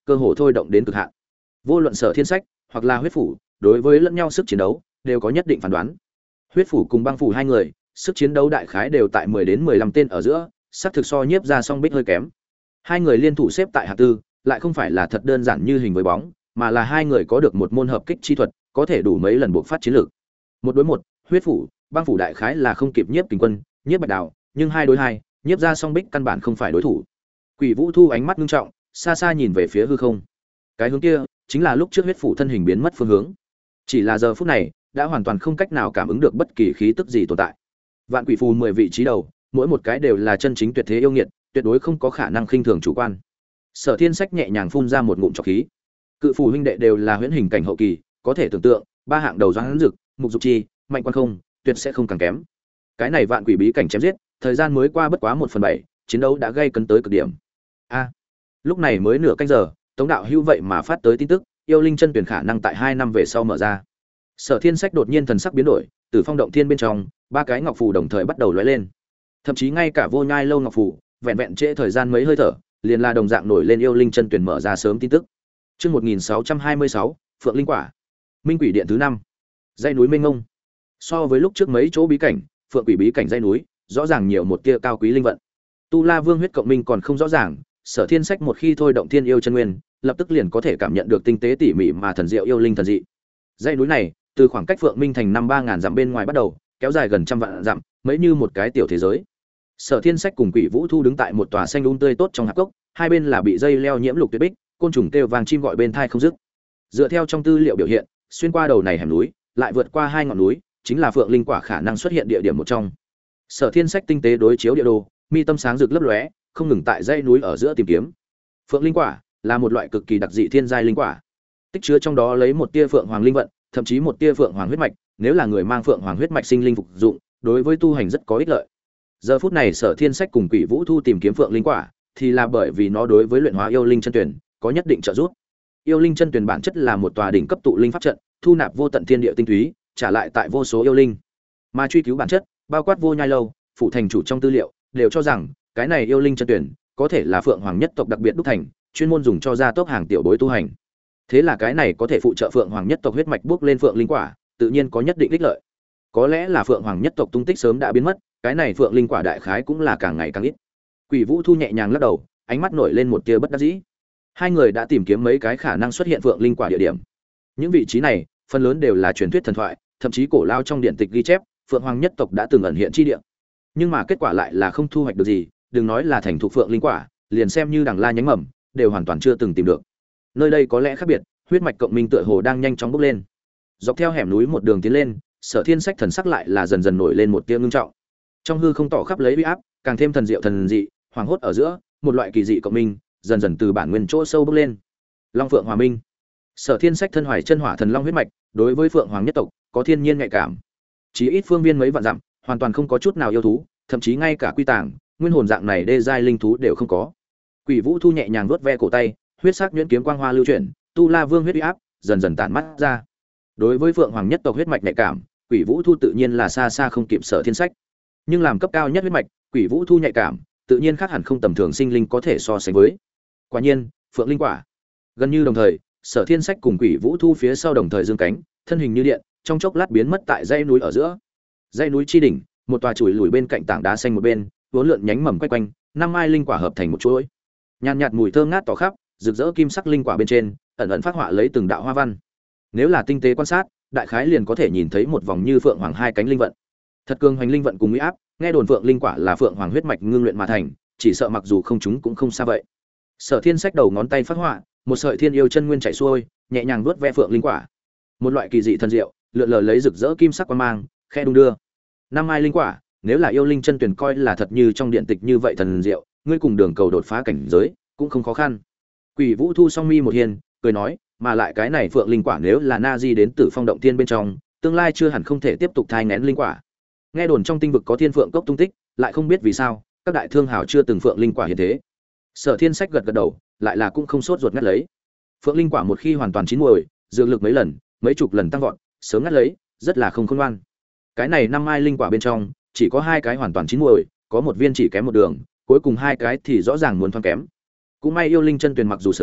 Speaker 1: cơ hồ thôi động đến cực hạn. Vô luận Sở Thiên Sách hoặc là Huyết Phủ, đối với lẫn nhau sức chiến đấu đều có nhất định phán đoán. Huyết Phủ cùng Băng Phủ hai người, sức chiến đấu đại khái đều tại 10 đến 15 tên ở giữa, sắc thực so Nhiếp Gia Song Bích hơi kém. Hai người liên thủ xếp tại hạng tư, lại không phải là thật đơn giản như hình với bóng, mà là hai người có được một môn hợp kích chi thuật, có thể đủ mấy lần buộc phát chiến lược. Một đối một, Huyết Phủ, Băng Phủ đại khái là không kịp Nhiếp Kình Quân, Nhiếp Bạch Đào, nhưng hai đối hai, Nhiếp Gia Song Bích căn bản không phải đối thủ. Quỷ Vũ Thu ánh mắt nghiêm trọng, xa xa nhìn về phía hư không. Cái hướng kia chính là lúc trước Huyết Phủ thân hình biến mất phương hướng. Chỉ là giờ phút này, đã hoàn toàn không cách nào cảm ứng được bất kỳ khí tức gì tồn tại. Vạn Quỷ Phù 10 vị trí đầu, mỗi một cái đều là chân chính tuyệt thế yêu nghiệt, tuyệt đối không có khả năng khinh thường chủ quan. Sở Thiên Sách nhẹ nhàng phun ra một ngụm trọc khí. Cự phù huynh đệ đều là huyễn hình cảnh hậu kỳ, có thể tưởng tượng, ba hạng đầu Doãn Dực, Mục Dục Chi, Mạnh Quan Không, tuyệt sẽ không càng kém. Cái này vạn quỷ bí cảnh chém giết, thời gian mới qua bất quá 1/7, chiến đấu đã gây cấn tới cực điểm. Lúc này mới nửa canh giờ, Tống đạo hữu vậy mà phát tới tin tức, yêu linh chân tuyển khả năng tại 2 năm về sau mở ra. Sở Thiên Sách đột nhiên thần sắc biến đổi, từ phong động thiên bên trong, ba cái ngọc phù đồng thời bắt đầu lóe lên. Thậm chí ngay cả vô nhai lâu ngọc phù, vẹn vẹn trễ thời gian mấy hơi thở, liền là đồng dạng nổi lên yêu linh chân tuyển mở ra sớm tin tức. Chương 1626, Phượng Linh Quả. Minh Quỷ Điện thứ 5. Dãy núi mênh mông. So với lúc trước mấy chỗ bí cảnh, Phượng Quỷ bí cảnh dãy núi, rõ ràng nhiều một tia cao quý linh vận. Tu La Vương huyết cộng minh còn không rõ ràng, Sở Thiên Sách một khi thôi động thiên yêu chân nguyên, lập tức liền có thể cảm nhận được tinh tế tỉ mỉ mà thần diệu yêu linh thần dị. Dãy núi này, từ khoảng cách Phượng Minh thành 3000 dặm bên ngoài bắt đầu, kéo dài gần trăm vạn dặm, mấy như một cái tiểu thế giới. Sở Thiên Sách cùng Quỷ Vũ Thu đứng tại một tòa xanh tươi tốt trong hạp cốc, hai bên là bị dây leo nhiễm lục tuyết bích, côn trùng kêu vang chim gọi bên tai không dứt. Dựa theo trong tư liệu biểu hiện, xuyên qua đầu này hẻm núi, lại vượt qua hai ngọn núi, chính là Phượng Linh Quả khả năng xuất hiện địa điểm một trong. Sở Thiên Sách tinh tế đối chiếu địa đồ, mi tâm sáng rực lấp lóe, không ngừng tại dãy núi ở giữa tìm kiếm. Phượng Linh Quả là một loại cực kỳ đặc dị thiên giai linh quả, tích chứa trong đó lấy một tia phượng hoàng linh vận, thậm chí một tia phượng hoàng huyết mạch, nếu là người mang phượng hoàng huyết mạch sinh linh phục dụng, đối với tu hành rất có ích lợi. Giờ phút này Sở Thiên Sách cùng Quỷ Vũ Thu tìm kiếm Phượng Linh Quả, thì là bởi vì nó đối với luyện hóa yêu linh chân tuyển có nhất định trợ giúp. Yêu linh chân tuyển bản chất là một tòa đỉnh cấp tụ linh pháp trận, thu nạp vô tận thiên địa tinh túy, trả lại tại vô số yêu linh. Mà truy cứu bản chất, bao quát vô nhai lâu, phụ thành chủ trong tư liệu đều cho rằng, cái này yêu linh chân tuyển có thể là phượng hoàng nhất tộc đặc biệt đúc thành, chuyên môn dùng cho gia tốc hàng tiểu bối tu hành. Thế là cái này có thể phụ trợ phượng hoàng nhất tộc huyết mạch bước lên phượng linh quả, tự nhiên có nhất định ích lợi. Có lẽ là phượng hoàng nhất tộc tung tích sớm đã biến mất, cái này phượng linh quả đại khái cũng là càng ngày càng ít. Quỷ Vũ Thu nhẹ nhàng lắc đầu, ánh mắt nổi lên một tia bất đắc dĩ. Hai người đã tìm kiếm mấy cái khả năng xuất hiện phượng linh quả địa điểm. Những vị trí này, phần lớn đều là truyền thuyết thần thoại, thậm chí cổ lao trong điện tịch ghi chép, phượng hoàng nhất tộc đã từng ẩn hiện chi địa. Nhưng mà kết quả lại là không thu hoạch được gì, đừng nói là thành thục phượng linh quả, liền xem như đằng la nhánh mầm, đều hoàn toàn chưa từng tìm được. Nơi đây có lẽ khác biệt, huyết mạch cộng minh tựa hồ đang nhanh chóng bốc lên. Dọc theo hẻm núi một đường tiến lên, Sở Thiên Sách thần sắc lại là dần dần nổi lên một tia ngưng trọng. Trong hư không tỏ khắp lấy uy áp, càng thêm thần diệu thần dị, hoàng hốt ở giữa, một loại kỳ dị cộng minh, dần dần từ bản nguyên chỗ sâu bốc lên. Long Phượng Hòa Minh. Sở Thiên Sách thân hoài chân hỏa thần long huyết mạch, đối với Phượng Hoàng nhất tộc có thiên nhiên nhạy cảm. Chỉ ít phương viên mấy vạn dặm, hoàn toàn không có chút nào yêu thú, thậm chí ngay cả quy tàng, nguyên hồn dạng này đê giai linh thú đều không có. Quỷ Vũ Thu nhẹ nhàng vuốt ve cổ tay, huyết sắc nhuyễn kiếm quang hoa lưu chuyển, Tu La Vương huyết uy áp dần dần tản mắt ra. Đối với Phượng Hoàng nhất tộc huyết mạch nhạy cảm, Quỷ Vũ Thu tự nhiên là xa xa không kịp Sở Thiên Sách. Nhưng làm cấp cao nhất huyết mạch, Quỷ Vũ Thu nhạy cảm, tự nhiên khác hẳn không tầm thường sinh linh có thể so sánh với. Quả nhiên, Phượng Linh Quả. Gần như đồng thời, Sở Thiên Sách cùng Quỷ Vũ Thu phía sau đồng thời dương cánh, thân hình như điện, trong chốc lát biến mất tại dãy núi ở giữa. Dãy núi chi đỉnh, một tòa chùi lùi bên cạnh tảng đá xanh một bên, vốn lượn nhánh mầm quay quanh, năm mai linh quả hợp thành một chuỗi. Nhàn nhạt mùi thơm ngát tỏ khắp, rực rỡ kim sắc linh quả bên trên, ẩn ẩn phát họa lấy từng đạo hoa văn. Nếu là tinh tế quan sát, đại khái liền có thể nhìn thấy một vòng như phượng hoàng hai cánh linh vận. Thật cường hoành linh vận cùng uy áp, nghe đồn phượng linh quả là phượng hoàng huyết mạch ngưng luyện mà thành, chỉ sợ mặc dù không chúng cũng không xa vậy. Sở Thiên Sách đầu ngón tay phát họa, một sợi thiên yêu chân nguyên chảy xuôi, nhẹ nhàng vuốt ve phượng linh quả. Một loại kỳ dị thần diệu, lượn lờ lấy rực rỡ kim sắc quang mang, khe đung đưa. Năm mai linh quả, nếu là yêu linh chân tuyển coi là thật như trong điện tịch như vậy thần diệu, ngươi cùng đường cầu đột phá cảnh giới, cũng không khó khăn. Quỷ Vũ Thu song mi một hiền, cười nói, mà lại cái này phượng linh quả nếu là na di đến Tử Phong động tiên bên trong, tương lai chưa hẳn không thể tiếp tục thai nghén linh quả. Nghe đồn trong tinh vực có thiên phượng cốc tung tích, lại không biết vì sao, các đại thương hào chưa từng phượng linh quả hiện thế. Sở Thiên Sách gật gật đầu, lại là cũng không sốt ruột ngắt lấy. Phượng linh quả một khi hoàn toàn chín muồi, dược lực mấy lần, mấy chục lần tăng vọt, sớm ngắt lấy, rất là không khôn ngoan. Cái này năm mai linh quả bên trong, chỉ có hai cái hoàn toàn chín muồi, có một viên chỉ kém một đường, cuối cùng hai cái thì rõ ràng muốn thoáng kém. Cũng may yêu linh chân tuyền mặc dù sớm,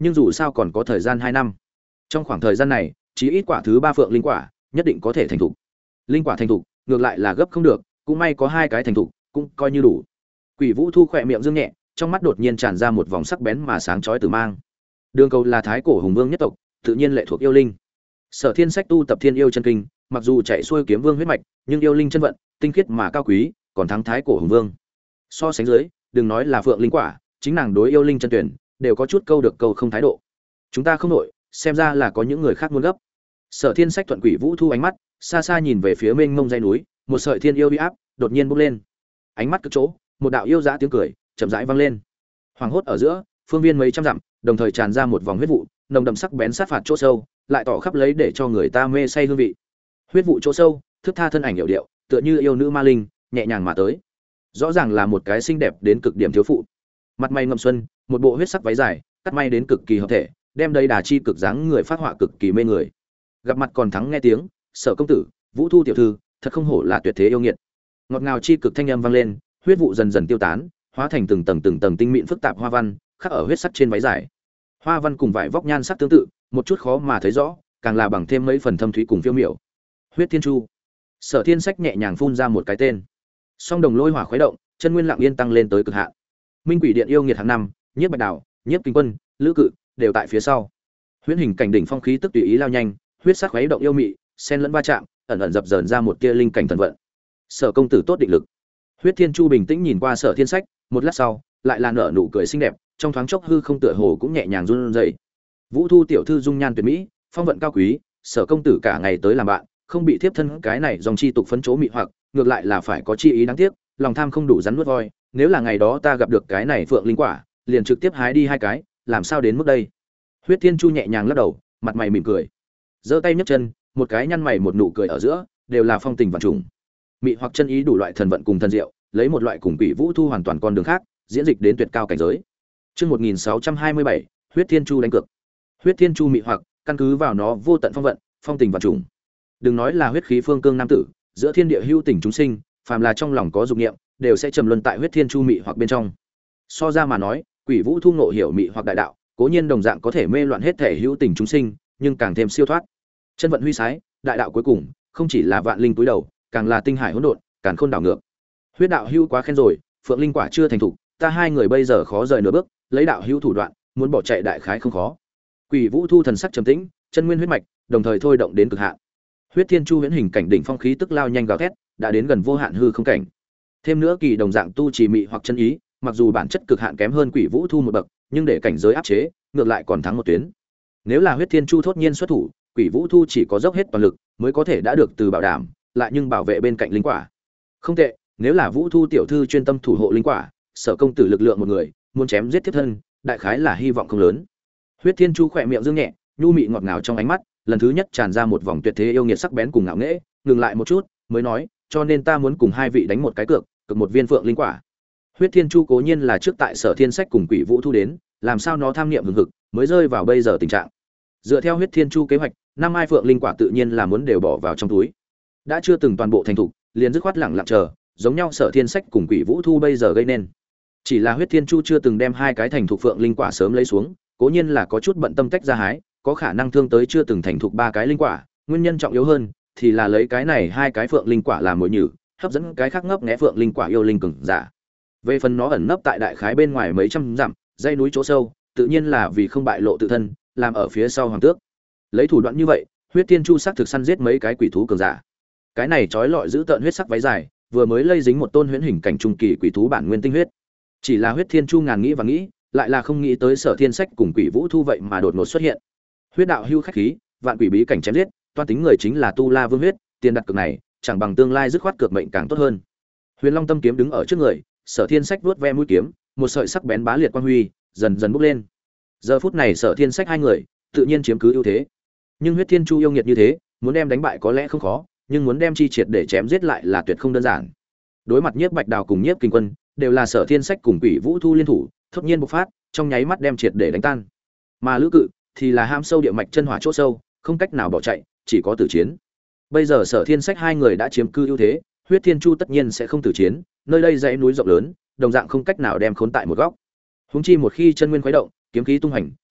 Speaker 1: nhưng dù sao còn có thời gian 2 năm. Trong khoảng thời gian này, chí ít quả thứ 3 phượng linh quả nhất định có thể thành thục. Linh quả thành thục, ngược lại là gấp không được, cũng may có 2 cái thành thục, cũng coi như đủ. Quỷ Vũ Thu khỏe miệng dương nhẹ, trong mắt đột nhiên tràn ra một vòng sắc bén mà sáng chói tử mang. Đường Cầu là thái cổ hùng vương nhất tộc, tự nhiên lệ thuộc yêu linh. Sở Thiên Sách tu tập Thiên Yêu chân kinh, mặc dù chạy xuôi kiếm vương huyết mạch, nhưng yêu linh chân vận, tinh khiết mà cao quý, còn thắng thái cổ hùng vương. So sánh dưới, đừng nói là phượng linh quả, chính nàng đối yêu linh chân tuyển, đều có chút câu được câu không thái độ. Chúng ta không nội, xem ra là có những người khác muốn gấp. Sở Thiên Sách thuận Quỷ Vũ Thu ánh mắt, xa xa nhìn về phía mênh mông dãy núi, một sợi thiên yêu uy áp đột nhiên bốc lên. Ánh mắt cực chỗ, một đạo yêu dã tiếng cười chậm rãi vang lên. Hoàng hốt ở giữa, phương viên mấy trăm dặm, đồng thời tràn ra một vòng huyết vụ, nồng đậm sắc bén sát phạt chỗ sâu, lại tỏ khắp lấy để cho người ta mê say hương vị. Huyết vụ chỗ sâu, thước tha thân ảnh hiệu điệu, tựa như yêu nữ ma linh, nhẹ nhàng mà tới. Rõ ràng là một cái xinh đẹp đến cực điểm thiếu phụ. Mặt mày ngậm xuân, một bộ huyết sắc váy dài, cắt may đến cực kỳ hợp thể, đem đầy đà chi cực dáng người phát họa cực kỳ mê người. Gặp mặt còn thắng nghe tiếng, Sở công tử, Vũ Thu tiểu thư, thật không hổ là tuyệt thế yêu nghiệt. Ngọt ngào chi cực thanh âm vang lên, huyết vụ dần dần tiêu tán, hóa thành từng tầng tinh mịn phức tạp hoa văn, khắc ở huyết sắc trên váy dài. Hoa văn cùng vải vóc nhan sắc tương tự, một chút khó mà thấy rõ, càng là bằng thêm mấy phần thâm thúy cùng phiêu miểu. Huyết Thiên Chu. Sở Thiên Sách nhẹ nhàng phun ra một cái tên. Song đồng lôi hỏa khuấy động, chân nguyên lặng yên tăng lên tới cực hạn. Minh Quỷ Điện yêu nghiệt hàng năm, Nhiếp Bạch Đào, Nhiếp Kinh Quân, Lữ Cự đều tại phía sau. Huyễn hình cảnh đỉnh phong khí tức tùy ý lao nhanh, huyết sắc khuấy động yêu mị, xen lẫn va chạm, ẩn ẩn dập dờn ra một tia linh cảnh thần vận. Sở công tử tốt định lực. Huyết Thiên Chu bình tĩnh nhìn qua Sở Thiên Sách, một lát sau, lại là nở nụ cười xinh đẹp, trong thoáng chốc hư không tựa hồ cũng nhẹ nhàng run rẩy. Vũ Thu tiểu thư dung nhan tuyệt mỹ, phong vận cao quý, Sở công tử cả ngày tới làm bạn, không bị thiếp thân cái này dòng chi tục phấn chố mị hoặc, ngược lại là phải có chi ý đáng tiếc, lòng tham không đủ rắn nuốt voi, nếu là ngày đó ta gặp được cái này phượng linh quả, liền trực tiếp hái đi 2 cái, làm sao đến mức đây. Huyết Thiên Chu nhẹ nhàng lắc đầu, mặt mày mỉm cười, giơ tay nhấc chân, một cái nhăn mày một nụ cười ở giữa, đều là phong tình vạn trùng. Mị hoặc chân ý đủ loại thần vận cùng thần diệu, lấy một loại cùng Quỷ Vũ Thu hoàn toàn con đường khác, diễn dịch đến tuyệt cao cảnh giới. Chương 1627, Huyết Thiên Chu đánh cược. Huyết Thiên Chu mị hoặc, căn cứ vào nó vô tận phong vận, phong tình vạn trùng. Đừng nói là huyết khí phương cương nam tử, giữa thiên địa hữu tình chúng sinh, phàm là trong lòng có dục niệm, đều sẽ trầm luân tại Huyết Thiên Chu mị hoặc bên trong. So ra mà nói, Quỷ Vũ Thu ngộ hiểu mị hoặc đại đạo, cố nhiên đồng dạng có thể mê loạn hết thể hữu tình chúng sinh, nhưng càng thêm siêu thoát. Chân vận huy sái, đại đạo cuối cùng, không chỉ là vạn linh túi đầu, càng là tinh hải hỗn độn, càng khôn đảo ngược. Huyết đạo hữu quá khen rồi, phượng linh quả chưa thành thục, ta hai người bây giờ khó rời nửa bước, lấy đạo hữu thủ đoạn, muốn bỏ chạy đại khái không khó. Quỷ Vũ Thu thần sắc trầm tĩnh, chân nguyên huyết mạch, đồng thời thôi động đến cực hạn. Huyết Thiên Chu huyễn hình cảnh đỉnh phong khí tức lao nhanh gào thét, đã đến gần vô hạn hư không cảnh. Thêm nữa kỳ đồng dạng tu trì mị hoặc chân ý, mặc dù bản chất cực hạn kém hơn Quỷ Vũ Thu một bậc, nhưng để cảnh giới áp chế, ngược lại còn thắng một tuyến. Nếu là Huyết Thiên Chu thốt nhiên xuất thủ, Quỷ Vũ Thu chỉ có dốc hết toàn lực mới có thể đã được từ bảo đảm, lại nhưng bảo vệ bên cạnh linh quả. Không tệ, nếu là Vũ Thu tiểu thư chuyên tâm thủ hộ linh quả, Sở công tử lực lượng một người, muốn chém giết thiết thân, đại khái là hy vọng không lớn. Huyết Thiên Chu khỏe miệng dương nhẹ, nhu mị ngọt ngào trong ánh mắt, lần thứ nhất tràn ra một vòng tuyệt thế yêu nghiệt sắc bén cùng ngạo nghễ, ngừng lại một chút, mới nói, cho nên ta muốn cùng hai vị đánh một cái cược, cực một viên phượng linh quả. Huyết Thiên Chu cố nhiên là trước tại Sở Thiên Sách cùng Quỷ Vũ Thu đến, làm sao nó tham niệm hừng hực, mới rơi vào bây giờ tình trạng. Dựa theo Huyết Thiên Chu kế hoạch, năm ai phượng linh quả tự nhiên là muốn đều bỏ vào trong túi. Đã chưa từng toàn bộ thành thục, liền dứt khoát lẳng lặng chờ, giống nhau Sở Thiên Sách cùng Quỷ Vũ Thu bây giờ gây nên. Chỉ là Huyết Thiên Chu chưa từng đem 2 cái thành thục phượng linh quả sớm lấy xuống, cố nhiên là có chút bận tâm tách ra hái, có khả năng thương tới chưa từng thành thục 3 cái linh quả, nguyên nhân trọng yếu hơn thì là lấy cái này 2 cái phượng linh quả làm mồi nhử, hấp dẫn cái khác ngấp nghé phượng linh quả yêu linh cường giả. Về phần nó ẩn nấp tại đại khái bên ngoài mấy trăm dặm, dãy núi chỗ sâu, tự nhiên là vì không bại lộ tự thân, làm ở phía sau hoàng tước. Lấy thủ đoạn như vậy, Huyết Thiên Chu xác thực săn giết mấy cái quỷ thú cường giả. Cái này trói lọi giữ tợn huyết sắc váy dài, vừa mới lây dính một tôn huyễn hình cảnh trung kỳ quỷ thú bản nguyên tinh huyết. Chỉ là Huyết Thiên Chu ngàn nghĩ và nghĩ, lại là không nghĩ tới Sở Thiên Sách cùng Quỷ Vũ Thu vậy mà đột ngột xuất hiện. Huyết đạo hưu khách khí, vạn quỷ bí cảnh chém giết, toan tính người chính là tu la vương huyết, tiền đặt cược này, chẳng bằng tương lai dứt khoát cược mệnh càng tốt hơn. Huyền Long Tâm kiếm đứng ở trước người, Sở Thiên Sách vuốt ve mũi kiếm, một sợi sắc bén bá liệt quang huy, dần dần bốc lên. Giờ phút này Sở Thiên Sách hai người, tự nhiên chiếm cứ ưu thế. Nhưng Huyết Thiên Chu yêu nghiệt như thế, muốn đem đánh bại có lẽ không khó, nhưng muốn đem chi triệt để chém giết lại là tuyệt không đơn giản. Đối mặt Nhiếp Bạch Đào cùng Nhiếp Kinh Quân, đều là Sở Thiên Sách cùng Quỷ Vũ Thu liên thủ, thốt nhiên bộc phát, trong nháy mắt đem triệt để đánh tan. Mà Lữ Cự thì là ham sâu địa mạch chân hỏa chỗ sâu, không cách nào bỏ chạy, chỉ có tử chiến. Bây giờ Sở Thiên Sách hai người đã chiếm cư ưu thế, Huyết Thiên Chu tất nhiên sẽ không tử chiến, nơi đây dãy núi rộng lớn, đồng dạng không cách nào đem khốn tại một góc. Huống chi một khi chân nguyên khuấy động, kiếm khí tung hành,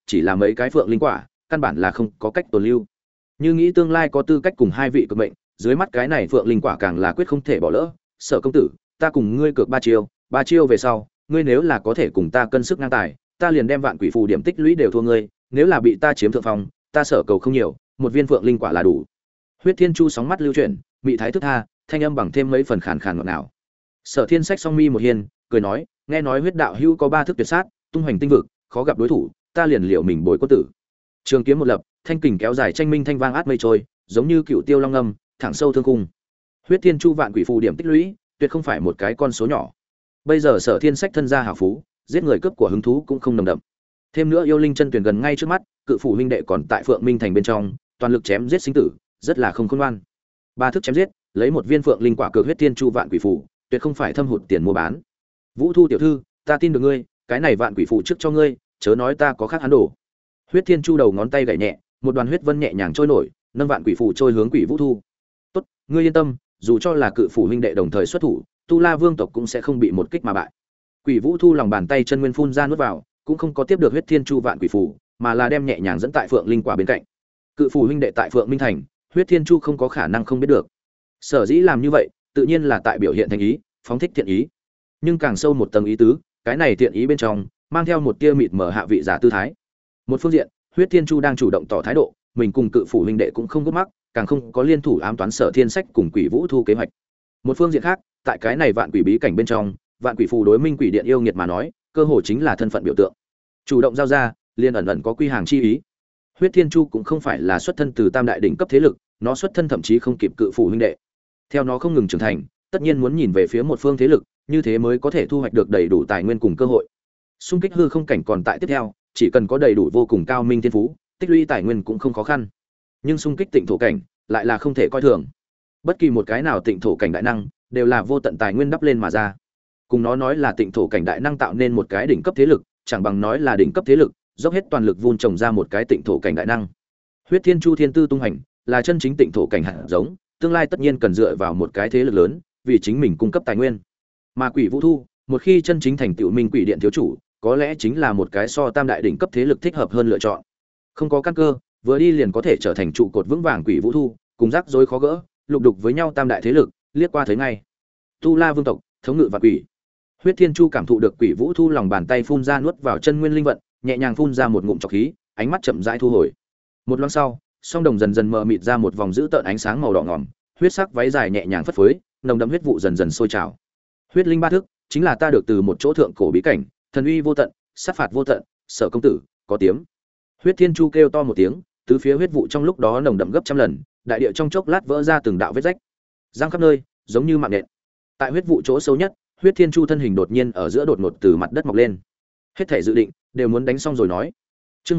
Speaker 1: chỉ là mấy cái phượng linh quả, căn bản là không có cách tồn lưu. Như nghĩ tương lai có tư cách cùng hai vị cực mệnh, dưới mắt cái này phượng linh quả càng là quyết không thể bỏ lỡ. Sở công tử, ta cùng ngươi cược ba chiêu về sau, ngươi nếu là có thể cùng ta cân sức ngang tài, ta liền đem vạn quỷ phù điểm tích lũy đều thua ngươi, nếu là bị ta chiếm thượng phong, ta sở cầu không nhiều, một viên phượng linh quả là đủ. Huyết Thiên Chu sóng mắt lưu chuyển, mị thái thức tha, thanh âm bằng thêm mấy phần khàn khàn ngọt ngào. Sở Thiên Sách song mi một hiên, cười nói, nghe nói huyết đạo hữu có ba thức tuyệt sát, tung hoành tinh vực, khó gặp đối thủ, ta liền liệu mình bồi quân tử. Trường kiếm một lập, thanh kình kéo dài tranh minh thanh vang át mây trôi, giống như cựu tiêu long âm, thẳng sâu thương cung. Huyết Thiên Chu vạn quỷ phù điểm tích lũy, tuyệt không phải một cái con số nhỏ. Bây giờ Sở Thiên Sách thân gia hảo phú, giết người cướp của hứng thú cũng không nồng đậm. Thêm nữa yêu linh chân tuyển gần ngay trước mắt, cự phủ huynh đệ còn tại Phượng Minh thành bên trong, toàn lực chém giết sinh tử, rất là không khôn ngoan. Ba thức chém giết, lấy một viên phượng linh quả cược huyết thiên chu vạn quỷ phù, tuyệt không phải thâm hụt tiền mua bán. Vũ Thu tiểu thư, ta tin được ngươi, cái này vạn quỷ phù trước cho ngươi, chớ nói ta có khác hắn đổ. Huyết thiên chu đầu ngón tay gảy nhẹ, một đoàn huyết vân nhẹ nhàng trôi nổi, nâng vạn quỷ phù trôi hướng quỷ Vũ Thu. Tốt, ngươi yên tâm, dù cho là cự phủ huynh đệ đồng thời xuất thủ, Tu La vương tộc cũng sẽ không bị một kích mà bại. Quỷ Vũ Thu lòng bàn tay chân nguyên phun ra nuốt vào, cũng không có tiếp được huyết thiên chu vạn quỷ phù, mà là đem nhẹ nhàng dẫn tại phượng linh quả bên cạnh. Cự phủ huynh đệ tại Phượng Minh thành, huyết thiên chu không có khả năng không biết được. Sở dĩ làm như vậy, tự nhiên là tại biểu hiện thành ý, phóng thích thiện ý. Nhưng càng sâu một tầng ý tứ, cái này thiện ý bên trong mang theo một tia mịt mờ hạ vị giả tư thái. Một phương diện, huyết thiên chu đang chủ động tỏ thái độ, mình cùng cự phủ huynh đệ cũng không gấp mắc, càng không có liên thủ ám toán Sở Thiên Sách cùng quỷ Vũ Thu kế hoạch. Một phương diện khác, tại cái này vạn quỷ bí cảnh bên trong, vạn quỷ phù đối minh quỷ điện yêu nghiệt mà nói, cơ hồ chính là thân phận biểu tượng. Chủ động giao ra, liền ẩn ẩn có quy hàng chi ý. Huyết Thiên Chu cũng không phải là xuất thân từ tam đại đỉnh cấp thế lực, nó xuất thân thậm chí không kịp cự phủ huynh đệ. Theo nó không ngừng trưởng thành, tất nhiên muốn nhìn về phía một phương thế lực, như thế mới có thể thu hoạch được đầy đủ tài nguyên cùng cơ hội. Xung kích hư không cảnh còn tại tiếp theo, chỉ cần có đầy đủ vô cùng cao minh thiên phú, tích lũy tài nguyên cũng không khó khăn. Nhưng xung kích tịnh thổ cảnh lại là không thể coi thường. Bất kỳ một cái nào tịnh thổ cảnh đại năng đều là vô tận tài nguyên đắp lên mà ra. Cùng nó nói là tịnh thổ cảnh đại năng tạo nên một cái đỉnh cấp thế lực, chẳng bằng nói là đỉnh cấp thế lực dốc hết toàn lực vun trồng ra một cái tịnh thổ cảnh đại năng. Huyết Thiên Chu thiên tư tung hành, là chân chính tịnh thổ cảnh hạt giống, tương lai tất nhiên cần dựa vào một cái thế lực lớn, vì chính mình cung cấp tài nguyên. Mà Quỷ Vũ Thu, một khi chân chính thành tựu minh quỷ điện thiếu chủ, có lẽ chính là một cái so tam đại đỉnh cấp thế lực thích hợp hơn lựa chọn. Không có căn cơ, vừa đi liền có thể trở thành trụ cột vững vàng Quỷ Vũ Thu, cùng rắc rối khó gỡ, lục đục với nhau tam đại thế lực, liếc qua thấy ngay. Tu La vương tộc, thống ngự và quỷ. Huyết Thiên Chu cảm thụ được Quỷ Vũ Thu lòng bàn tay phun ra nuốt vào chân nguyên linh vận, nhẹ nhàng phun ra một ngụm trọc khí, ánh mắt chậm rãi thu hồi. Một loáng sau, song đồng dần dần mờ mịt ra một vòng dữ tợn ánh sáng màu đỏ ngòm, huyết sắc váy dài nhẹ nhàng phất phới, nồng đậm huyết vụ dần dần sôi trào. Huyết linh ba thức, chính là ta được từ một chỗ thượng cổ bí cảnh, thần uy vô tận, sát phạt vô tận, Sở công tử, có tiếng. Huyết Thiên Chu kêu to một tiếng, tứ phía huyết vụ trong lúc đó nồng đậm gấp trăm lần, đại địa trong chốc lát vỡ ra từng đạo vết rách, giăng khắp nơi, giống như mạng nện. Tại huyết vụ chỗ sâu nhất, Huyết Thiên Chu thân hình đột nhiên ở giữa đột ngột từ mặt đất mọc lên. Hết thể dự định đều muốn đánh xong rồi nói. Chương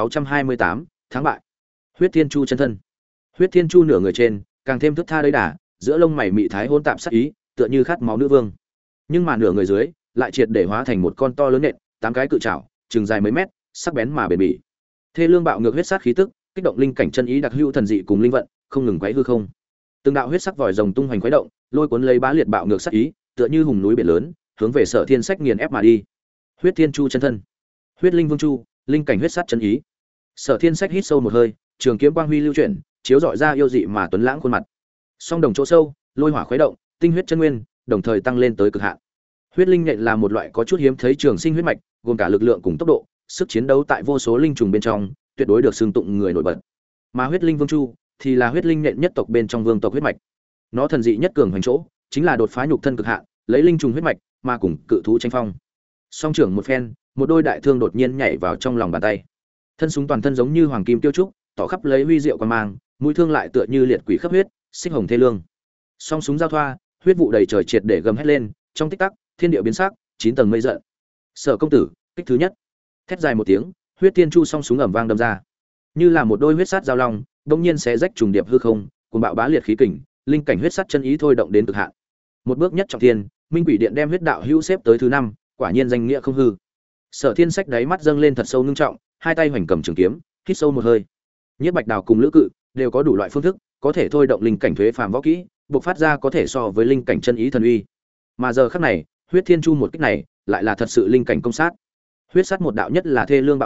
Speaker 1: 1628, tháng bại. Huyết Thiên Chu chân thân. Huyết Thiên Chu nửa người trên, càng thêm thức tha đấy đà, giữa lông mày mị thái hỗn tạp sắc ý, tựa như khát máu nữ vương. Nhưng mà nửa người dưới, lại triệt để hóa thành một con to lớn nện, tám cái cự trảo, chừng dài mấy mét, sắc bén mà bền bỉ. Thê lương bạo ngược huyết sát khí tức, kích động linh cảnh chân ý đặc hữu thần dị cùng linh vận, không ngừng quấy hư không. Từng đạo huyết sắc vòi rồng tung hoành khuấy động, lôi cuốn lấy bá liệt bạo ngược sát ý, tựa như hùng núi biển lớn, hướng về Sở Thiên Sách nghiền ép mà đi. Huyết Thiên Chu chân thân. Huyết Linh Vương Chu, linh cảnh huyết sát chân ý. Sở Thiên Sách hít sâu một hơi, trường kiếm quang huy lưu chuyển, chiếu rọi ra yêu dị mà tuấn lãng khuôn mặt. Song đồng chỗ sâu, lôi hỏa khuấy động, tinh huyết chân nguyên, đồng thời tăng lên tới cực hạn. Huyết linh nhện là một loại có chút hiếm thấy trường sinh huyết mạch, gồm cả lực lượng cùng tốc độ, sức chiến đấu tại vô số linh trùng bên trong, tuyệt đối được xưng tụng người nổi bật. Mà Huyết Linh Vương Chu thì là huyết linh nhện nhất tộc bên trong vương tộc huyết mạch. Nó thần dị nhất cường hành chỗ, chính là đột phá nhục thân cực hạn, lấy linh trùng huyết mạch mà cùng cự thú tranh phong. Song trưởng một phen, một đôi đại thương đột nhiên nhảy vào trong lòng bàn tay. Thân súng toàn thân giống như hoàng kim tiêu trúc, tỏ khắp lấy huy diệu quan mang, mũi thương lại tựa như liệt quỷ khắp huyết, xích hồng thê lương. Song súng giao thoa, huyết vụ đầy trời triệt để gầm hét lên, trong tích tắc, thiên địa biến sắc, chín tầng mây giận. Sở công tử, kích thứ nhất. Thét dài một tiếng, Huyết Thiên Chu song súng ầm vang đâm ra, như là một đôi huyết sát giao long, đột nhiên xé rách trùng điệp hư không, cuồng bạo bá liệt khí kình, linh cảnh huyết sát chân ý thôi động đến cực hạn. Một bước nhất trọng thiên, Minh Quỷ Điện đem huyết đạo hữu xếp tới thứ 5, quả nhiên danh nghĩa không hư. Sở Thiên Sách đáy mắt dâng lên thật sâu ngưng trọng, hai tay hoành cầm trường kiếm, hít sâu một hơi. Nhất Bạch Đào cùng Lữ Cự đều có đủ loại phương thức, có thể thôi động linh cảnh thuế phàm võ kỹ, bộc phát ra có thể so với linh cảnh chân ý thần uy. Mà giờ khắc này, Huyết Thiên Chu một kích này, lại là thật sự linh cảnh công sát. Huyết sát một đạo nhất là thê lương bạo ngược,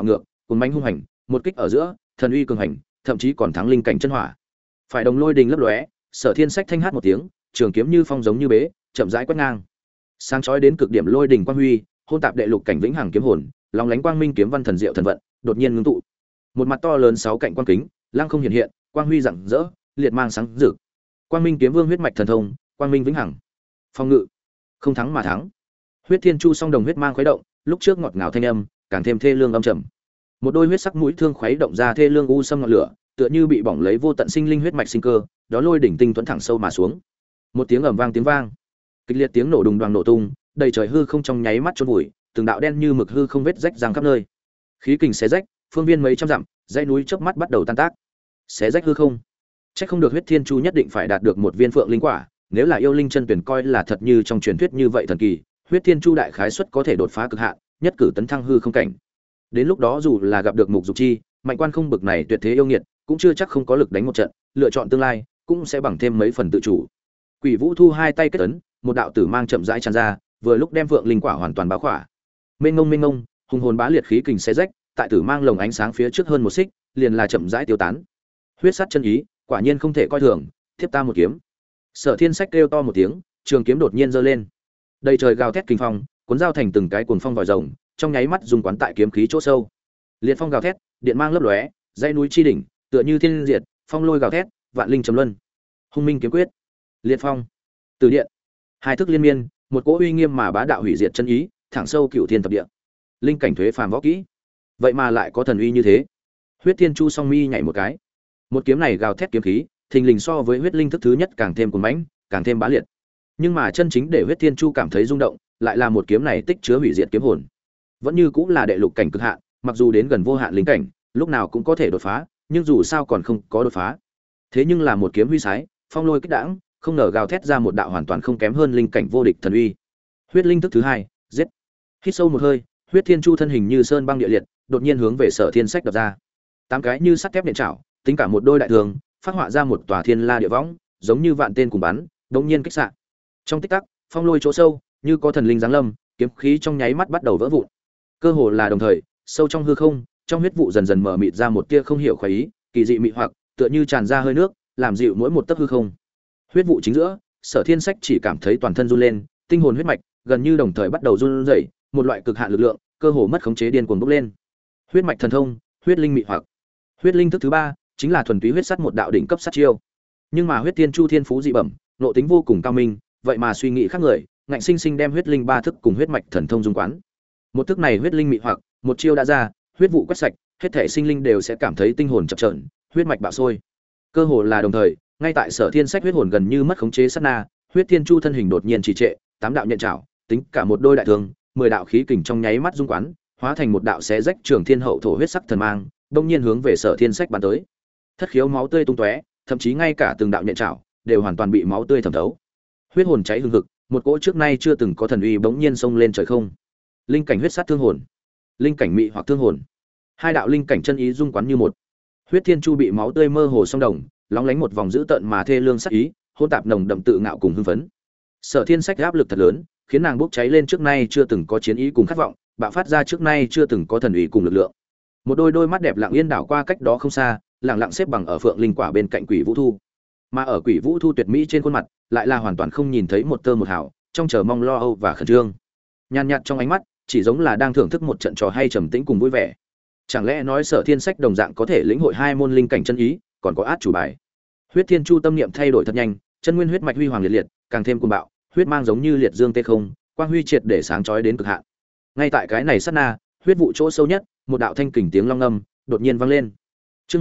Speaker 1: cuốn bánh hung hành, một kích ở giữa, thần uy cường hành, thậm chí còn thắng linh cảnh chân hỏa. Phải đồng lôi đình lấp lóe, Sở Thiên Sách thanh hát một tiếng, trường kiếm như phong giống như bế, chậm rãi quét ngang. Sáng chói đến cực điểm lôi đình quang huy, hôn tạp đệ lục cảnh vĩnh hằng kiếm hồn, lóng lánh quang minh kiếm văn thần diệu thần vận, đột nhiên ngưng tụ. Một mặt to lớn sáu cạnh quang kính, lăng không hiện hiện, quang huy rạng rỡ, liệt mang sáng rực. Quang minh kiếm vương huyết mạch thần thông, quang minh vĩnh hằng. Phong ngự, không thắng mà thắng. Huyết Thiên Chu song đồng huyết mang khuấy động, lúc trước ngọt ngào thanh âm, càng thêm thê lương âm trầm. Một đôi huyết sắc mũi thương khuấy động ra thê lương u sâm ngọn lửa, tựa như bị bỏng lấy vô tận sinh linh huyết mạch sinh cơ, đó lôi đỉnh tinh tuấn thẳng sâu mà xuống. Một tiếng ầm vang tiếng vang, kịch liệt tiếng nổ đùng đoàng nổ tung, đầy trời hư không trong nháy mắt chôn vùi, từng đạo đen như mực hư không vết rách giang khắp nơi. Khí kình xé rách, phương viên mấy trăm dặm, dãy núi chớp mắt bắt đầu tan tác. Xé rách hư không. Chắc không được Huyết Thiên Chu nhất định phải đạt được một viên phượng linh quả, nếu là yêu linh chân tuyển coi là thật như trong truyền thuyết như vậy thần kỳ, Huyết Thiên Chu đại khái suất có thể đột phá cực hạn, nhất cử tấn thăng hư không cảnh. Đến lúc đó dù là gặp được Mục Dục Chi, Mạnh Quan không bực này tuyệt thế yêu nghiệt, cũng chưa chắc không có lực đánh một trận, lựa chọn tương lai, cũng sẽ bằng thêm mấy phần tự chủ. Quỷ Vũ Thu hai tay kết ấn, một đạo tử mang chậm rãi tràn ra, vừa lúc đem vượng linh quả hoàn toàn bao khỏa. Mênh ngông, hùng hồn bá liệt khí kình xé rách, tại tử mang lồng ánh sáng phía trước hơn một xích, liền là chậm rãi tiêu tán. Huyết sát chân ý, quả nhiên không thể coi thường, tiếp ta một kiếm. Sở Thiên Sách kêu to một tiếng, trường kiếm đột nhiên giơ lên. Đầy trời gào thét kinh phong, cuốn dao thành từng cái cuồng phong vòi rồng, trong nháy mắt dùng quán tại kiếm khí chỗ sâu. Liệt phong gào thét, điện mang lấp lóe, dãy núi chi đỉnh, tựa như thiên diệt, phong lôi gào thét, vạn linh trầm luân. Hung minh kiếm quyết, liệt phong, từ điện, hai thức liên miên, một cỗ uy nghiêm mà bá đạo hủy diệt chân ý, thẳng sâu cửu thiên thập địa. Linh cảnh thuế phàm võ kỹ, vậy mà lại có thần uy như thế. Huyết Thiên Chu song mi nhảy một cái. Một kiếm này gào thét kiếm khí, thình lình so với huyết linh thức thứ nhất càng thêm cuồng mãnh, càng thêm bá liệt. Nhưng mà chân chính để Huyết Thiên Chu cảm thấy rung động, lại là một kiếm này tích chứa hủy diệt kiếm hồn. Vẫn như cũng là đệ lục cảnh cực hạn, mặc dù đến gần vô hạn linh cảnh, lúc nào cũng có thể đột phá, nhưng dù sao còn không có đột phá. Thế nhưng là một kiếm huy sái, phong lôi kích đãng, không ngờ gào thét ra một đạo hoàn toàn không kém hơn linh cảnh vô địch thần uy. Huyết linh thức thứ hai, giết. Hít sâu một hơi, Huyết Thiên Chu thân hình như sơn băng địa liệt, đột nhiên hướng về Sở Thiên Sách đập ra. Tám cái như sắt thép nện chảo, tính cả một đôi đại thường, phát họa ra một tòa thiên la địa võng, giống như vạn tên cùng bắn, đống nhiên kích xạ. Trong tích tắc, phong lôi chỗ sâu, như có thần linh giáng lâm, kiếm khí trong nháy mắt bắt đầu vỡ vụn. Cơ hồ là đồng thời, sâu trong hư không, trong huyết vụ dần dần mở mịt ra một tia không hiểu khoái ý, kỳ dị mị hoặc, tựa như tràn ra hơi nước, làm dịu mỗi một tấc hư không. Huyết vụ chính giữa, Sở Thiên Sách chỉ cảm thấy toàn thân run lên, tinh hồn huyết mạch gần như đồng thời bắt đầu run rẩy, một loại cực hạn lực lượng, cơ hồ mất khống chế điên cuồng bốc lên. Huyết mạch thần thông, huyết linh mị hoặc. Huyết linh thức thứ ba, chính là thuần túy huyết sắt một đạo đỉnh cấp sát chiêu. Nhưng mà Huyết Thiên Chu thiên phú dị bẩm, nội tính vô cùng cao minh, vậy mà suy nghĩ khác người, ngạnh sinh sinh đem huyết linh ba thức cùng huyết mạch thần thông dung quán. Một thức này huyết linh mị hoặc, một chiêu đã ra, huyết vụ quét sạch, hết thể sinh linh đều sẽ cảm thấy tinh hồn chập chờn, huyết mạch bạo sôi. Cơ hồ là đồng thời, ngay tại Sở Thiên Sách huyết hồn gần như mất khống chế sát na, Huyết Thiên Chu thân hình đột nhiên trì trệ, tám đạo nhận trảo, tính cả một đôi đại thương, 10 đạo khí kình trong nháy mắt dung quán, hóa thành một đạo xé rách trường thiên hậu thổ huyết sắc thần mang, đông nhiên hướng về Sở Thiên Sách bắn tới. Thất khiếu máu tươi tung tóe, thậm chí ngay cả từng đạo nhận trảo đều hoàn toàn bị máu tươi thẩm thấu. Huyết hồn cháy hừng hực, một cỗ trước nay chưa từng có thần uy bỗng nhiên xông lên trời không. Linh cảnh huyết sát thương hồn, linh cảnh mị hoặc thương hồn. Hai đạo linh cảnh chân ý dung quán như một. Huyết Thiên Chu bị máu tươi mơ hồ song đồng, lóng lánh một vòng dữ tợn mà thê lương sắc ý, hỗn tạp nồng đậm tự ngạo cùng hưng phấn. Sở Thiên Sách áp lực thật lớn, khiến nàng bốc cháy lên trước nay chưa từng có chiến ý cùng khát vọng, bạo phát ra trước nay chưa từng có thần uy cùng lực lượng. Một đôi mắt đẹp lặng yên đảo qua cách đó không xa, lặng lặng xếp bằng ở phượng linh quả bên cạnh Quỷ Vũ Thu. Mà ở Quỷ Vũ Thu tuyệt mỹ trên khuôn mặt, lại là hoàn toàn không nhìn thấy một tơ một hào, trong chờ mong lo âu và khẩn trương. Nhàn nhạt trong ánh mắt, chỉ giống là đang thưởng thức một trận trò hay trầm tĩnh cùng vui vẻ. Chẳng lẽ nói Sở Thiên Sách đồng dạng có thể lĩnh hội hai môn linh cảnh chân ý, còn có át chủ bài. Huyết Thiên Chu tâm niệm thay đổi thật nhanh, chân nguyên huyết mạch huy hoàng liệt liệt, càng thêm cuồng bạo, huyết mang giống như liệt dương tê không, quang huy triệt để sáng chói đến cực hạn. Ngay tại cái này sát na, huyết vụ chỗ sâu nhất, một đạo thanh kình tiếng long ngâm đột nhiên vang lên. Chương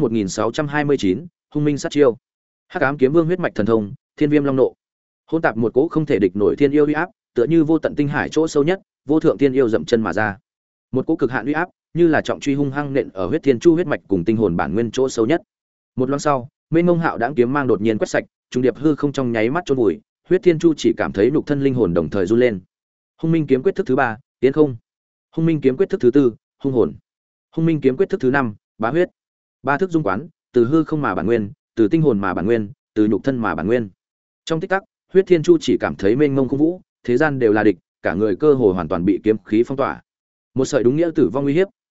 Speaker 1: 1629, hung minh sát chiêu. Hắc ám kiếm vương huyết mạch thần thông, Thiên Viêm Long nộ. Hỗn tạp một cỗ không thể địch nổi thiên yêu uy áp, tựa như vô tận tinh hải chỗ sâu nhất, vô thượng thiên yêu dậm chân mà ra. Một cỗ cực hạn uy áp, như là trọng truy hung hăng nện ở huyết thiên chu huyết mạch cùng tinh hồn bản nguyên chỗ sâu nhất. Một loáng sau, mênh mông hạo đãng kiếm mang đột nhiên quét sạch, trung điệp hư không trong nháy mắt chôn vùi, huyết thiên chu chỉ cảm thấy nhục thân linh hồn đồng thời run lên. Hung minh kiếm quyết thức thứ 3, tiến không. Hung minh kiếm quyết thức thứ 4, hung hồn. Hung minh kiếm quyết thức thứ 5, bá huyết. Ba thức dung quán, từ hư không mà bản nguyên, từ tinh hồn mà bản nguyên, từ nhục thân mà bản nguyên. Trong tích tắc, huyết thiên chu chỉ cảm thấy mênh mông không vũ, thế gian đều là địch, cả người cơ hồ hoàn toàn bị kiếm khí phong tỏa. Một sợi đúng nghĩa tử vong uy hiếp,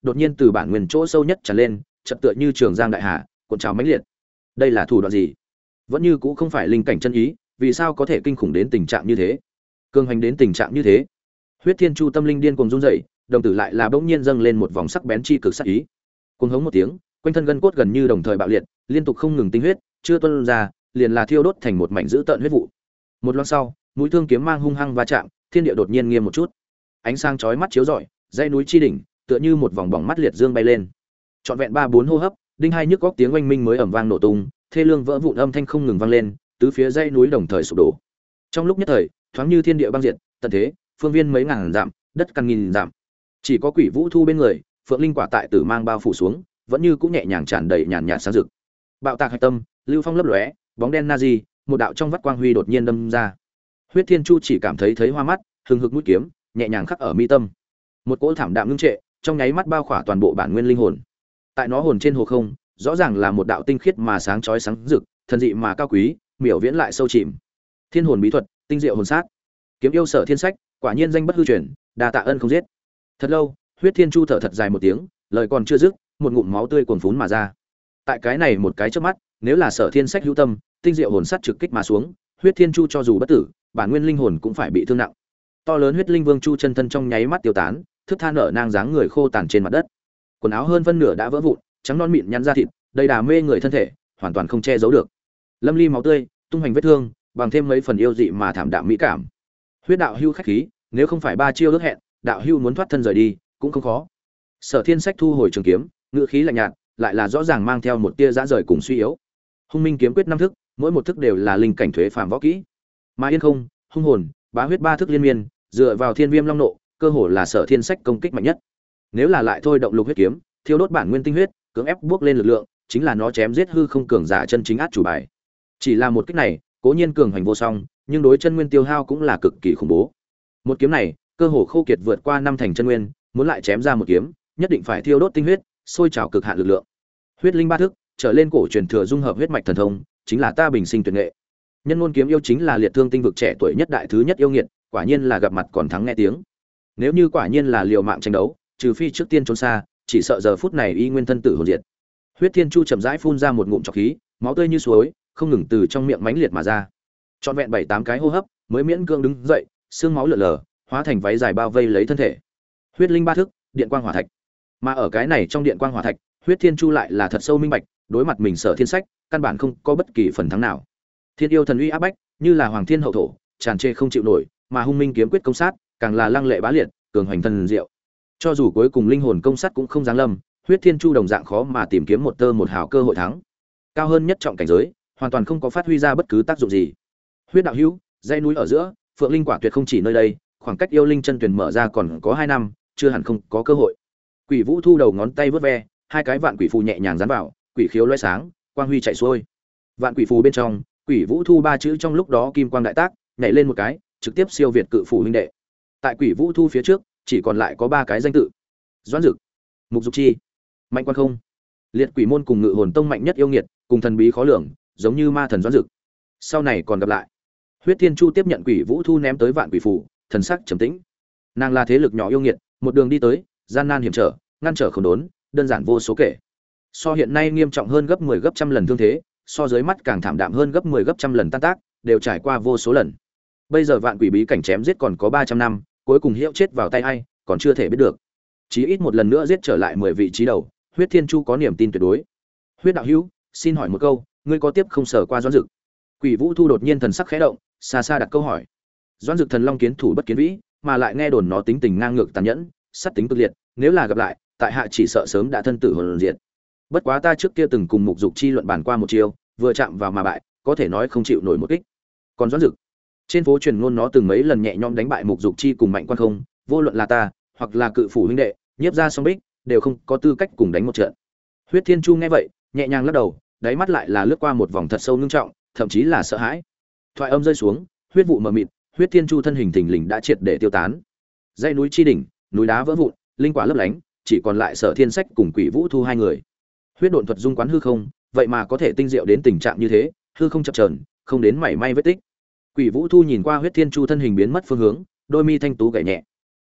Speaker 1: đột nhiên từ bản nguyên chỗ sâu nhất tràn lên, chợt tựa như trường giang đại hà, cuộn trào mãnh liệt. Đây là thủ đoạn gì? Vẫn như cũ không phải linh cảnh chân ý, vì sao có thể kinh khủng đến tình trạng như thế? Cường hành đến tình trạng như thế? Huyết Thiên Chu tâm linh điên cuồng run rẩy, đồng tử lại là bỗng nhiên dâng lên một vòng sắc bén chi cực sắc ý. Cuồng hống một tiếng, quanh thân gân cốt gần như đồng thời bạo liệt, liên tục không ngừng tinh huyết, chưa tuôn ra, liền là thiêu đốt thành một mảnh dữ tợn huyết vụ. Một loáng sau, mũi thương kiếm mang hung hăng va chạm, thiên địa đột nhiên nghiêm một chút. Ánh sáng chói mắt chiếu rọi, dãy núi chi đỉnh, tựa như một vòng bỏng mắt liệt dương bay lên. Trọn vẹn 3-4 hô hấp, đinh hai nhức góc tiếng oanh minh mới ầm vang nổ tung, thê lương vỡ vụn âm thanh không ngừng vang lên, tứ phía dãy núi đồng thời sụp đổ. Trong lúc nhất thời, thoáng như thiên địa băng diệt, tận thế, phương viên mấy ngàn dặm, đất căn nghìn dặm. Chỉ có Quỷ Vũ Thu bên người, Phượng Linh quả tại tử mang bao phủ xuống, vẫn như cũng nhẹ nhàng tràn đầy nhàn nhạt sáng rực. Bạo tạc hạch tâm, lưu phong lấp lóe, bóng đen Nazi, một đạo trong vắt quang huy đột nhiên đâm ra. Huyết Thiên Chu chỉ cảm thấy hoa mắt, hừng hực mũi kiếm, nhẹ nhàng khắc ở mi tâm. Một cỗ thảm đạm ngưng trệ, trong nháy mắt bao khỏa toàn bộ bản nguyên linh hồn. Tại nó hồn trên hồ không, rõ ràng là một đạo tinh khiết mà sáng chói sáng rực, thần dị mà cao quý, miểu viễn lại sâu chìm. Thiên hồn bí thuật, tinh diệu hồn sát. Kiếm yêu Sở Thiên Sách, quả nhiên danh bất hư truyền, đa tạ ân không giết. Thật lâu, Huyết Thiên Chu thở thật dài một tiếng, lời còn chưa dứt, một ngụm máu tươi cuồn phún mà ra. Tại cái này một cái chớp mắt, nếu là Sở Thiên Sách hữu tâm, tinh diệu hồn sát trực kích mà xuống, Huyết Thiên Chu cho dù bất tử, bản nguyên linh hồn cũng phải bị thương nặng. To lớn huyết linh vương chu chân thân trong nháy mắt tiêu tán, thức tha nở nang dáng người khô tàn trên mặt đất. Quần áo hơn phân nửa đã vỡ vụn, trắng non mịn nhăn ra thịt, đầy đà mê người thân thể, hoàn toàn không che giấu được. Lâm ly máu tươi, tung hoành vết thương, bằng thêm mấy phần yêu dị mà thảm đạm mỹ cảm. Huyết đạo hưu khách khí, nếu không phải ba chiêu ước hẹn, đạo hưu muốn thoát thân rời đi, cũng không khó. Sở Thiên Sách thu hồi trường kiếm, ngữ khí lạnh nhạt, lại là rõ ràng mang theo một tia dã rời cùng suy yếu. Hung Minh kiếm quyết 5 thức, mỗi một thức đều là linh cảnh thuế phàm võ kỹ. Mà Yên Không, Hung Hồn, Bá Huyết 3 thức liên miên, dựa vào Thiên Viêm Long Nộ, cơ hồ là Sở Thiên Sách công kích mạnh nhất. Nếu là lại thôi động Lục Huyết kiếm, thiêu đốt bản nguyên tinh huyết, cưỡng ép bước lên lực lượng, chính là nó chém giết hư không cường giả chân chính át chủ bài. Chỉ là một kích này, cố nhiên cường hành vô song, nhưng đối chân nguyên tiêu hao cũng là cực kỳ khủng bố. Một kiếm này, cơ hồ khô kiệt vượt qua 5 thành chân nguyên, muốn lại chém ra một kiếm, nhất định phải thiêu đốt tinh huyết, sôi trào cực hạn lực lượng. Huyết linh 3 thức, trở lên cổ truyền thừa dung hợp huyết mạch thần thông, chính là ta bình sinh tuyệt nghệ. Nhân ngôn kiếm yêu chính là liệt thương tinh vực trẻ tuổi nhất đại thứ nhất yêu nghiệt, quả nhiên là gặp mặt còn thắng nghe tiếng. Nếu như quả nhiên là liều mạng tranh đấu, trừ phi trước tiên trốn xa, chỉ sợ giờ phút này y nguyên thân tử hồn diệt. Huyết Thiên Chu chậm rãi phun ra một ngụm trọc khí, máu tươi như suối, không ngừng từ trong miệng mãnh liệt mà ra. Trọn vẹn 7-8 cái hô hấp, mới miễn cưỡng đứng dậy, xương máu lở lở, hóa thành váy dài bao vây lấy thân thể. Huyết linh 3 thức, điện quang hỏa thạch. Mà ở cái này trong điện quang hỏa thạch, Huyết Thiên Chu lại là thật sâu minh bạch, đối mặt mình Sở Thiên Sách, căn bản không có bất kỳ phần thắng nào. Thiên yêu thần uy áp bách, như là hoàng thiên hậu thổ, tràn trề không chịu nổi, mà Hung Minh kiếm quyết công sát, càng là lăng lệ bá liệt, cường hoành thần diệu. Cho dù cuối cùng linh hồn công sát cũng không giáng lâm, Huyết Thiên Chu đồng dạng khó mà tìm kiếm một tơ một hào cơ hội thắng. Cao hơn nhất trọng cảnh giới, hoàn toàn không có phát huy ra bất cứ tác dụng gì. Huyết đạo hữu, dãy núi ở giữa, Phượng Linh quả tuyệt không chỉ nơi đây, khoảng cách yêu linh chân tuyển mở ra còn có 2 năm, chưa hẳn không có cơ hội. Quỷ Vũ Thu đầu ngón tay vớt ve, hai cái vạn quỷ phù nhẹ nhàng dán vào, quỷ khiếu lóe sáng, quang huy chạy xuôi. Vạn quỷ phù bên trong, Quỷ Vũ Thu 3 chữ trong lúc đó kim quang đại tác, nhảy lên một cái, trực tiếp siêu việt cự phủ huynh đệ. Tại Quỷ Vũ Thu phía trước, chỉ còn lại có 3 cái danh tự: Doãn Dực, Mục Dục Chi, Mạnh Quan Không. Liệt Quỷ môn cùng Ngự Hồn tông mạnh nhất yêu nghiệt, cùng thần bí khó lường, giống như ma thần Doãn Dực. Sau này còn gặp lại. Huyết Thiên Chu tiếp nhận Quỷ Vũ Thu ném tới vạn quỷ phù, thần sắc trầm tĩnh. Nàng là thế lực nhỏ yêu nghiệt, một đường đi tới, gian nan hiểm trở, ngăn trở không đốn, đơn giản vô số kể. So hiện nay nghiêm trọng hơn gấp 10 gấp trăm lần thương thế, so dưới mắt càng thảm đạm hơn gấp 10 gấp trăm lần tan tác, đều trải qua vô số lần. Bây giờ vạn quỷ bí cảnh chém giết còn có 300 năm, cuối cùng hiệu chết vào tay ai, còn chưa thể biết được. Chí ít một lần nữa giết trở lại 10 vị trí đầu, Huyết Thiên Chu có niềm tin tuyệt đối. Huyết đạo hữu, xin hỏi một câu, ngươi có tiếp không sở qua Doãn Dực? Quỷ Vũ Thu đột nhiên thần sắc khẽ động, xa xa đặt câu hỏi. Doãn Dực thần long kiến thủ bất kiến vĩ, mà lại nghe đồn nó tính tình ngang ngược tàn nhẫn, sát tính cực liệt, nếu là gặp lại, tại hạ chỉ sợ sớm đã thân tử hồn diệt. Bất quá ta trước kia từng cùng Mục Dục Chi luận bàn qua một chiêu, vừa chạm vào mà bại, có thể nói không chịu nổi một kích. Còn Doãn Dực, trên phố truyền ngôn nó từng mấy lần nhẹ nhõm đánh bại Mục Dục Chi cùng Mạnh Quan Không, vô luận là ta, hoặc là cự phủ huynh đệ, nhiếp ra song bích, đều không có tư cách cùng đánh một trận. Huyết Thiên Chu nghe vậy, nhẹ nhàng lắc đầu, đáy mắt lại là lướt qua một vòng thật sâu ngưng trọng, thậm chí là sợ hãi. Thoại âm rơi xuống, huyết vụ mờ mịt, Huyết Thiên Chu thân hình thình lình đã triệt để tiêu tán. Dãy núi chi đỉnh, núi đá vỡ vụn, linh quả lấp lánh, chỉ còn lại Sở Thiên Sách cùng Quỷ Vũ Thu hai người. Huyết độn thuật dung quán hư không, vậy mà có thể tinh diệu đến tình trạng như thế, hư không chập chờn, không đến mảy may vết tích. Quỷ Vũ Thu nhìn qua Huyết Thiên Chu thân hình biến mất phương hướng, đôi mi thanh tú gảy nhẹ.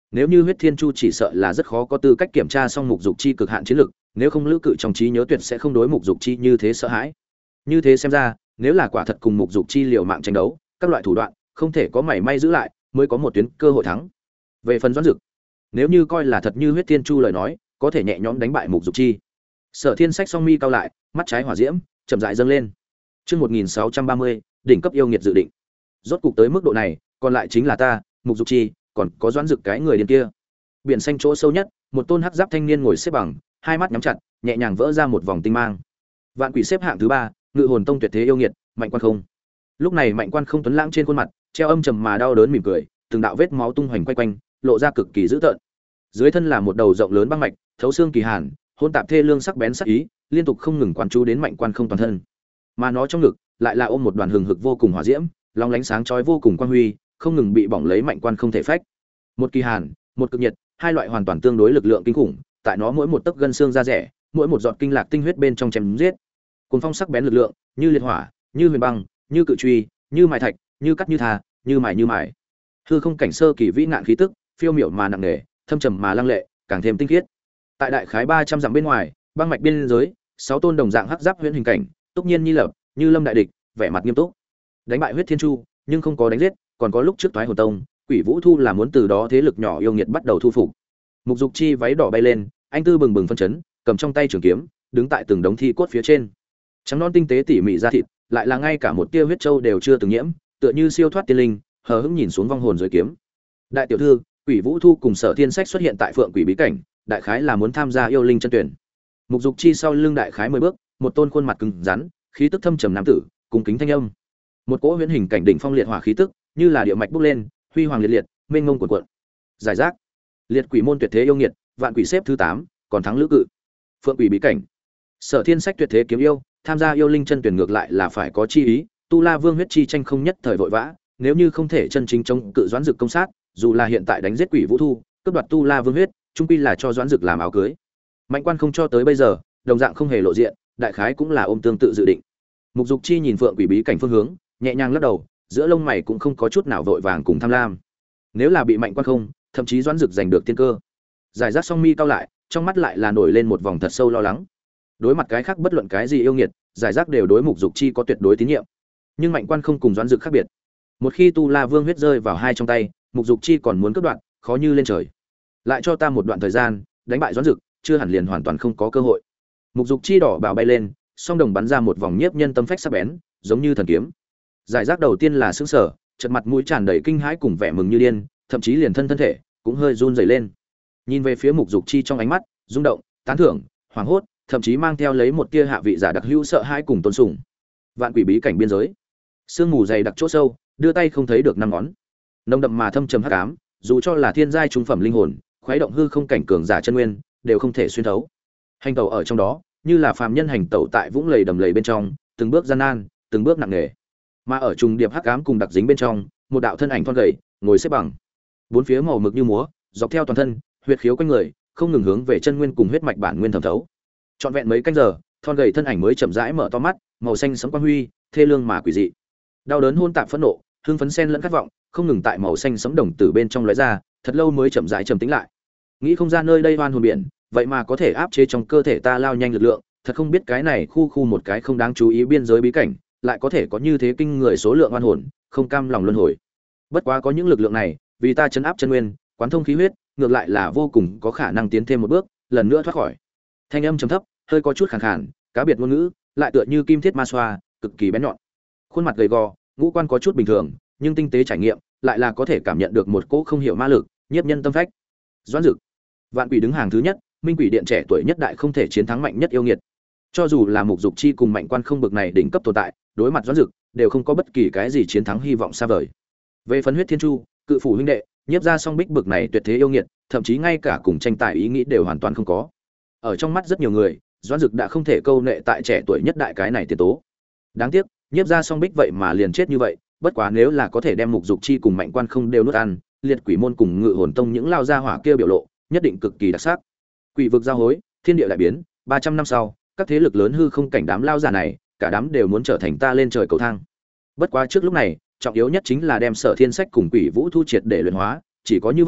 Speaker 1: Nếu như huyết thiên chu chỉ sợ là rất khó có tư cách kiểm tra xong mục dục chi cực hạn chiến lực, nếu không lữ cự trong trí nhớ tuyệt sẽ không đối mục dục chi như thế sợ hãi. Như thế xem ra, nếu là quả thật cùng mục dục chi liều mạng tranh đấu, các loại thủ đoạn không thể có mảy may giữ lại, mới có một tuyến cơ hội thắng. Về phần Doãn Dực, nếu như coi là thật như huyết thiên chu lời nói, có thể nhẹ nhõm đánh bại mục dục chi. Sở Thiên Sách song mi cao lại, mắt trái hỏa diễm chậm rãi dâng lên. Chương 1630, đỉnh cấp yêu nghiệt dự định. Rốt cục tới mức độ này, còn lại chính là ta, mục dục chi, còn có Doãn Dực cái người điên kia. Biển xanh chỗ sâu nhất, một tôn hắc giáp thanh niên ngồi xếp bằng, hai mắt nhắm chặt, nhẹ nhàng vỡ ra một vòng tinh mang. Vạn Quỷ xếp hạng thứ 3, Ngự Hồn Tông tuyệt thế yêu nghiệt, Mạnh Quan Không. Lúc này Mạnh Quan Không tuấn lãng trên khuôn mặt, treo âm trầm mà đau đớn mỉm cười, từng đạo vết máu tung hoành quay quanh, lộ ra cực kỳ dữ tợn. Dưới thân là một đầu rộng lớn băng mạch, thấu xương kỳ hàn, hôn tạp thê lương sắc bén sắc ý, liên tục không ngừng quán chú đến Mạnh Quan Không toàn thân. Mà nó trong ngực lại là ôm một đoàn hừng hực vô cùng hỏa diễm, long lánh sáng chói vô cùng quang huy, không ngừng bị bỏng lấy Mạnh Quan Không thể phách. Một kỳ hàn, một cực nhiệt, hai loại hoàn toàn tương đối lực lượng kinh khủng, tại nó mỗi một tấc gân xương da rẻ, mỗi một giọt kinh lạc tinh huyết bên trong chém giết. Cuồng phong sắc bén lực lượng, như liệt hỏa, như huyền băng, như cự truy, như mài thạch, như cắt như tha, như mài. Hư không cảnh sơ kỳ vĩ ngạn khí tức, phiêu miểu mà nặng nề, thâm trầm mà lăng lệ, càng thêm tinh khiết. Tại đại khái 300 dặm bên ngoài, băng mạch biên giới, 6 tôn đồng dạng hắc giáp huyễn hình cảnh, túc nhiên như lập, như lâm đại địch, vẻ mặt nghiêm túc. Đánh bại huyết thiên chu, nhưng không có đánh giết, còn có lúc trước Toái Hồn Tông, Quỷ Vũ Thu là muốn từ đó thế lực nhỏ yêu nghiệt bắt đầu thu phục. Mục Dục Chi váy đỏ bay lên, anh tư bừng bừng phân chấn, cầm trong tay trường kiếm, đứng tại từng đống thi cốt phía trên. Trắng non tinh tế tỉ mỉ da thịt, lại là ngay cả một tia huyết châu đều chưa từng nhiễm, tựa như siêu thoát tiên linh, hờ hững nhìn xuống vong hồn dưới kiếm. Đại tiểu thư, Quỷ Vũ Thu cùng Sở Thiên Sách xuất hiện tại Phượng Quỷ bí cảnh, đại khái là muốn tham gia yêu linh chân tuyển. Mục Dục Chi sau lưng đại khái 10 bước, một tôn khuôn mặt cứng rắn, khí tức thâm trầm nam tử, cung kính thanh âm. Một cỗ huyễn hình cảnh đỉnh phong liệt hỏa khí tức, như là địa mạch bốc lên, huy hoàng liệt liệt, mênh mông cuồn cuộn. Giải rác. Liệt quỷ môn tuyệt thế yêu nghiệt, Vạn Quỷ xếp thứ 8, còn thắng lữ cự. Phượng Quỷ bí cảnh. Sở Thiên Sách tuyệt thế kiếm yêu, tham gia yêu linh chân tuyển ngược lại là phải có chi ý, Tu La Vương huyết chi tranh không nhất thời vội vã, nếu như không thể chân chính chống cự Doãn Dực công sát, dù là hiện tại đánh giết Quỷ Vũ Thu, cướp đoạt Tu La Vương huyết, chung quy là cho Doãn Dực làm áo cưới. Mạnh Quan không cho tới bây giờ, đồng dạng không hề lộ diện, đại khái cũng là ôm tương tự dự định. Mục Dục Chi nhìn Phượng Quỷ bí cảnh phương hướng, nhẹ nhàng lắc đầu, giữa lông mày cũng không có chút nào vội vàng cùng tham lam. Nếu là bị Mạnh Quan không, thậm chí Doãn Dực giành được tiên cơ. Giải rác song mi cao lại, trong mắt lại là nổi lên một vòng thật sâu lo lắng. Đối mặt cái khác bất luận cái gì yêu nghiệt, giải rác đều đối Mục Dục Chi có tuyệt đối tín nhiệm. Nhưng Mạnh Quan không cùng Doãn Dực khác biệt. Một khi Tu La Vương huyết rơi vào hai trong tay, Mục Dục Chi còn muốn cướp đoạt, khó như lên trời. Lại cho ta một đoạn thời gian, đánh bại Doãn Dực, chưa hẳn liền hoàn toàn không có cơ hội. Mục Dục Chi đỏ bảo bay lên, song đồng bắn ra một vòng nhiếp nhân tâm phách sắc bén, giống như thần kiếm. Giải rác đầu tiên là sững sờ, chợt mặt mũi tràn đầy kinh hãi cùng vẻ mừng như điên, thậm chí liền thân thể cũng hơi run rẩy lên. Nhìn về phía Mục Dục Chi trong ánh mắt, rung động, tán thưởng, hoảng hốt, thậm chí mang theo lấy một tia hạ vị giả đặc hữu sợ hãi cùng tôn sùng. Vạn Quỷ bí cảnh biên giới, sương mù dày đặc chỗ sâu, đưa tay không thấy được năm ngón. Nồng đậm mà thâm trầm hắc ám, dù cho là thiên giai trung phẩm linh hồn, khuấy động hư không cảnh cường giả chân nguyên, đều không thể xuyên thấu. Hành tẩu ở trong đó, như là phàm nhân hành tẩu tại vũng lầy đầm lầy bên trong, từng bước gian nan, từng bước nặng nề. Mà ở trùng điệp hắc ám cùng đặc dính bên trong, một đạo thân ảnh thon gầy, ngồi xếp bằng. Bốn phía màu mực như múa, dọc theo toàn thân, huyết khiếu quanh người, không ngừng hướng về chân nguyên cùng huyết mạch bản nguyên thẩm thấu. Trọn vẹn mấy canh giờ, thon gầy thân ảnh mới chậm rãi mở to mắt, màu xanh sẫm quang huy, thê lương mà quỷ dị. Đau đớn hôn tạp phẫn nộ, hưng phấn xen lẫn khát vọng, không ngừng tại màu xanh sẫm đồng tử bên trong lóe ra, thật lâu mới chậm rãi trầm tĩnh lại. Nghĩ không ra nơi đây oan hồn biển, vậy mà có thể áp chế trong cơ thể ta lao nhanh lực lượng, thật không biết cái này khu một cái không đáng chú ý biên giới bí cảnh, lại có thể có như thế kinh người số lượng oan hồn, không cam lòng luân hồi. Bất quá có những lực lượng này, vì ta chấn áp chân nguyên, quán thông khí huyết, ngược lại là vô cùng có khả năng tiến thêm một bước, lần nữa thoát khỏi. Thanh âm trầm thấp, hơi có chút khàn khàn, cá biệt ngôn ngữ, lại tựa như kim thiết ma xoa, cực kỳ bén nhọn. Khuôn mặt gầy gò, ngũ quan có chút bình thường, nhưng tinh tế trải nghiệm, lại là có thể cảm nhận được một cỗ không hiểu ma lực, nhiếp nhân tâm phách. Doãn Dực, Vạn Quỷ đứng hàng thứ nhất, Minh Quỷ điện trẻ tuổi nhất đại không thể chiến thắng mạnh nhất yêu nghiệt. Cho dù là Mục Dục Chi cùng Mạnh Quan không bực này đỉnh cấp tồn tại, đối mặt Doãn Dực, đều không có bất kỳ cái gì chiến thắng hy vọng xa vời. Về phân huyết thiên chu, cự phủ huynh đệ, nhiếp ra song bích bực này tuyệt thế yêu nghiệt, thậm chí ngay cả cùng tranh tài ý nghĩ đều hoàn toàn không có. Ở trong mắt rất nhiều người, Doãn Dực đã không thể câu nệ tại trẻ tuổi nhất đại cái này tiền tố. Đáng tiếc, nhiếp ra song bích vậy mà liền chết như vậy, bất quá nếu là có thể đem Mục Dục Chi cùng Mạnh Quan không đều nuốt ăn, liệt quỷ môn cùng Ngự Hồn Tông những lao ra hỏa kia biểu lộ, nhất định cực kỳ đặc sắc. Quỷ vực giao hối, thiên địa đại biến, 300 năm sau, các thế lực lớn hư không cảnh đám lao giả này, cả đám đều muốn trở thành ta lên trời cầu thang. Bất quá trước lúc này, trọng yếu nhất chính là đem Sở Thiên Sách cùng Quỷ Vũ Thu triệt để luyện hóa, chỉ có như vậy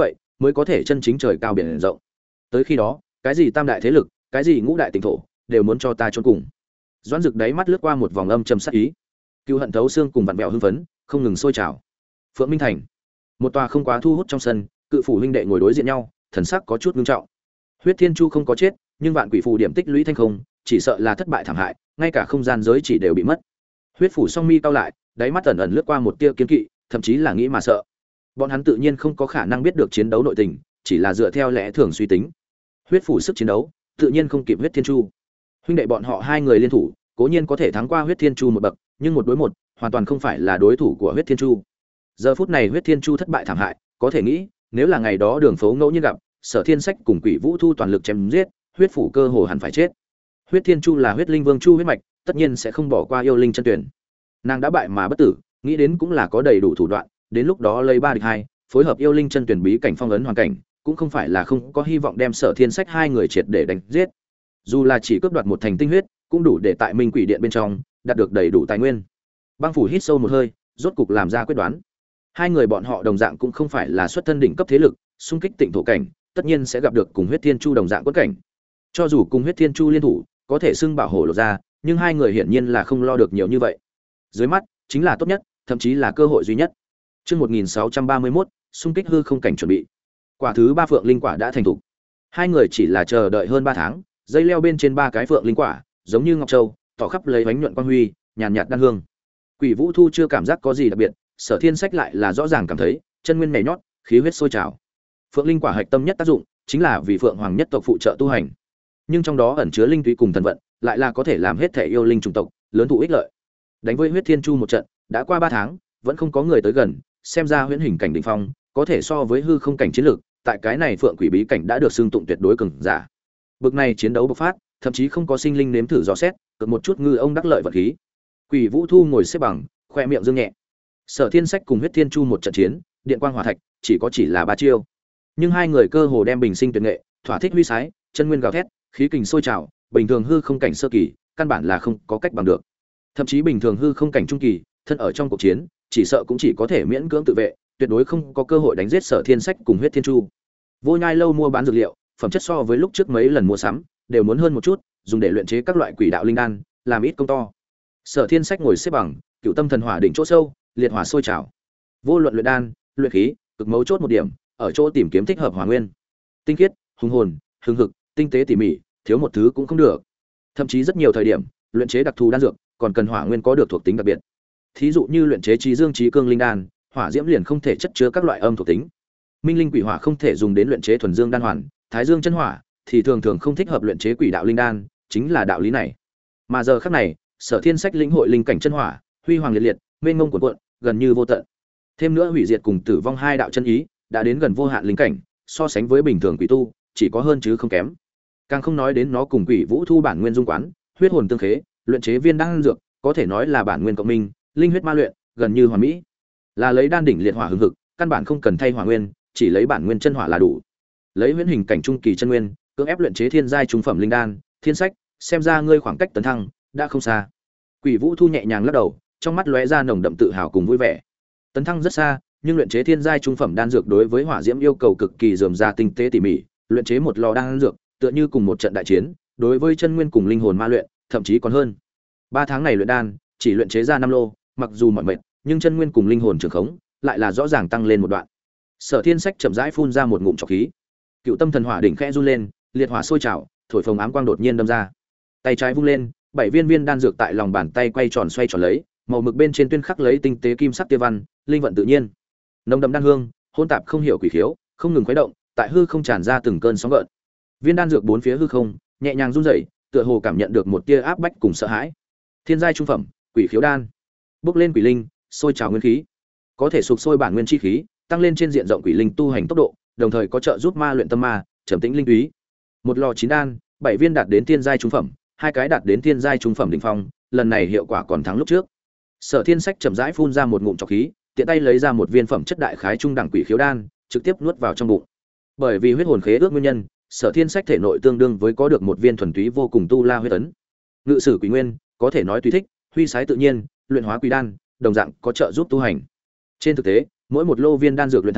Speaker 1: mới có thể chân chính trời cao biển rộng. Tới khi đó, cái gì tam đại thế lực, cái gì ngũ đại tỉnh thổ, đều muốn cho ta chôn cùng. Doãn Dực đáy mắt lướt qua một vòng âm trầm sát ý, cừu hận thấu xương cùng vặn vẹo hưng phấn, không ngừng sôi trào. Phượng Minh Thành, một tòa không quá thu hút trong sân, cự phủ huynh đệ ngồi đối diện nhau, thần sắc có chút nghiêm trọng. Huyết Thiên Chu không có chết, nhưng vạn quỷ phù điểm tích lũy thanh không, chỉ sợ là thất bại thảm hại, ngay cả không gian giới chỉ đều bị mất. Huyết phủ song mi cao lại, đáy mắt ẩn ẩn lướt qua một tia kiên kỵ, thậm chí là nghĩ mà sợ. Bọn hắn tự nhiên không có khả năng biết được chiến đấu nội tình, chỉ là dựa theo lẽ thường suy tính. Huyết phủ sức chiến đấu, tự nhiên không kịp Huyết Thiên Chu. Huynh đệ bọn họ hai người liên thủ, cố nhiên có thể thắng qua Huyết Thiên Chu một bậc, nhưng một đối một, hoàn toàn không phải là đối thủ của Huyết Thiên Chu. Giờ phút này Huyết Thiên Chu thất bại thảm hại, có thể nghĩ, nếu là ngày đó Đường Phố ngẫu nhiên gặp, Sở Thiên Sách cùng Quỷ Vũ Thu toàn lực chém giết, huyết phủ cơ hồ hẳn phải chết. Huyết Thiên Chu là huyết linh vương chu huyết mạch, tất nhiên sẽ không bỏ qua yêu linh chân tuyển. Nàng đã bại mà bất tử, nghĩ đến cũng là có đầy đủ thủ đoạn, đến lúc đó lấy 3 địch 2, phối hợp yêu linh chân tuyển bí cảnh phong ấn hoàn cảnh, cũng không phải là không có hy vọng đem Sở Thiên Sách hai người triệt để đánh giết. Dù là chỉ cướp đoạt một thành tinh huyết, cũng đủ để tại Minh Quỷ Điện bên trong đạt được đầy đủ tài nguyên. Băng phủ hít sâu một hơi, rốt cục làm ra quyết đoán. Hai người bọn họ đồng dạng cũng không phải là xuất thân đỉnh cấp thế lực, xung kích tịnh thổ cảnh, tất nhiên sẽ gặp được cùng Huyết Thiên Chu đồng dạng quất cảnh. Cho dù cùng Huyết Thiên Chu liên thủ, có thể xưng bảo hộ lột ra, nhưng hai người hiển nhiên là không lo được nhiều như vậy. Dưới mắt chính là tốt nhất, thậm chí là cơ hội duy nhất. Chương 1631, xung kích hư không cảnh chuẩn bị. Quả thứ 3 phượng linh quả đã thành thục. Hai người chỉ là chờ đợi hơn 3 tháng, dây leo bên trên 3 cái phượng linh quả, giống như ngọc châu, tỏ khắp lấy ánh nhuận quang huy, nhàn nhạt đan hương. Quỷ Vũ Thu chưa cảm giác có gì đặc biệt, Sở Thiên Sách lại là rõ ràng cảm thấy, chân nguyên nhảy nhót, khí huyết sôi trào. Phượng linh quả hạch tâm nhất tác dụng, chính là vì phượng hoàng nhất tộc phụ trợ tu hành. Nhưng trong đó ẩn chứa linh túy cùng thần vận, lại là có thể làm hết thể yêu linh chủng tộc lớn thụ ích lợi. Đánh với Huyết Thiên Chu một trận, đã qua 3 tháng, vẫn không có người tới gần, xem ra huyễn hình cảnh đỉnh phong, có thể so với hư không cảnh chiến lược, tại cái này phượng quỷ bí cảnh đã được xưng tụng tuyệt đối cường giả. Bực này chiến đấu bộc phát, thậm chí không có sinh linh nếm thử dò xét, cực một chút ngư ông đắc lợi vật khí. Quỷ Vũ Thu ngồi xếp bằng, khoe miệng dương nhẹ. Sở Thiên Sách cùng Huyết Thiên Chu một trận chiến, điện quang hỏa thạch, chỉ là 3 chiêu. Nhưng hai người cơ hồ đem bình sinh tuyệt nghệ, thỏa thích huy sái, chân nguyên gào thét, khí kình sôi trào, bình thường hư không cảnh sơ kỳ, căn bản là không có cách bằng được. Thậm chí bình thường hư không cảnh trung kỳ, thân ở trong cuộc chiến, chỉ sợ cũng chỉ có thể miễn cưỡng tự vệ, tuyệt đối không có cơ hội đánh giết Sở Thiên Sách cùng Huyết Thiên Chu. Vô Nhai lâu mua bán dược liệu, phẩm chất so với lúc trước mấy lần mua sắm, đều muốn hơn một chút, dùng để luyện chế các loại quỷ đạo linh đan, làm ít công to. Sở Thiên Sách ngồi xếp bằng, cựu tâm thần hỏa đỉnh chỗ sâu, liệt hỏa sôi trào. Vô luận luyện đan, luyện khí, cực mấu chốt một điểm, ở chỗ tìm kiếm thích hợp hỏa nguyên. Tinh khiết, hùng hồn, hưng hực, tinh tế tỉ mỉ, thiếu một thứ cũng không được. Thậm chí rất nhiều thời điểm, luyện chế đặc thù đan dược, còn cần hỏa nguyên có được thuộc tính đặc biệt. Thí dụ như luyện chế trí dương trí cương linh đan, hỏa diễm liền không thể chất chứa các loại âm thuộc tính. Minh linh quỷ hỏa không thể dùng đến luyện chế thuần dương đan hoàn, thái dương chân hỏa thì thường thường không thích hợp luyện chế quỷ đạo linh đan, chính là đạo lý này. Mà giờ khắc này, Sở Thiên Sách lĩnh hội linh cảnh chân hỏa, huy hoàng liệt liệt, mênh mông cuồn cuộn, gần như vô tận. Thêm nữa hủy diệt cùng tử vong hai đạo chân ý, đã đến gần vô hạn linh cảnh, so sánh với bình thường quỷ tu, chỉ có hơn chứ không kém. Càng không nói đến nó cùng Quỷ Vũ Thu bản nguyên dung quán, huyết hồn tương khế, luyện chế viên đan dược, có thể nói là bản nguyên cộng minh, linh huyết ma luyện, gần như hoàn mỹ. Là lấy đan đỉnh liệt hỏa hừng hực, căn bản không cần thay hỏa nguyên, chỉ lấy bản nguyên chân hỏa là đủ. Lấy huyễn hình cảnh trung kỳ chân nguyên, cưỡng ép luyện chế thiên giai trung phẩm linh đan, Thiên Sách, xem ra ngươi khoảng cách tấn thăng đã không xa. Quỷ Vũ Thu nhẹ nhàng lắc đầu, trong mắt lóe ra nồng đậm tự hào cùng vui vẻ. Tấn thăng rất xa, nhưng luyện chế thiên giai trung phẩm đan dược đối với hỏa diễm yêu cầu cực kỳ rườm rà tinh tế tỉ mỉ, luyện chế một lò đan dược, tựa như cùng một trận đại chiến, đối với chân nguyên cùng linh hồn ma luyện, thậm chí còn hơn. 3 tháng này luyện đan, chỉ luyện chế ra 5 lô, mặc dù mỏi mệt, nhưng chân nguyên cùng linh hồn trường khống, lại là rõ ràng tăng lên một đoạn. Sở Thiên Sách chậm rãi phun ra một ngụm trọc khí. Cựu tâm thần hỏa đỉnh khẽ run lên, liệt hỏa sôi trào, thổi phồng ám quang đột nhiên đâm ra. Tay trái vung lên, 7 viên viên đan dược tại lòng bàn tay quay tròn xoay tròn lấy, màu mực bên trên tuyên khắc lấy tinh tế kim sắc tia văn, linh vận tự nhiên. Nồng đậm đan hương, hỗn tạp không hiểu quỷ khiếu, không ngừng khuấy động, tại hư không tràn ra từng cơn sóng gợn. Viên đan dược bốn phía hư không, nhẹ nhàng run rẩy, tựa hồ cảm nhận được một tia áp bách cùng sợ hãi. Thiên giai trung phẩm, quỷ khiếu đan. Bốc lên quỷ linh, sôi trào nguyên khí. Có thể sục sôi bản nguyên chi khí, tăng lên trên diện rộng quỷ linh tu hành tốc độ, đồng thời có trợ giúp ma luyện tâm ma, trầm tĩnh linh túy. Một lò 9 đan, 7 viên đạt đến thiên giai trung phẩm, 2 cái đạt đến thiên giai trung phẩm đỉnh phong, lần này hiệu quả còn thắng lúc trước. Sở Thiên Sách chậm rãi phun ra một ngụm trọc khí, tiện tay lấy ra một viên phẩm chất đại khái trung đẳng quỷ khiếu đan, trực tiếp nuốt vào trong bụng. Bởi vì huyết hồn khế ước nguyên nhân, Sở Thiên Sách thể nội tương đương với có được một viên thuần túy vô cùng tu la huyết ấn. Ngự sử quỷ nguyên, có thể nói tùy thích, huy sái tự nhiên, luyện hóa quỷ đan, đồng dạng có trợ giúp tu hành. Trên thực tế, mỗi một lô viên đan dược luyện thành,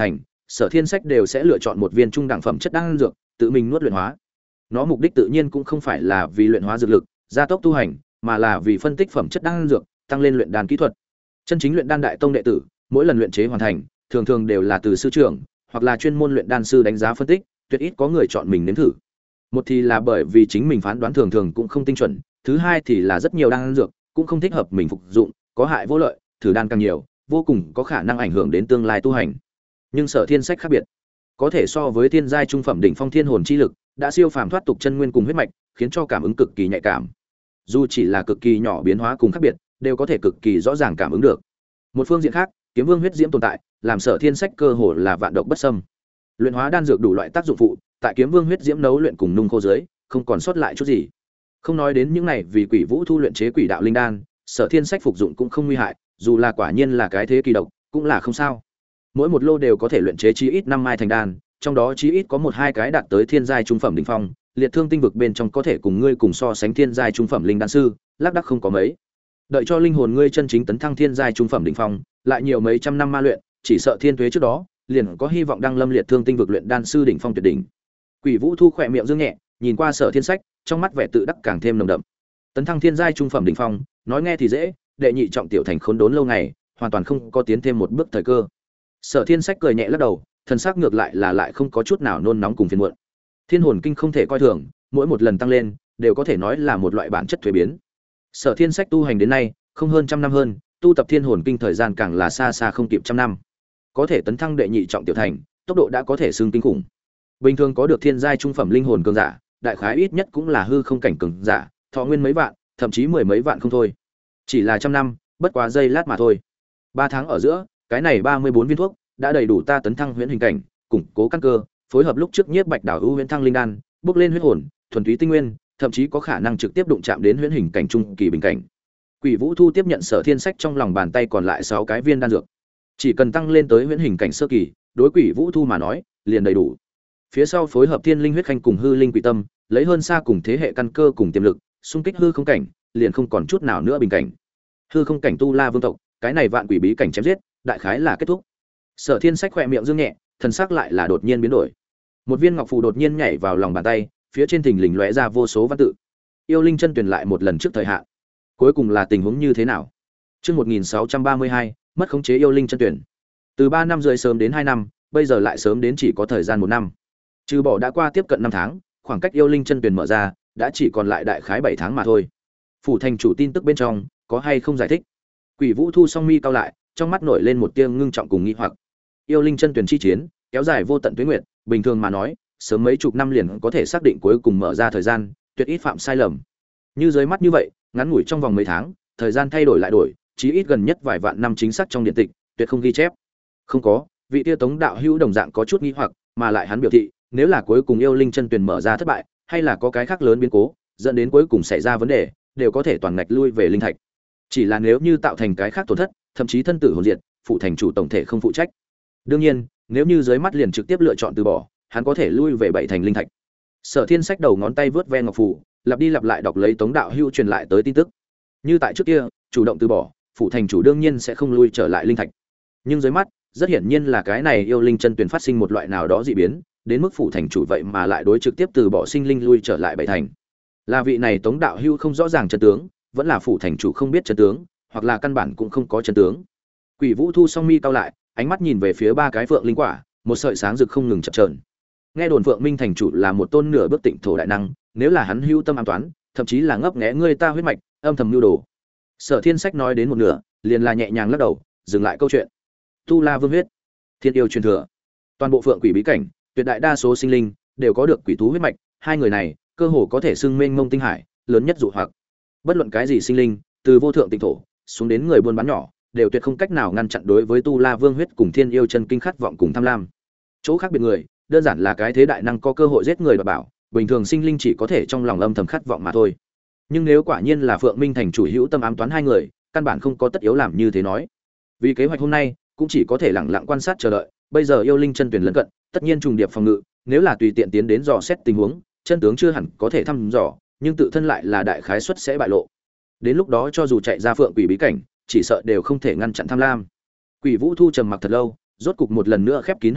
Speaker 1: Sở Thiên Sách đều sẽ lựa chọn một viên trung đẳng phẩm chất đan dược, tự mình nuốt luyện hóa. Nó mục đích tự nhiên cũng không phải là vì luyện hóa dược lực, gia tốc tu hành, mà là vì phân tích phẩm chất đan dược, tăng lên luyện đan kỹ thuật. Chân chính luyện đan đại tông đệ tử, mỗi lần luyện chế hoàn thành, thường thường đều là từ sư trưởng hoặc là chuyên môn luyện đan sư đánh giá phân tích, tuyệt ít có người chọn mình nếm thử. Một thì là bởi vì chính mình phán đoán thường thường cũng không tinh chuẩn, thứ hai thì là rất nhiều đan dược cũng không thích hợp mình phục dụng, có hại vô lợi, thử đan càng nhiều, vô cùng có khả năng ảnh hưởng đến tương lai tu hành. Nhưng Sở Thiên Sách khác biệt, có thể so với thiên giai trung phẩm đỉnh phong thiên hồn chi lực, đã siêu phàm thoát tục chân nguyên cùng huyết mạch, khiến cho cảm ứng cực kỳ nhạy cảm. Dù chỉ là cực kỳ nhỏ biến hóa cùng khác biệt, đều có thể cực kỳ rõ ràng cảm ứng được. Một phương diện khác, kiếm vương huyết diễm tồn tại, làm Sở Thiên Sách cơ hồ là vạn độc bất xâm. Luyện hóa đan dược đủ loại tác dụng phụ, tại kiếm vương huyết diễm nấu luyện cùng nung khô dưới, không còn sót lại chút gì. Không nói đến những này vì Quỷ Vũ thu luyện chế quỷ đạo linh đan, Sở Thiên Sách phục dụng cũng không nguy hại, dù là quả nhiên là cái thế kỳ độc, cũng là không sao. Mỗi một lô đều có thể luyện chế chí ít 5 mai thành đan, trong đó chí ít có 1-2 cái đạt tới thiên giai trung phẩm đỉnh phong, liệt thương tinh vực bên trong có thể cùng ngươi cùng so sánh thiên giai trung phẩm linh đan sư, lác đác không có mấy. Đợi cho linh hồn ngươi chân chính tấn thăng thiên giai trung phẩm đỉnh phong, lại nhiều mấy trăm năm ma luyện, chỉ sợ thiên tuế trước đó, liền có hy vọng đăng lâm liệt thương tinh vực luyện đan sư đỉnh phong tuyệt đỉnh. Quỷ Vũ thu khỏe miệng dương nhẹ, nhìn qua Sở Thiên Sách, trong mắt vẻ tự đắc càng thêm nồng đậm. Tấn thăng thiên giai trung phẩm đỉnh phong, nói nghe thì dễ, đệ nhị trọng tiểu thành khốn đốn lâu ngày, hoàn toàn không có tiến thêm một bước thời cơ. Sở Thiên Sách cười nhẹ lắc đầu, thần sắc ngược lại là lại không có chút nào nôn nóng cùng phiền muộn. Thiên hồn kinh không thể coi thường, mỗi một lần tăng lên, đều có thể nói là một loại bản chất thuế biến. Sở Thiên Sách tu hành đến nay, không hơn trăm năm hơn, tu tập thiên hồn kinh thời gian càng là xa xa không kịp trăm năm. Có thể tấn thăng đệ nhị trọng tiểu thành, tốc độ đã có thể xưng kinh khủng. Bình thường có được thiên giai trung phẩm linh hồn cường giả, đại khái ít nhất cũng là hư không cảnh cường giả, thọ nguyên mấy vạn, thậm chí mười mấy vạn không thôi. Chỉ là trăm năm, bất quá giây lát mà thôi. 3 tháng ở giữa, cái này 34 viên thuốc đã đầy đủ ta tấn thăng huyễn hình cảnh, củng cố căn cơ, phối hợp lúc trước nhiếp bạch đảo ưu huyễn thăng linh đan, bước lên huyết hồn, thuần túy tinh nguyên, thậm chí có khả năng trực tiếp đụng chạm đến huyễn hình cảnh trung kỳ bình cảnh. Quỷ Vũ thu tiếp nhận Sở Thiên Sách trong lòng bàn tay còn lại 6 cái viên đan dược. Chỉ cần tăng lên tới huyễn hình cảnh sơ kỳ, đối Quỷ Vũ thu mà nói, liền đầy đủ. Phía sau phối hợp thiên linh huyết khanh cùng hư linh quỷ tâm, lấy hơn xa cùng thế hệ căn cơ cùng tiềm lực, xung kích hư không cảnh, liền không còn chút nào nữa bình cảnh. Hư không cảnh tu la vương tộc, cái này vạn quỷ bí cảnh chém giết, đại khái là kết thúc. Sở Thiên Sách khỏe miệng dương nhẹ, thần sắc lại là đột nhiên biến đổi. Một viên ngọc phù đột nhiên nhảy vào lòng bàn tay, phía trên thình lình lóe ra vô số văn tự. Yêu linh chân tuyển lại một lần trước thời hạn. Cuối cùng là tình huống như thế nào? Chương 1632, mất khống chế yêu linh chân tuyển. Từ 3 năm rưỡi sớm đến 2 năm, bây giờ lại sớm đến chỉ có thời gian 1 năm. Trừ bỏ đã qua tiếp cận 5 tháng, khoảng cách yêu linh chân tuyển mở ra, đã chỉ còn lại đại khái 7 tháng mà thôi. Phủ thành chủ tin tức bên trong, có hay không giải thích? Quỷ Vũ thu song mi cao lại, trong mắt nổi lên một tia ngưng trọng cùng nghi hoặc. Yêu linh chân tuyển chi chiến, kéo dài vô tận tuế nguyệt, bình thường mà nói, sớm mấy chục năm liền có thể xác định cuối cùng mở ra thời gian, tuyệt ít phạm sai lầm. Như dưới mắt như vậy, ngắn ngủi trong vòng mấy tháng, thời gian thay đổi lại đổi, chí ít gần nhất vài vạn năm chính xác trong điện tịch, tuyệt không ghi chép. Không có, vị tia Tống đạo hữu đồng dạng có chút nghi hoặc, mà lại hắn biểu thị, nếu là cuối cùng yêu linh chân tuyển mở ra thất bại, hay là có cái khác lớn biến cố, dẫn đến cuối cùng xảy ra vấn đề, đều có thể toàn ngạch lui về linh thạch. Chỉ là nếu như tạo thành cái khác tổn thất, thậm chí thân tử hồn diệt, phụ thành chủ tổng thể không phụ trách. Đương nhiên, nếu như dưới mắt liền trực tiếp lựa chọn từ bỏ, hắn có thể lui về 7 thành linh thạch. Sở Thiên Sách đầu ngón tay vướt ve ngọc phù, lặp đi lặp lại đọc lấy Tống đạo hữu truyền lại tới tin tức. Như tại trước kia, chủ động từ bỏ, phụ thành chủ đương nhiên sẽ không lui trở lại linh thạch. Nhưng dưới mắt, rất hiển nhiên là cái này yêu linh chân tuyển phát sinh một loại nào đó dị biến, đến mức phụ thành chủ vậy mà lại đối trực tiếp từ bỏ sinh linh lui trở lại 7 thành. Là vị này Tống đạo hữu không rõ ràng chân tướng, vẫn là phụ thành chủ không biết chân tướng, hoặc là căn bản cũng không có chân tướng. Quỷ Vũ thu song mi cao lại, ánh mắt nhìn về phía 3 cái phượng linh quả, một sợi sáng rực không ngừng chập chờn. Nghe đồn Phượng Minh thành chủ là một tôn nửa bước tịnh thổ đại năng, nếu là hắn hữu tâm ám toán, thậm chí là ngấp nghé người ta huyết mạch, âm thầm mưu đồ. Sở Thiên Sách nói đến một nửa, liền là nhẹ nhàng lắc đầu, dừng lại câu chuyện. Tu La Vương huyết, thiên yêu truyền thừa. Toàn bộ Phượng Quỷ bí cảnh, tuyệt đại đa số sinh linh đều có được quỷ thú huyết mạch, hai người này, cơ hồ có thể xưng mênh mông tinh hải, lớn nhất dụ hoặc. Bất luận cái gì sinh linh, từ vô thượng tịnh thổ xuống đến người buôn bán nhỏ, đều tuyệt không cách nào ngăn chặn đối với Tu La Vương huyết cùng Thiên Yêu chân kinh khát vọng cùng tham lam. Chỗ khác biệt người, đơn giản là cái thế đại năng có cơ hội giết người và bảo, bình thường sinh linh chỉ có thể trong lòng âm thầm khát vọng mà thôi. Nhưng nếu quả nhiên là Phượng Minh thành chủ hữu tâm ám toán hai người, căn bản không có tất yếu làm như thế nói. Vì kế hoạch hôm nay, cũng chỉ có thể lặng lặng quan sát chờ đợi, bây giờ yêu linh chân tuyển lân cận, tất nhiên trùng điệp phòng ngự, nếu là tùy tiện tiến đến dò xét tình huống, chân tướng chưa hẳn có thể thăm dò, nhưng tự thân lại là đại khái suất sẽ bại lộ. Đến lúc đó cho dù chạy ra Phượng Quỷ bí cảnh, chỉ sợ đều không thể ngăn chặn tham lam. Quỷ Vũ thu trầm mặc thật lâu, rốt cục một lần nữa khép kín hai mắt,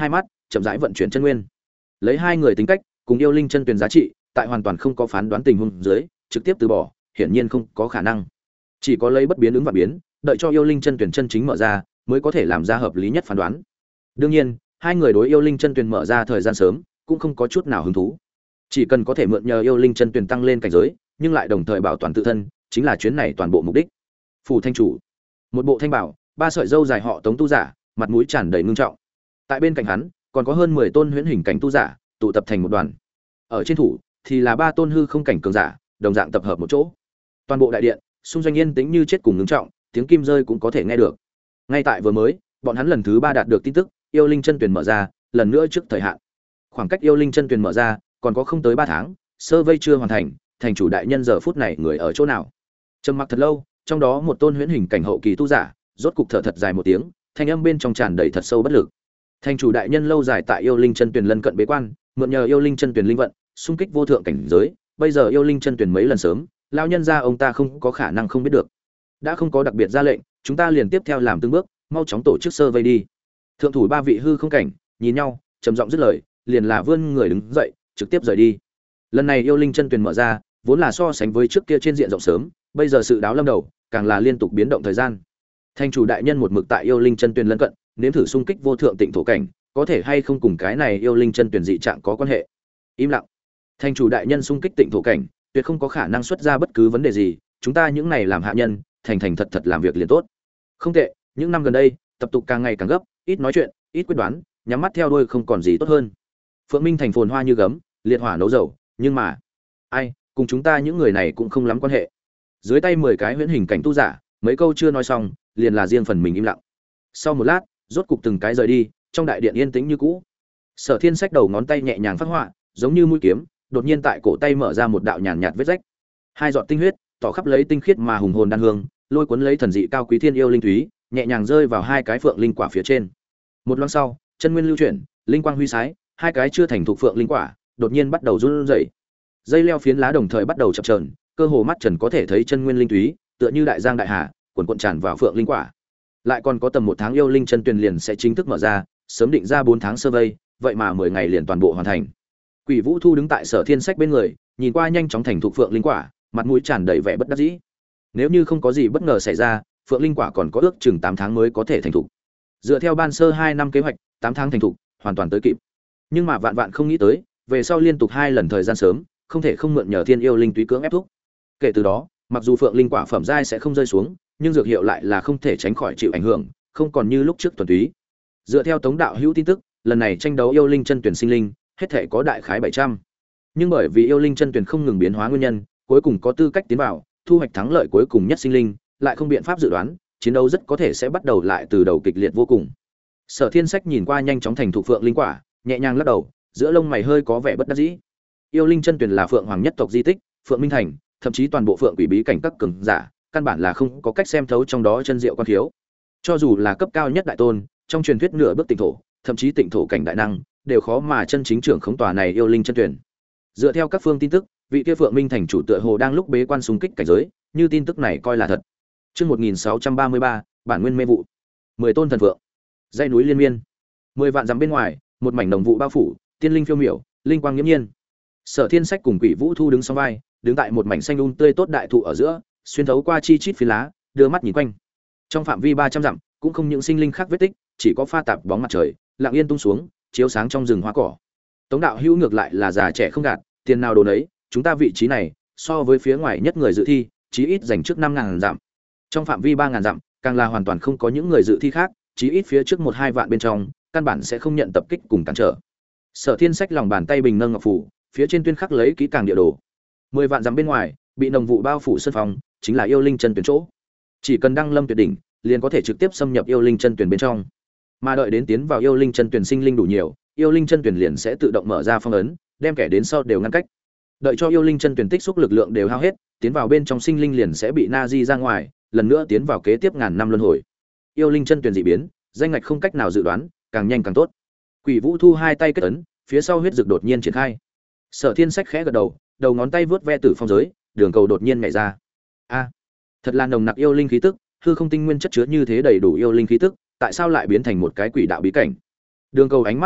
Speaker 1: chậm rãi vận chuyển chân nguyên. Lấy hai người tính cách cùng yêu linh chân tuyển giá trị, tại hoàn toàn không có phán đoán tình huống dưới, trực tiếp từ bỏ, hiển nhiên không có khả năng. Chỉ có lấy bất biến ứng và biến, đợi cho yêu linh chân tuyển chân chính mở ra, mới có thể làm ra hợp lý nhất phán đoán. Đương nhiên, hai người đối yêu linh chân tuyển mở ra thời gian sớm, cũng không có chút nào hứng thú. Chỉ cần có thể mượn nhờ yêu linh chân tuyển tăng lên cảnh giới, nhưng lại đồng thời bảo toàn tự thân, chính là chuyến này toàn bộ mục đích. Phủ thanh chủ, một bộ thanh bảo, ba sợi râu dài họ Tống tu giả, mặt mũi tràn đầy ngưng trọng. Tại bên cạnh hắn, còn có hơn 10 tôn huyễn hình cảnh tu giả, tụ tập thành một đoàn. Ở trên thủ thì là ba tôn hư không cảnh cường giả, đồng dạng tập hợp một chỗ. Toàn bộ đại điện, xung doanh yên tĩnh như chết cùng ngưng trọng, tiếng kim rơi cũng có thể nghe được. Ngay tại vừa mới, bọn hắn lần thứ 3 đạt được tin tức, yêu linh chân tuyển mở ra, lần nữa trước thời hạn. Khoảng cách yêu linh chân tuyển mở ra, còn có không tới 3 tháng, survey chưa hoàn thành, thành chủ đại nhân giờ phút này người ở chỗ nào? Trầm mặc thật lâu, trong đó một tôn huyễn hình cảnh hậu kỳ tu giả, rốt cục thở thật dài một tiếng, thanh âm bên trong tràn đầy thật sâu bất lực. Thành chủ đại nhân lâu dài tại yêu linh chân tuyển lân cận bế quan, mượn nhờ yêu linh chân tuyển linh vận, xung kích vô thượng cảnh giới, bây giờ yêu linh chân tuyển mấy lần sớm, lão nhân gia ông ta không có khả năng không biết được. Đã không có đặc biệt ra lệnh, chúng ta liền tiếp theo làm từng bước, mau chóng tổ chức survey đi. Thượng thủ ba vị hư không cảnh, nhìn nhau, trầm giọng dứt lời, liền là vươn người đứng dậy, trực tiếp rời đi. Lần này yêu linh chân tuyển mở ra, vốn là so sánh với trước kia trên diện rộng sớm, bây giờ sự đáo lâm đầu, càng là liên tục biến động thời gian. Thành chủ đại nhân một mực tại yêu linh chân tuyển lân cận, nếm thử xung kích vô thượng tịnh thổ cảnh, có thể hay không cùng cái này yêu linh chân tuyển dị trạng có quan hệ. Im lặng. Thành chủ đại nhân xung kích tịnh thổ cảnh, tuyệt không có khả năng xuất ra bất cứ vấn đề gì, chúng ta những này làm hạ nhân, thành thành thật thật làm việc liền tốt. Không tệ, những năm gần đây, tập tục càng ngày càng gấp, ít nói chuyện, ít quyết đoán, nhắm mắt theo đuôi không còn gì tốt hơn. Phượng Minh thành phồn hoa như gấm, liệt hỏa nấu dầu, nhưng mà, ai, cùng chúng ta những người này cũng không lắm quan hệ. Dưới tay 10 cái huyễn hình cảnh tu giả, mấy câu chưa nói xong, liền là riêng phần mình im lặng. Sau một lát, rốt cục từng cái rời đi, trong đại điện yên tĩnh như cũ. Sở Thiên xách đầu ngón tay nhẹ nhàng phát họa, giống như mũi kiếm, đột nhiên tại cổ tay mở ra một đạo nhàn nhạt vết rách. Hai giọt tinh huyết, tỏ khắp lấy tinh khiết mà hùng hồn đan hương, lôi cuốn lấy thần dị cao quý thiên yêu linh thúy, nhẹ nhàng rơi vào hai cái phượng linh quả phía trên. Một loáng sau, chân nguyên lưu chuyển, linh quang huy sái, hai cái chưa thành thục phượng linh quả, đột nhiên bắt đầu run rẩy. Dây leo phiến lá đồng thời bắt đầu chập chờn, cơ hồ mắt trần có thể thấy chân nguyên linh thúy, tựa như đại giang đại hà, cuồn tràn vào phượng linh quả. Lại còn có tầm 1 tháng yêu linh chân tuyền liền sẽ chính thức mở ra, sớm định ra 4 tháng survey, vậy mà 10 ngày liền toàn bộ hoàn thành. Quỷ Vũ Thu đứng tại Sở Thiên Sách bên người, nhìn qua nhanh chóng thành thục phượng linh quả, mặt mũi tràn đầy vẻ bất đắc dĩ. Nếu như không có gì bất ngờ xảy ra, phượng linh quả còn có ước chừng 8 tháng mới có thể thành thục. Dựa theo ban sơ 2 năm kế hoạch, 8 tháng thành thục, hoàn toàn tới kịp. Nhưng mà vạn vạn không nghĩ tới, về sau liên tục 2 lần thời gian sớm, không thể không mượn nhờ thiên yêu linh túy cưỡng ép thúc. Kể từ đó, mặc dù phượng linh quả phẩm giai sẽ không rơi xuống, nhưng dược hiệu lại là không thể tránh khỏi chịu ảnh hưởng, không còn như lúc trước thuần túy. Dựa theo Tống đạo hữu tin tức, lần này tranh đấu yêu linh chân tuyển sinh linh, hết thể có đại khái 700. Nhưng bởi vì yêu linh chân tuyển không ngừng biến hóa nguyên nhân, cuối cùng có tư cách tiến vào, thu hoạch thắng lợi cuối cùng nhất sinh linh, lại không biện pháp dự đoán, chiến đấu rất có thể sẽ bắt đầu lại từ đầu kịch liệt vô cùng. Sở Thiên Sách nhìn qua nhanh chóng thành thục phượng linh quả, nhẹ nhàng lắc đầu, giữa lông mày hơi có vẻ bất đắc dĩ. Yêu linh chân tuyển là phượng hoàng nhất tộc di tích, Phượng Minh Thành, thậm chí toàn bộ phượng quỷ bí cảnh các cường giả, căn bản là không có cách xem thấu trong đó chân diệu quan thiếu. Cho dù là cấp cao nhất đại tôn, trong truyền thuyết nửa bước tịnh thổ, thậm chí tịnh thổ cảnh đại năng, đều khó mà chân chính trưởng khống tòa này yêu linh chân tuyển. Dựa theo các phương tin tức, vị kia Phượng Minh Thành chủ tựa hồ đang lúc bế quan xung kích cảnh giới, như tin tức này coi là thật. Chương 1633, bản nguyên mê vụ. 10 tôn thần phượng. Dãy núi liên miên. 10 vạn dặm bên ngoài, một mảnh đồng vụ bao phủ, tiên linh phiêu miểu, linh quang nghiễm nhiên. Sở Thiên Sách cùng Quỷ Vũ Thu đứng song vai, đứng tại một mảnh xanh tươi tốt đại thụ ở giữa, xuyên thấu qua chi chít phiến lá, đưa mắt nhìn quanh. Trong phạm vi 300 dặm, cũng không những sinh linh khác vết tích, chỉ có pha tạp bóng mặt trời, lặng yên tung xuống, chiếu sáng trong rừng hoa cỏ. Tống đạo hữu ngược lại là già trẻ không gạt, tiền nào đồ nấy, chúng ta vị trí này, so với phía ngoài nhất người dự thi, chí ít dành trước 5000 dặm. Trong phạm vi 3000 dặm, càng là hoàn toàn không có những người dự thi khác, chí ít phía trước 1-2 vạn bên trong, căn bản sẽ không nhận tập kích cùng cản trở. Sở Thiên Sách lòng bàn tay bình nâng ngọc phủ, phía trên tuyên khắc lấy kỹ càng địa đồ. 10 vạn dặm bên ngoài, bị nồng vụ bao phủ sân phòng, chính là yêu linh chân tuyển chỗ. Chỉ cần đăng lâm tuyệt đỉnh, liền có thể trực tiếp xâm nhập yêu linh chân tuyển bên trong. Mà đợi đến tiến vào yêu linh chân tuyển sinh linh đủ nhiều, yêu linh chân tuyển liền sẽ tự động mở ra phong ấn, đem kẻ đến sau đều ngăn cách. Đợi cho yêu linh chân tuyển tích xúc lực lượng đều hao hết, tiến vào bên trong sinh linh liền sẽ bị na di ra ngoài, lần nữa tiến vào kế tiếp ngàn năm luân hồi. Yêu linh chân tuyển dị biến, danh ngạch không cách nào dự đoán, càng nhanh càng tốt. Quỷ Vũ Thu hai tay kết ấn, phía sau huyết dược đột nhiên triển khai. Sở Thiên Sách khẽ gật đầu, đầu ngón tay vướt ve tử phong giới, đường cầu đột nhiên nhảy ra. A, thật là nồng nặc yêu linh khí tức, hư không tinh nguyên chất chứa như thế đầy đủ yêu linh khí tức, tại sao lại biến thành một cái quỷ đạo bí cảnh? Đường cầu ánh mắt đảo mắt,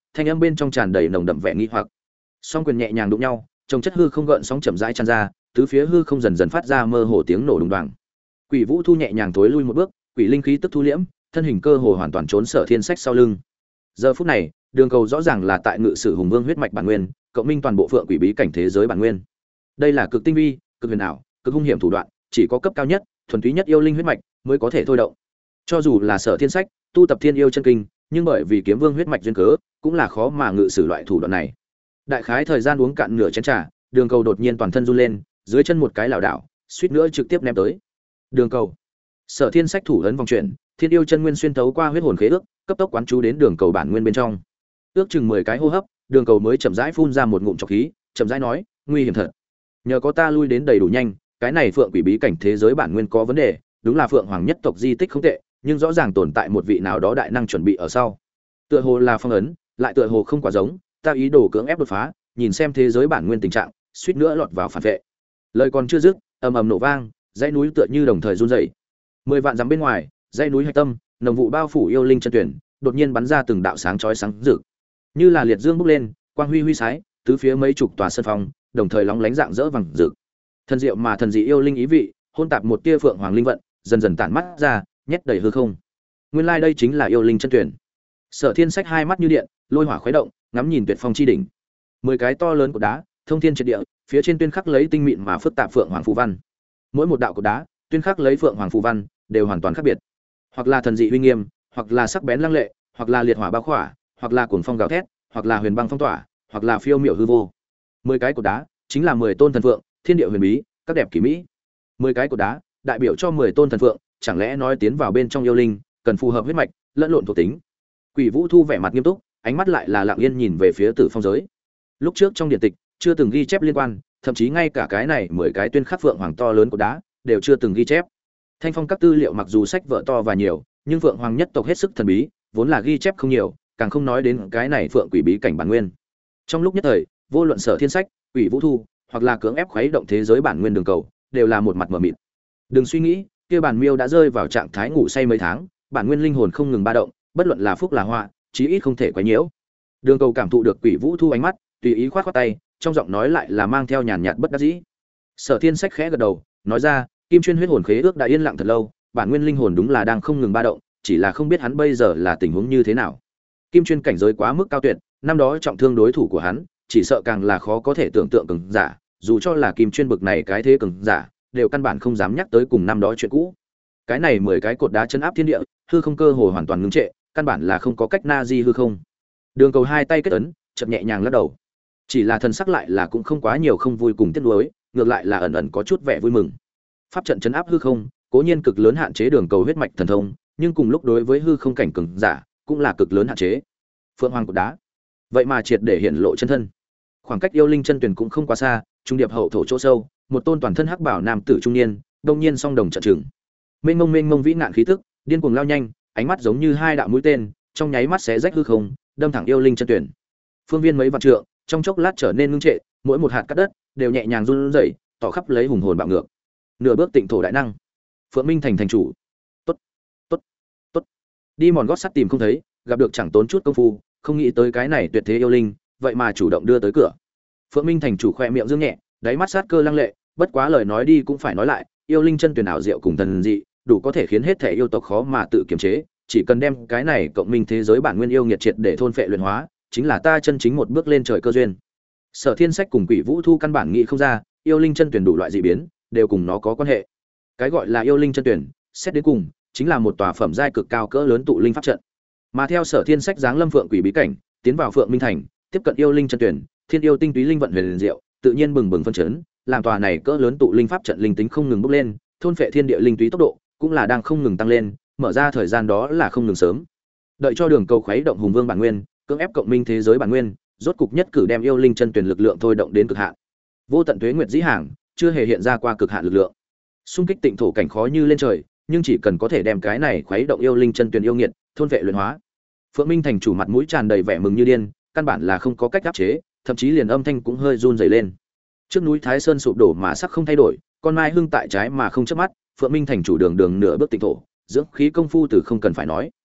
Speaker 1: thanh âm bên trong tràn đầy nồng đậm vẻ nghi hoặc. Song quyền nhẹ nhàng đụng nhau, trong chất hư không gợn sóng chậm rãi tràn ra, tứ phía hư không dần dần phát ra mơ hồ tiếng nổ đùng đoàng. Quỷ Vũ Thu nhẹ nhàng thối lui một bước, quỷ linh khí tức thu liễm, thân hình cơ hồ hoàn toàn trốn Sở Thiên Sách sau lưng. Giờ phút này, đường cầu rõ ràng là tại ngự sử hùng vương huyết mạch bản nguyên, cộng minh toàn bộ phượng quỷ bí cảnh thế giới bản nguyên. Đây là cực tinh vi, cực huyền ảo, cực hung hiểm thủ đoạn, chỉ có cấp cao nhất, thuần túy nhất yêu linh huyết mạch mới có thể thôi động. Cho dù là Sở Thiên Sách, tu tập Thiên Yêu chân kinh, nhưng bởi vì kiếm vương huyết mạch duyên cớ, cũng là khó mà ngự sử loại thủ đoạn này. Đại khái thời gian uống cạn nửa chén trà, đường cầu đột nhiên toàn thân run lên, dưới chân một cái lảo đảo, suýt nữa trực tiếp ném tới. Đường cầu. Sở Thiên Sách thủ ấn vòng chuyển, Thiên Yêu chân nguyên xuyên thấu qua huyết hồn khế ước, cấp tốc quán chú đến đường cầu bản nguyên bên trong. Ước chừng 10 cái hô hấp, đường cầu mới chậm rãi phun ra một ngụm trọc khí, chậm rãi nói, nguy hiểm thật. Nhờ có ta lui đến đầy đủ nhanh, cái này phượng quỷ bí cảnh thế giới bản nguyên có vấn đề, đúng là phượng hoàng nhất tộc di tích không tệ, nhưng rõ ràng tồn tại một vị nào đó đại năng chuẩn bị ở sau. Tựa hồ là phong ấn, lại tựa hồ không quá giống, ta ý đồ cưỡng ép đột phá, nhìn xem thế giới bản nguyên tình trạng, suýt nữa lọt vào phản vệ. Lời còn chưa dứt, ầm ầm nổ vang, dãy núi tựa như đồng thời run rẩy. 10 vạn dặm bên ngoài, dãy núi hạch tâm, nồng vụ bao phủ yêu linh chân tuyển, đột nhiên bắn ra từng đạo sáng chói sáng rực. Như là liệt dương bốc lên, quang huy huy sái, tứ phía mấy chục tòa sân phong, đồng thời lóng lánh dạng rỡ vàng rực. Thần diệu mà thần dị yêu linh ý vị, hôn tạp một tia phượng hoàng linh vận, dần dần tản mắt ra, nhét đầy hư không. Nguyên lai đây chính là yêu linh chân tuyển. Sở Thiên Sách hai mắt như điện, lôi hỏa khuấy động, ngắm nhìn tuyệt phong chi đỉnh. 10 cái to lớn của đá, thông thiên triệt địa, phía trên tuyên khắc lấy tinh mịn mà phức tạp phượng hoàng phù văn. Mỗi một đạo cột đá, tuyên khắc lấy phượng hoàng phù văn, đều hoàn toàn khác biệt. Hoặc là thần dị uy nghiêm, hoặc là sắc bén lăng lệ, hoặc là liệt hỏa bao khỏa, hoặc là cuồng phong gào thét, hoặc là huyền băng phong tỏa, hoặc là phiêu miểu hư vô. 10 cái cột đá chính là 10 tôn thần phượng, thiên địa huyền bí, các đẹp kỳ mỹ. 10 cái cột đá đại biểu cho 10 tôn thần phượng, chẳng lẽ nói tiến vào bên trong yêu linh, cần phù hợp huyết mạch, lẫn lộn thuộc tính. Quỷ Vũ Thu vẻ mặt nghiêm túc, ánh mắt lại là lặng yên nhìn về phía Tử Phong giới. Lúc trước trong điện tịch chưa từng ghi chép liên quan, thậm chí ngay cả cái này 10 cái tuyên khắc phượng hoàng to lớn của đá đều chưa từng ghi chép. Thanh Phong các tư liệu mặc dù sách vở to và nhiều, nhưng phượng hoàng nhất tộc hết sức thần bí, vốn là ghi chép không nhiều, càng không nói đến cái này phượng quỷ bí cảnh bản nguyên. Trong lúc nhất thời, vô luận Sở Thiên Sách, Quỷ Vũ Thu, hoặc là cưỡng ép khuấy động thế giới bản nguyên đường cầu, đều là một mặt mờ mịt. Đừng suy nghĩ, kia bản miêu đã rơi vào trạng thái ngủ say mấy tháng, bản nguyên linh hồn không ngừng ba động, bất luận là phúc là họa, chí ít không thể quấy nhiễu. Đường cầu cảm thụ được Quỷ Vũ Thu ánh mắt, tùy ý khoát khoát tay, trong giọng nói lại là mang theo nhàn nhạt bất đắc dĩ. Sở Thiên Sách khẽ gật đầu, nói ra, Kim Chuyên huyết hồn khế ước đã yên lặng thật lâu, bản nguyên linh hồn đúng là đang không ngừng ba động, chỉ là không biết hắn bây giờ là tình huống như thế nào. Kim Chuyên cảnh giới quá mức cao tuyệt, năm đó trọng thương đối thủ của hắn, chỉ sợ càng là khó có thể tưởng tượng cường giả, dù cho là Kim Chuyên bực này cái thế cường giả, đều căn bản không dám nhắc tới cùng năm đó chuyện cũ. Cái này 10 cái cột đá chân áp thiên địa, hư không cơ hồ hoàn toàn ngưng trệ, căn bản là không có cách na di hư không. Đường cầu hai tay kết ấn, chậm nhẹ nhàng lắc đầu. Chỉ là thần sắc lại là cũng không quá nhiều không vui cùng tiếc nuối, ngược lại là ẩn ẩn có chút vẻ vui mừng. Pháp trận chấn áp hư không, cố nhiên cực lớn hạn chế đường cầu huyết mạch thần thông, nhưng cùng lúc đối với hư không cảnh cường giả, cũng là cực lớn hạn chế. Phượng hoàng cột đá, vậy mà triệt để hiện lộ chân thân. Khoảng cách yêu linh chân tuyển cũng không quá xa, trung điệp hậu thổ chỗ sâu, một tôn toàn thân hắc bảo nam tử trung niên, đông nhiên song đồng trận trừng. Mênh mông vĩ nạn khí tức, điên cuồng lao nhanh, ánh mắt giống như hai đạo mũi tên, trong nháy mắt xé rách hư không, đâm thẳng yêu linh chân tuyển. Phương viên mấy vạn trượng, trong chốc lát trở nên ngưng trệ, mỗi một hạt cát đất đều nhẹ nhàng run rẩy, tỏ khắp lấy hùng hồn bạo ngược. Nửa bước tịnh thổ đại năng, Phượng Minh thành thành chủ. Tốt, tốt, tốt. Đi mòn gót sắt tìm không thấy, gặp được chẳng tốn chút công phu, không nghĩ tới cái này tuyệt thế yêu linh, vậy mà chủ động đưa tới cửa. Phượng Minh thành chủ khoe miệng dương nhẹ, đáy mắt sát cơ lăng lệ, bất quá lời nói đi cũng phải nói lại, yêu linh chân tuyển ảo diệu cùng thần dị, đủ có thể khiến hết thể yêu tộc khó mà tự kiềm chế, chỉ cần đem cái này cộng minh thế giới bản nguyên yêu nghiệt triệt để thôn phệ luyện hóa, chính là ta chân chính một bước lên trời cơ duyên. Sở Thiên Sách cùng Quỷ Vũ Thu căn bản nghĩ không ra, yêu linh chân tuyển đủ loại dị biến, đều cùng nó có quan hệ. Cái gọi là yêu linh chân tuyển, xét đến cùng, chính là một tòa phẩm giai cực cao cỡ lớn tụ linh pháp trận. Mà theo Sở Thiên Sách giáng lâm phượng quỷ bí cảnh, tiến vào Phượng Minh thành, tiếp cận yêu linh chân tuyển, thiên yêu tinh túy linh vận huyền diệu, tự nhiên bừng bừng phân chấn, làm tòa này cỡ lớn tụ linh pháp trận linh tính không ngừng bốc lên, thôn phệ thiên địa linh túy tốc độ cũng là đang không ngừng tăng lên, mở ra thời gian đó là không ngừng sớm. Đợi cho đường cầu khuấy động hùng vương bản nguyên, cưỡng ép cộng minh thế giới bản nguyên, rốt cục nhất cử đem yêu linh chân tuyển lực lượng thôi động đến cực hạn. Vô tận tuế nguyệt dĩ hàng, chưa hề hiện ra qua cực hạn lực lượng. Xung kích tịnh thổ cảnh khó như lên trời, nhưng chỉ cần có thể đem cái này khuấy động yêu linh chân tuyển yêu nghiệt, thôn vệ luyện hóa. Phượng Minh thành chủ mặt mũi tràn đầy vẻ mừng như điên, căn bản là không có cách áp chế, thậm chí liền âm thanh cũng hơi run rẩy lên. Trước núi Thái Sơn sụp đổ mà sắc không thay đổi, con mai hưng tại trái mà không chớp mắt, Phượng Minh thành chủ đường đường nửa bước tịnh thổ, dưỡng khí công phu từ không cần phải nói.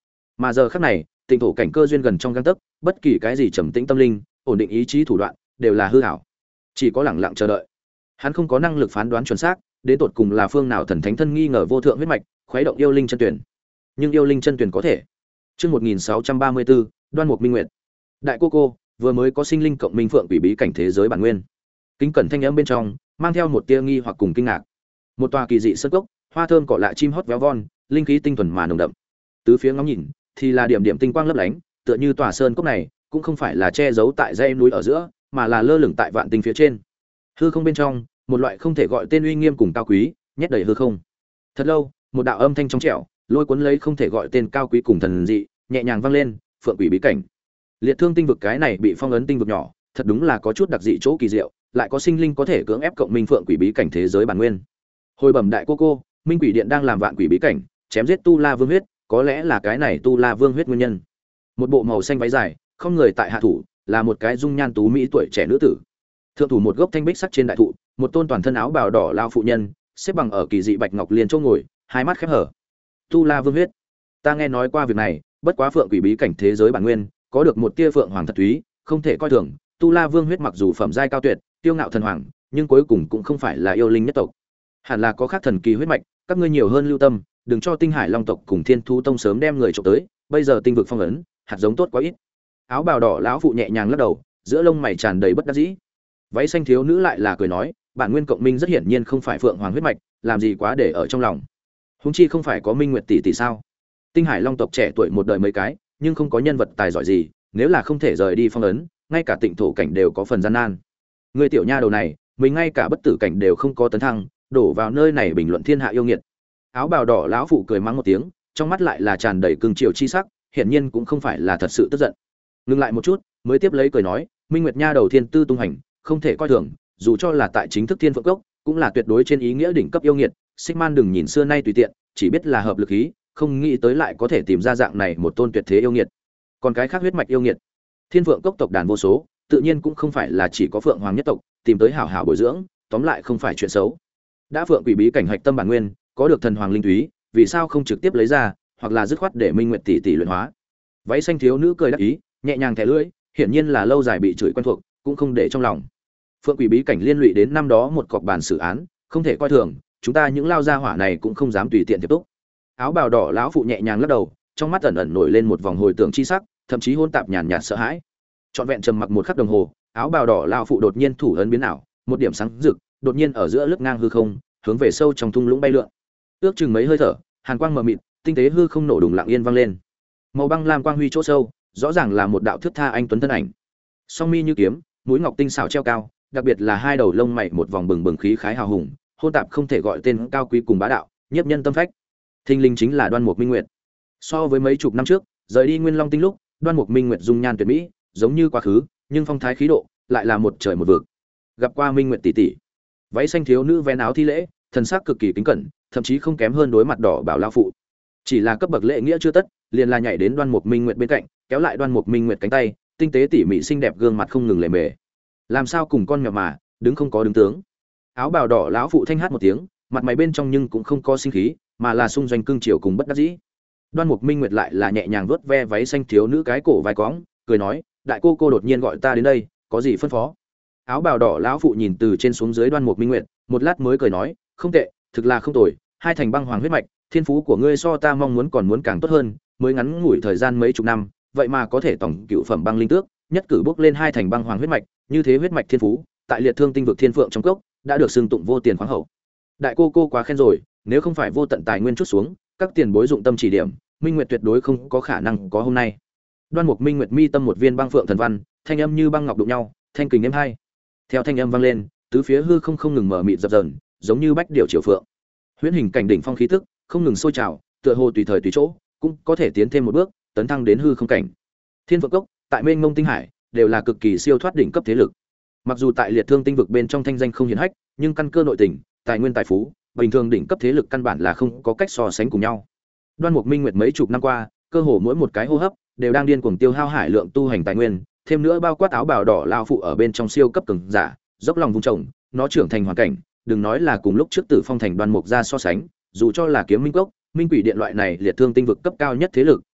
Speaker 1: Mà giờ khắc này, tịnh thổ cảnh cơ duyên gần trong gang tấc, bất kỳ cái gì trầm tĩnh tâm linh, ổn định ý chí thủ đoạn, đều là hư ảo. Chỉ có lẳng lặng chờ đợi. Hắn không có năng lực phán đoán chuẩn xác, đến tột cùng là phương nào thần thánh thân nghi ngờ vô thượng huyết mạch, khuấy động yêu linh chân tuyển. Nhưng yêu linh chân tuyển có thể. Chương 1634, Đoan Mục Minh Nguyệt. Đại cô, vừa mới có sinh linh cộng minh phượng quỷ bí cảnh thế giới bản nguyên. Kính cẩn thanh âm bên trong, mang theo một tia nghi hoặc cùng kinh ngạc. Một tòa kỳ dị sơn cốc, hoa thơm cỏ lạ chim hót véo von, linh khí tinh thuần mà nồng đậm. Tứ phía ngắm nhìn, thì là điểm điểm tinh quang lấp lánh, tựa như tòa sơn cốc này cũng không phải là che giấu tại dãy núi ở giữa, mà là lơ lửng tại vạn tinh phía trên. Hư không bên trong, một loại không thể gọi tên uy nghiêm cùng cao quý, nhét đầy hư không. Thật lâu, một đạo âm thanh trong trẻo, lôi cuốn lấy không thể gọi tên cao quý cùng thần dị, nhẹ nhàng vang lên, phượng quỷ bí cảnh. Liệt Thương tinh vực cái này bị phong ấn tinh vực nhỏ, thật đúng là có chút đặc dị chỗ kỳ diệu, lại có sinh linh có thể cưỡng ép cộng minh phượng quỷ bí cảnh thế giới bản nguyên. Hồi bẩm đại cô, Minh Quỷ Điện đang làm vạn quỷ bí cảnh, chém giết Tu La Vương huyết, có lẽ là cái này Tu La Vương huyết nguyên nhân. Một bộ màu xanh váy dài, không người tại hạ thủ, là một cái dung nhan tú mỹ tuổi trẻ nữ tử. Thượng thủ một gốc thanh bích sắc trên đại thụ, một tôn toàn thân áo bào đỏ lao phụ nhân, xếp bằng ở kỳ dị bạch ngọc liên chỗ ngồi, hai mắt khép hở. Tu La Vương huyết, ta nghe nói qua việc này, bất quá phượng quỷ bí cảnh thế giới bản nguyên, có được một tia phượng hoàng thật thúy, không thể coi thường. Tu La Vương huyết mặc dù phẩm giai cao tuyệt, tiêu ngạo thần hoàng, nhưng cuối cùng cũng không phải là yêu linh nhất tộc, hẳn là có khác thần kỳ huyết mạch. Các ngươi nhiều hơn lưu tâm, đừng cho Tinh Hải Long tộc cùng Thiên Thú Tông sớm đem người trộm tới. Bây giờ tinh vực phong ấn, hạt giống tốt quá ít. Áo bào đỏ lão phụ nhẹ nhàng lắc đầu, giữa lông mày tràn đầy bất đắc dĩ. Váy xanh thiếu nữ lại là cười nói, bản nguyên cộng minh rất hiển nhiên không phải phượng hoàng huyết mạch, làm gì quá để ở trong lòng. Huống chi không phải có Minh Nguyệt tỷ tỷ sao? Tinh Hải Long tộc trẻ tuổi một đời mấy cái, nhưng không có nhân vật tài giỏi gì, nếu là không thể rời đi phong ấn, ngay cả tịnh thổ cảnh đều có phần gian nan. Người tiểu nha đầu này, mình ngay cả bất tử cảnh đều không có tấn thăng, đổ vào nơi này bình luận thiên hạ yêu nghiệt. Áo bào đỏ lão phụ cười mắng một tiếng, trong mắt lại là tràn đầy cương triều chi sắc, hiển nhiên cũng không phải là thật sự tức giận. Ngừng lại một chút, mới tiếp lấy cười nói, Minh Nguyệt nha đầu thiên tư tung hành, không thể coi thường, dù cho là tại chính thức Thiên Phượng Cốc, cũng là tuyệt đối trên ý nghĩa đỉnh cấp yêu nghiệt. Xích Man đừng nhìn xưa nay tùy tiện, chỉ biết là hợp lực khí, không nghĩ tới lại có thể tìm ra dạng này một tôn tuyệt thế yêu nghiệt. Còn cái khác huyết mạch yêu nghiệt, Thiên Phượng Cốc tộc đàn vô số, tự nhiên cũng không phải là chỉ có Phượng Hoàng nhất tộc, tìm tới hảo hảo bồi dưỡng, tóm lại không phải chuyện xấu. Đã Phượng Quỷ bí cảnh hạch tâm bản nguyên, có được thần hoàng linh túy, vì sao không trực tiếp lấy ra, hoặc là dứt khoát để Minh Nguyệt tỷ tỷ luyện hóa. Váy xanh thiếu nữ cười đắc ý, nhẹ nhàng thẻ lưỡi, hiển nhiên là lâu dài bị chửi quen thuộc, cũng không để trong lòng. Phượng Quỷ bí cảnh liên lụy đến năm đó một cọc bản xử án, không thể coi thường, chúng ta những lao gia hỏa này cũng không dám tùy tiện tiếp tục. Áo bào đỏ lão phụ nhẹ nhàng lắc đầu, trong mắt ẩn ẩn nổi lên một vòng hồi tưởng chi sắc, thậm chí hôn tạp nhàn nhạt sợ hãi. Trọn vẹn trầm mặc một khắc đồng hồ, áo bào đỏ lão phụ đột nhiên thủ ấn biến ảo, một điểm sáng rực, đột nhiên ở giữa lướt ngang hư không, hướng về sâu trong thung lũng bay lượn. Ước chừng mấy hơi thở, hàn quang mờ mịt, tinh tế hư không nổ đùng lặng yên vang lên. Màu băng lam quang huy chỗ sâu, rõ ràng là một đạo thước tha anh tuấn thân ảnh. Song mi như kiếm, mũi ngọc tinh xảo treo cao, đặc biệt là hai đầu lông mày một vòng bừng bừng khí khái hào hùng, hôn tạp không thể gọi tên cao quý cùng bá đạo, nhiếp nhân tâm phách. Thinh linh chính là Đoan Mục Minh Nguyệt. So với mấy chục năm trước, rời đi Nguyên Long Tinh lúc, Đoan Mục Minh Nguyệt dung nhan tuyệt mỹ, giống như quá khứ, nhưng phong thái khí độ lại là một trời một vực. Gặp qua Minh Nguyệt tỷ tỷ. Váy xanh thiếu nữ vén áo thi lễ, thần sắc cực kỳ kính cẩn, thậm chí không kém hơn đối mặt đỏ bảo lão phụ. Chỉ là cấp bậc lễ nghĩa chưa tất, liền là nhảy đến Đoan Mục Minh Nguyệt bên cạnh, kéo lại Đoan Mục Minh Nguyệt cánh tay, tinh tế tỉ mỉ xinh đẹp gương mặt không ngừng lề mề. Làm sao cùng con mèo mà, đứng không có đứng tướng. Áo bào đỏ lão phụ thanh hát một tiếng, mặt mày bên trong nhưng cũng không có sinh khí, mà là sung doanh cương triều cùng bất đắc dĩ. Đoan Mục Minh Nguyệt lại là nhẹ nhàng vuốt ve váy xanh thiếu nữ cái cổ vai cóng, cười nói, đại cô đột nhiên gọi ta đến đây, có gì phân phó? Áo bào đỏ lão phụ nhìn từ trên xuống dưới Đoan Mục Minh Nguyệt, một lát mới cười nói, không tệ, thực là không tồi, hai thành băng hoàng huyết mạch, thiên phú của ngươi so ta mong muốn còn muốn càng tốt hơn, mới ngắn ngủi thời gian mấy chục năm, vậy mà có thể tổng cựu phẩm băng linh tước, nhất cử bước lên hai thành băng hoàng huyết mạch, như thế huyết mạch thiên phú, tại Liệt Thương tinh vực thiên phượng trong cốc, đã được xưng tụng vô tiền khoáng hậu. Đại cô quá khen rồi, nếu không phải vô tận tài nguyên chút xuống, các tiền bối dụng tâm chỉ điểm, Minh Nguyệt tuyệt đối không có khả năng có hôm nay. Đoan Mục Minh Nguyệt mi tâm một viên băng phượng thần văn, thanh âm như băng ngọc đụng nhau, thanh kình êm hai. Theo thanh âm vang lên, tứ phía hư không ngừng mở mịt dập dờn, giống như bách điểu triều phượng. Huyễn hình cảnh đỉnh phong khí tức, không ngừng sôi trào, tựa hồ tùy thời tùy chỗ, cũng có thể tiến thêm một bước, tấn thăng đến hư không cảnh. Thiên Phượng Cốc, tại Mênh Mông Tinh Hải, đều là cực kỳ siêu thoát đỉnh cấp thế lực. Mặc dù tại Liệt Thương tinh vực bên trong thanh danh không hiển hách, nhưng căn cơ nội tình, tài nguyên tài phú, bình thường đỉnh cấp thế lực căn bản là không có cách so sánh cùng nhau. Đoan Mục Minh Nguyệt mấy chục năm qua, cơ hồ mỗi một cái hô hấp đều đang điên cuồng tiêu hao hải lượng tu hành tài nguyên, thêm nữa bao quát áo bào đỏ lao phụ ở bên trong siêu cấp cường giả, dốc lòng vun trồng, nó trưởng thành hoàn cảnh, đừng nói là cùng lúc trước Tử Phong thành Đoan Mục ra so sánh, dù cho là Kiếm Minh Cốc, Minh Quỷ Điện loại này Liệt Thương tinh vực cấp cao nhất thế lực,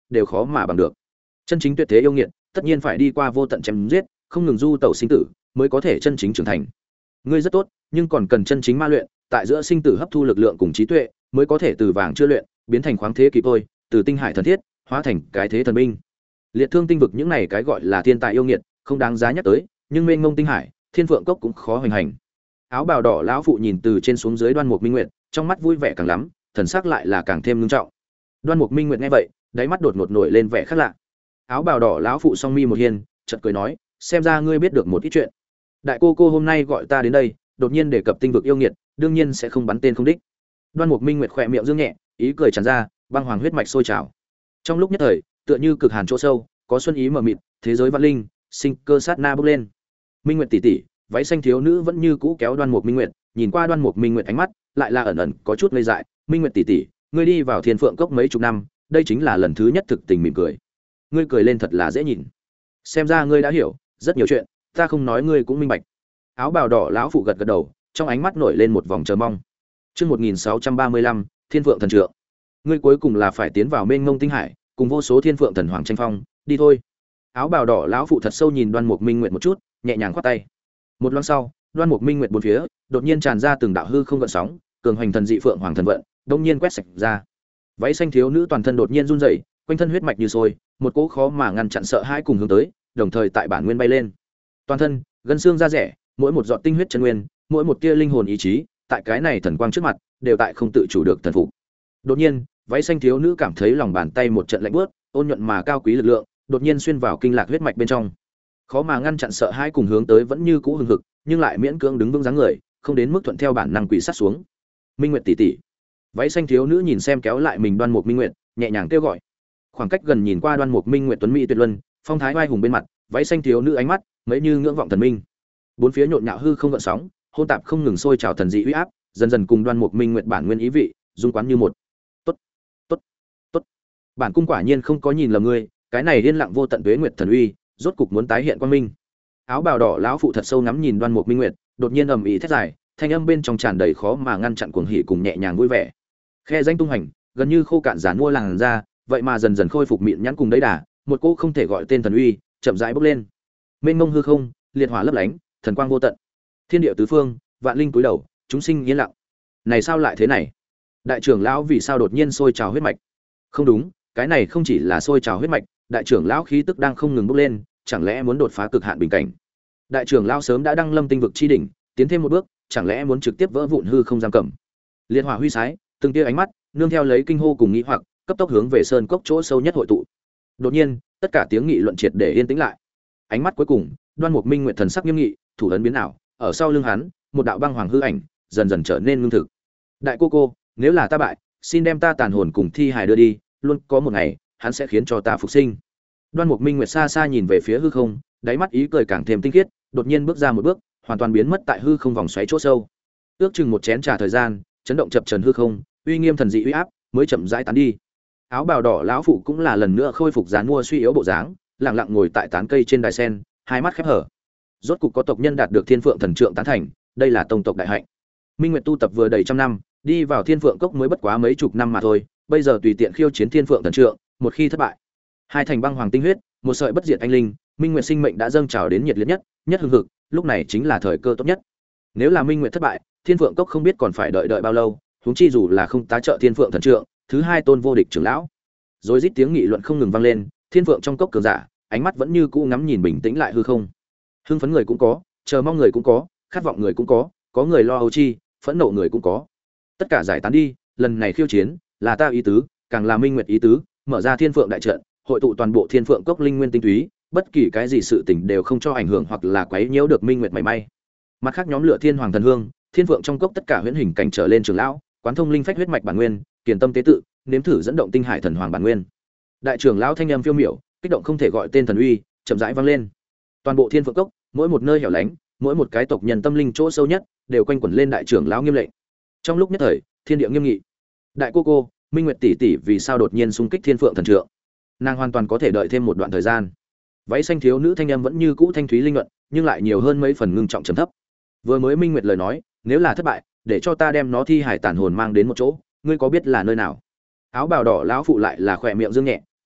Speaker 1: đều khó mà bằng được. Chân chính tuyệt thế yêu nghiệt, tất nhiên phải đi qua vô tận chém giết, không ngừng du tẩu sinh tử, mới có thể chân chính trưởng thành. Ngươi rất tốt, nhưng còn cần chân chính ma luyện, tại giữa sinh tử hấp thu lực lượng cùng trí tuệ, mới có thể từ vàng chưa luyện, biến thành khoáng thế kỳ tôi, từ tinh hải thần thiết, hóa thành cái thế thần binh. Liệt thương tinh vực những này cái gọi là thiên tài yêu nghiệt, không đáng giá nhắc tới, nhưng mênh mông tinh hải, thiên phượng cốc cũng khó hoành hành. Áo bào đỏ lão phụ nhìn từ trên xuống dưới Đoan Mục Minh Nguyệt, trong mắt vui vẻ càng lắm, thần sắc lại là càng thêm nghiêm trọng. Đoan Mục Minh Nguyệt nghe vậy, đáy mắt đột ngột nổi lên vẻ khác lạ. Áo bào đỏ lão phụ song mi một hiên, chợt cười nói, xem ra ngươi biết được một ít chuyện. Đại cô hôm nay gọi ta đến đây, đột nhiên đề cập tinh vực yêu nghiệt, đương nhiên sẽ không bắn tên không đích. Đoan Mục Minh Nguyệt khẽ miệng dương nhẹ, ý cười tràn ra, băng hoàng huyết mạch sôi trào. Trong lúc nhất thời, tựa như cực hàn chỗ sâu, có xuân ý mờ mịt, thế giới vạn linh, sinh cơ sát na bốc lên. Minh Nguyệt tỷ tỷ, váy xanh thiếu nữ vẫn như cũ kéo Đoan Mục Minh Nguyệt, nhìn qua Đoan Mục Minh Nguyệt ánh mắt, lại là ẩn ẩn có chút ngây dại. Minh Nguyệt tỷ tỷ, ngươi đi vào Thiên Phượng Cốc mấy chục năm, đây chính là lần thứ nhất thực tình mỉm cười. Ngươi cười lên thật là dễ nhìn. Xem ra ngươi đã hiểu rất nhiều chuyện, ta không nói ngươi cũng minh bạch. Áo bào đỏ lão phụ gật gật đầu, trong ánh mắt nổi lên một vòng chờ mong. Chương 1635, Thiên Phượng thần trượng. Ngươi cuối cùng là phải tiến vào mênh mông tinh hải, cùng vô số thiên phượng thần hoàng tranh phong, đi thôi. Áo bào đỏ lão phụ thật sâu nhìn Đoan Mục Minh Nguyệt một chút, nhẹ nhàng khoát tay. Một loáng sau, Đoan Mục Minh Nguyệt bốn phía đột nhiên tràn ra từng đạo hư không gợn sóng, cường hoành thần dị phượng hoàng thần vận, đột nhiên quét sạch ra. Váy xanh thiếu nữ toàn thân đột nhiên run rẩy, quanh thân huyết mạch như sôi, một cỗ khó mà ngăn chặn sợ hãi cùng hướng tới, đồng thời tại bản nguyên bay lên. Toàn thân, gân xương da rẻ, mỗi một giọt tinh huyết chân nguyên, mỗi một tia linh hồn ý chí, tại cái này thần quang trước mặt, đều tại không tự chủ được thần phục. Đột nhiên, váy xanh thiếu nữ cảm thấy lòng bàn tay một trận lạnh buốt, ôn nhuận mà cao quý lực lượng, đột nhiên xuyên vào kinh lạc huyết mạch bên trong. Khó mà ngăn chặn sợ hãi cùng hướng tới vẫn như cũ hừng hực, nhưng lại miễn cưỡng đứng vững dáng người, không đến mức thuận theo bản năng quỳ sát xuống. Minh Nguyệt tỷ tỷ. Váy xanh thiếu nữ nhìn xem kéo lại mình Đoan Mục Minh Nguyệt, nhẹ nhàng kêu gọi. Khoảng cách gần nhìn qua Đoan Mục Minh Nguyệt tuấn mỹ tuyệt luân, phong thái oai hùng bên mặt, váy xanh thiếu nữ ánh mắt mấy như ngưỡng vọng thần minh. Bốn phía nhộn nhạo hư không gợn sóng, hỗn tạp không ngừng sôi trào thần dị uy áp, dần dần cùng Đoan Mục Minh Nguyệt bản nguyên ý vị, dung quán như một. Tốt, tốt, tốt. Bản cung quả nhiên không có nhìn lầm ngươi, cái này điên lặng vô tận tuế nguyệt thần uy, rốt cục muốn tái hiện quang minh. Áo bào đỏ lão phụ thật sâu ngắm nhìn Đoan Mục Minh Nguyệt, đột nhiên ầm ĩ thét dài, thanh âm bên trong tràn đầy khó mà ngăn chặn cuồng hỉ cùng nhẹ nhàng vui vẻ. Khe danh tung hành, gần như khô cạn giàn mua làn ra, vậy mà dần dần khôi phục mịn nhẵn cùng đấy đà, một cỗ không thể gọi tên thần uy, chậm rãi bốc lên. Mênh mông hư không, liệt hỏa lấp lánh, thần quang vô tận. Thiên địa tứ phương, vạn linh cúi đầu, chúng sinh yên lặng. Này sao lại thế này? Đại trưởng lão vì sao đột nhiên sôi trào huyết mạch? Không đúng, cái này không chỉ là sôi trào huyết mạch, đại trưởng lão khí tức đang không ngừng bốc lên, chẳng lẽ muốn đột phá cực hạn bình cảnh? Đại trưởng lão sớm đã đăng lâm tinh vực chi đỉnh, tiến thêm một bước, chẳng lẽ muốn trực tiếp vỡ vụn hư không giam cầm? Liệt hỏa huy sái, từng tia ánh mắt, nương theo lấy kinh hô cùng nghĩ hoặc, cấp tốc hướng về sơn cốc chỗ sâu nhất hội tụ. Đột nhiên, tất cả tiếng nghị luận triệt để yên tĩnh lại. Ánh mắt cuối cùng, Đoan Mục Minh Nguyệt thần sắc nghiêm nghị, thủ ấn biến ảo, ở sau lưng hắn, một đạo băng hoàng hư ảnh dần dần trở nên ngưng thực. Đại cô, nếu là ta bại, xin đem ta tàn hồn cùng thi hài đưa đi, luôn có một ngày, hắn sẽ khiến cho ta phục sinh. Đoan Mục Minh Nguyệt xa xa nhìn về phía hư không, đáy mắt ý cười càng thêm tinh khiết, đột nhiên bước ra một bước, hoàn toàn biến mất tại hư không vòng xoáy chỗ sâu. Ước chừng một chén trà thời gian, chấn động chập trần hư không, uy nghiêm thần dị uy áp mới chậm rãi tán đi. Áo bào đỏ lão phụ cũng là lần nữa khôi phục dáng mua suy yếu bộ dáng, lặng lặng ngồi tại tán cây trên đài sen, hai mắt khép hở. Rốt cục có tộc nhân đạt được Thiên Phượng thần trượng tán thành, đây là tông tộc đại hạnh. Minh Nguyệt tu tập vừa đầy trăm năm, đi vào Thiên Phượng cốc mới bất quá mấy chục năm mà thôi, bây giờ tùy tiện khiêu chiến Thiên Phượng thần trượng, một khi thất bại, hai thành băng hoàng tinh huyết, một sợi bất diệt anh linh, Minh Nguyệt sinh mệnh đã dâng trào đến nhiệt liệt nhất, nhất hưng hực, lúc này chính là thời cơ tốt nhất. Nếu là Minh Nguyệt thất bại, Thiên Phượng cốc không biết còn phải đợi bao lâu, huống chi dù là không tá trợ Thiên Phượng thần trượng, thứ hai tôn vô địch trưởng lão. Rồi rít tiếng nghị luận không ngừng vang lên, Thiên Phượng trong cốc cường giả, ánh mắt vẫn như cũ ngắm nhìn bình tĩnh lại hư không. Hưng phấn người cũng có, chờ mong người cũng có, khát vọng người cũng có người lo âu chi, phẫn nộ người cũng có. Tất cả giải tán đi, lần này khiêu chiến là ta ý tứ, càng là Minh Nguyệt ý tứ, mở ra Thiên Phượng đại trận, hội tụ toàn bộ Thiên Phượng cốc linh nguyên tinh túy, bất kỳ cái gì sự tình đều không cho ảnh hưởng hoặc là quấy nhiễu được Minh Nguyệt mảy may. Mặt khác nhóm lửa Thiên Hoàng thần hương, Thiên Phượng trong cốc tất cả huyễn hình cảnh trở lên trưởng lão, quán thông linh phách huyết mạch bản nguyên, kiền tâm tế tự, nếm thử dẫn động tinh hải thần hoàng bản nguyên. Đại trưởng lão thanh âm phiêu miểu, kích động không thể gọi tên thần uy, chậm rãi vang lên. Toàn bộ Thiên Phượng cốc, mỗi một nơi hẻo lánh, mỗi một cái tộc nhân tâm linh chỗ sâu nhất, đều quanh quẩn lên đại trưởng lão nghiêm lệnh. Trong lúc nhất thời, thiên địa nghiêm nghị. Đại cô, Minh Nguyệt tỷ tỷ vì sao đột nhiên xung kích Thiên Phượng thần trượng? Nàng hoàn toàn có thể đợi thêm một đoạn thời gian. Váy xanh thiếu nữ thanh âm vẫn như cũ thanh thúy linh luận, nhưng lại nhiều hơn mấy phần ngưng trọng trầm thấp. Vừa mới Minh Nguyệt lời nói, nếu là thất bại, để cho ta đem nó thi hải tàn hồn mang đến một chỗ, ngươi có biết là nơi nào? Áo bào đỏ lão phụ lại là khỏe miệng dương nhẹ,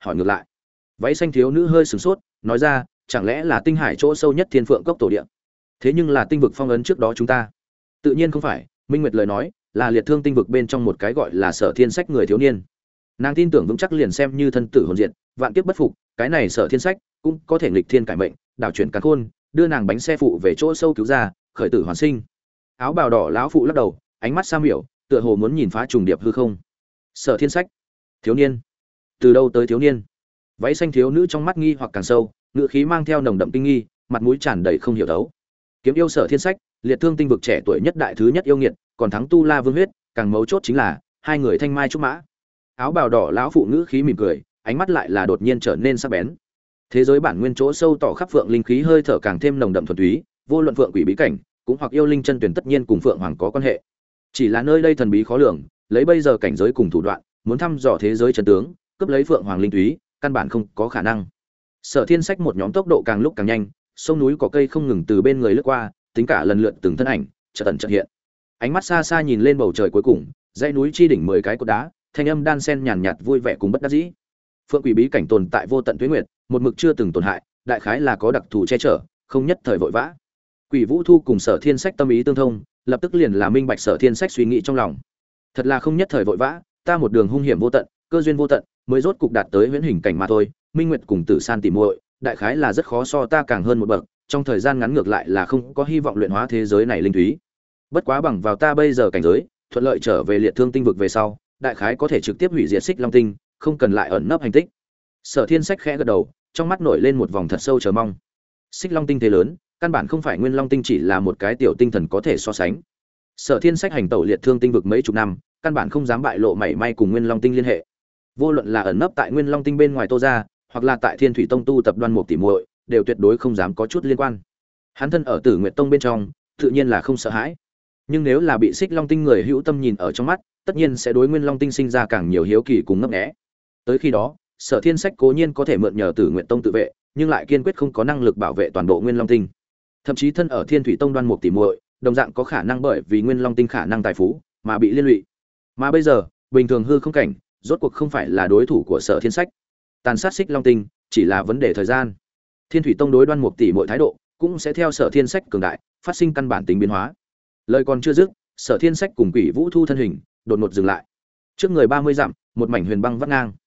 Speaker 1: hỏi ngược lại. Váy xanh thiếu nữ hơi sửng sốt, nói ra, chẳng lẽ là tinh hải chỗ sâu nhất Thiên Phượng cốc tổ địa? Thế nhưng là tinh vực phong ấn trước đó chúng ta. Tự nhiên không phải, Minh Nguyệt lời nói, là liệt thương tinh vực bên trong một cái gọi là Sở Thiên Sách người thiếu niên. Nàng tin tưởng vững chắc liền xem như thân tử hồn diệt, vạn kiếp bất phục, cái này Sở Thiên Sách cũng có thể nghịch thiên cải mệnh, đảo chuyển càn khôn, đưa nàng bánh xe phụ về chỗ sâu cứu ra, khởi tử hoàn sinh. Áo bào đỏ lão phụ lắc đầu, ánh mắt xa miểu, tựa hồ muốn nhìn phá trùng điệp hư không. Sở Thiên Sách, thiếu niên? Từ đâu tới thiếu niên? Váy xanh thiếu nữ trong mắt nghi hoặc càng sâu, ngữ khí mang theo nồng đậm kinh nghi, mặt mũi tràn đầy không hiểu đấu. Kiếm yêu Sở Thiên Sách, liệt thương tinh vực trẻ tuổi nhất đại thứ nhất yêu nghiệt, còn thắng tu la vương huyết, càng mấu chốt chính là hai người thanh mai trúc mã. Áo bào đỏ lão phụ ngữ khí mỉm cười, ánh mắt lại là đột nhiên trở nên sắc bén. Thế giới bản nguyên chỗ sâu tỏ khắp phượng linh khí hơi thở càng thêm nồng đậm thuần túy, vô luận phượng quỷ bí cảnh, cũng hoặc yêu linh chân tuyển tất nhiên cùng phượng hoàng có quan hệ. Chỉ là nơi đây thần bí khó lường, lấy bây giờ cảnh giới cùng thủ đoạn, muốn thăm dò thế giới chân tướng, cướp lấy phượng hoàng linh túy, căn bản không có khả năng. Sở Thiên Sách một nhóm tốc độ càng lúc càng nhanh, sông núi có cây không ngừng từ bên người lướt qua, tính cả lần lượt từng thân ảnh, chợt ẩn chợt hiện. Ánh mắt xa xa nhìn lên bầu trời cuối cùng, dãy núi chi đỉnh 10 cái cột đá, thanh âm đan sen nhàn nhạt vui vẻ cùng bất đắc dĩ. Phượng quỷ bí cảnh tồn tại vô tận tuế nguyệt, một mực chưa từng tổn hại, đại khái là có đặc thù che chở, không nhất thời vội vã. Quỷ Vũ Thu cùng Sở Thiên Sách tâm ý tương thông, lập tức liền là minh bạch Sở Thiên Sách suy nghĩ trong lòng. Thật là không nhất thời vội vã, ta một đường hung hiểm vô tận, cơ duyên vô tận, mới rốt cục đạt tới huyễn hình cảnh mà thôi. Minh Nguyệt cùng Tử San tỉ muội, đại khái là rất khó so ta càng hơn một bậc, trong thời gian ngắn ngược lại là không có hy vọng luyện hóa thế giới này linh thúy. Bất quá bằng vào ta bây giờ cảnh giới, thuận lợi trở về liệt thương tinh vực về sau, đại khái có thể trực tiếp hủy diệt Xích Long tinh, không cần lại ẩn nấp hành tích. Sở Thiên Sách khẽ gật đầu, trong mắt nổi lên một vòng thật sâu chờ mong. Xích Long tinh thế lớn, căn bản không phải Nguyên Long tinh chỉ là một cái tiểu tinh thần có thể so sánh. Sở Thiên Sách hành tẩu liệt thương tinh vực mấy chục năm, căn bản không dám bại lộ mảy may cùng Nguyên Long tinh liên hệ. Vô luận là ẩn nấp tại Nguyên Long tinh bên ngoài Tô gia, hoặc là tại Thiên Thủy Tông tu tập Đoan Mục tỉ muội, đều tuyệt đối không dám có chút liên quan. Hắn thân ở Tử Nguyệt Tông bên trong, tự nhiên là không sợ hãi. Nhưng nếu là bị Xích Long tinh người hữu tâm nhìn ở trong mắt, tất nhiên sẽ đối Nguyên Long tinh sinh ra càng nhiều hiếu kỳ cùng ngấp nghé. Tới khi đó, Sở Thiên Sách cố nhiên có thể mượn nhờ Tử Nguyệt Tông tự vệ, nhưng lại kiên quyết không có năng lực bảo vệ toàn bộ Nguyên Long tinh. Thậm chí thân ở Thiên Thủy Tông Đoan Mục tỉ muội, đồng dạng có khả năng bởi vì Nguyên Long tinh khả năng tài phú mà bị liên lụy. Mà bây giờ, bình thường hư không cảnh, rốt cuộc không phải là đối thủ của Sở Thiên Sách. Tàn sát Xích Long tinh chỉ là vấn đề thời gian. Thiên Thủy Tông đối Đoan Mục tỉ muội thái độ cũng sẽ theo Sở Thiên Sách cường đại, phát sinh căn bản tính biến hóa. Lời còn chưa dứt, Sở Thiên Sách cùng Quỷ Vũ Thu thân hình đột ngột dừng lại. Trước người 30 dặm, một mảnh huyền băng vắt ngang.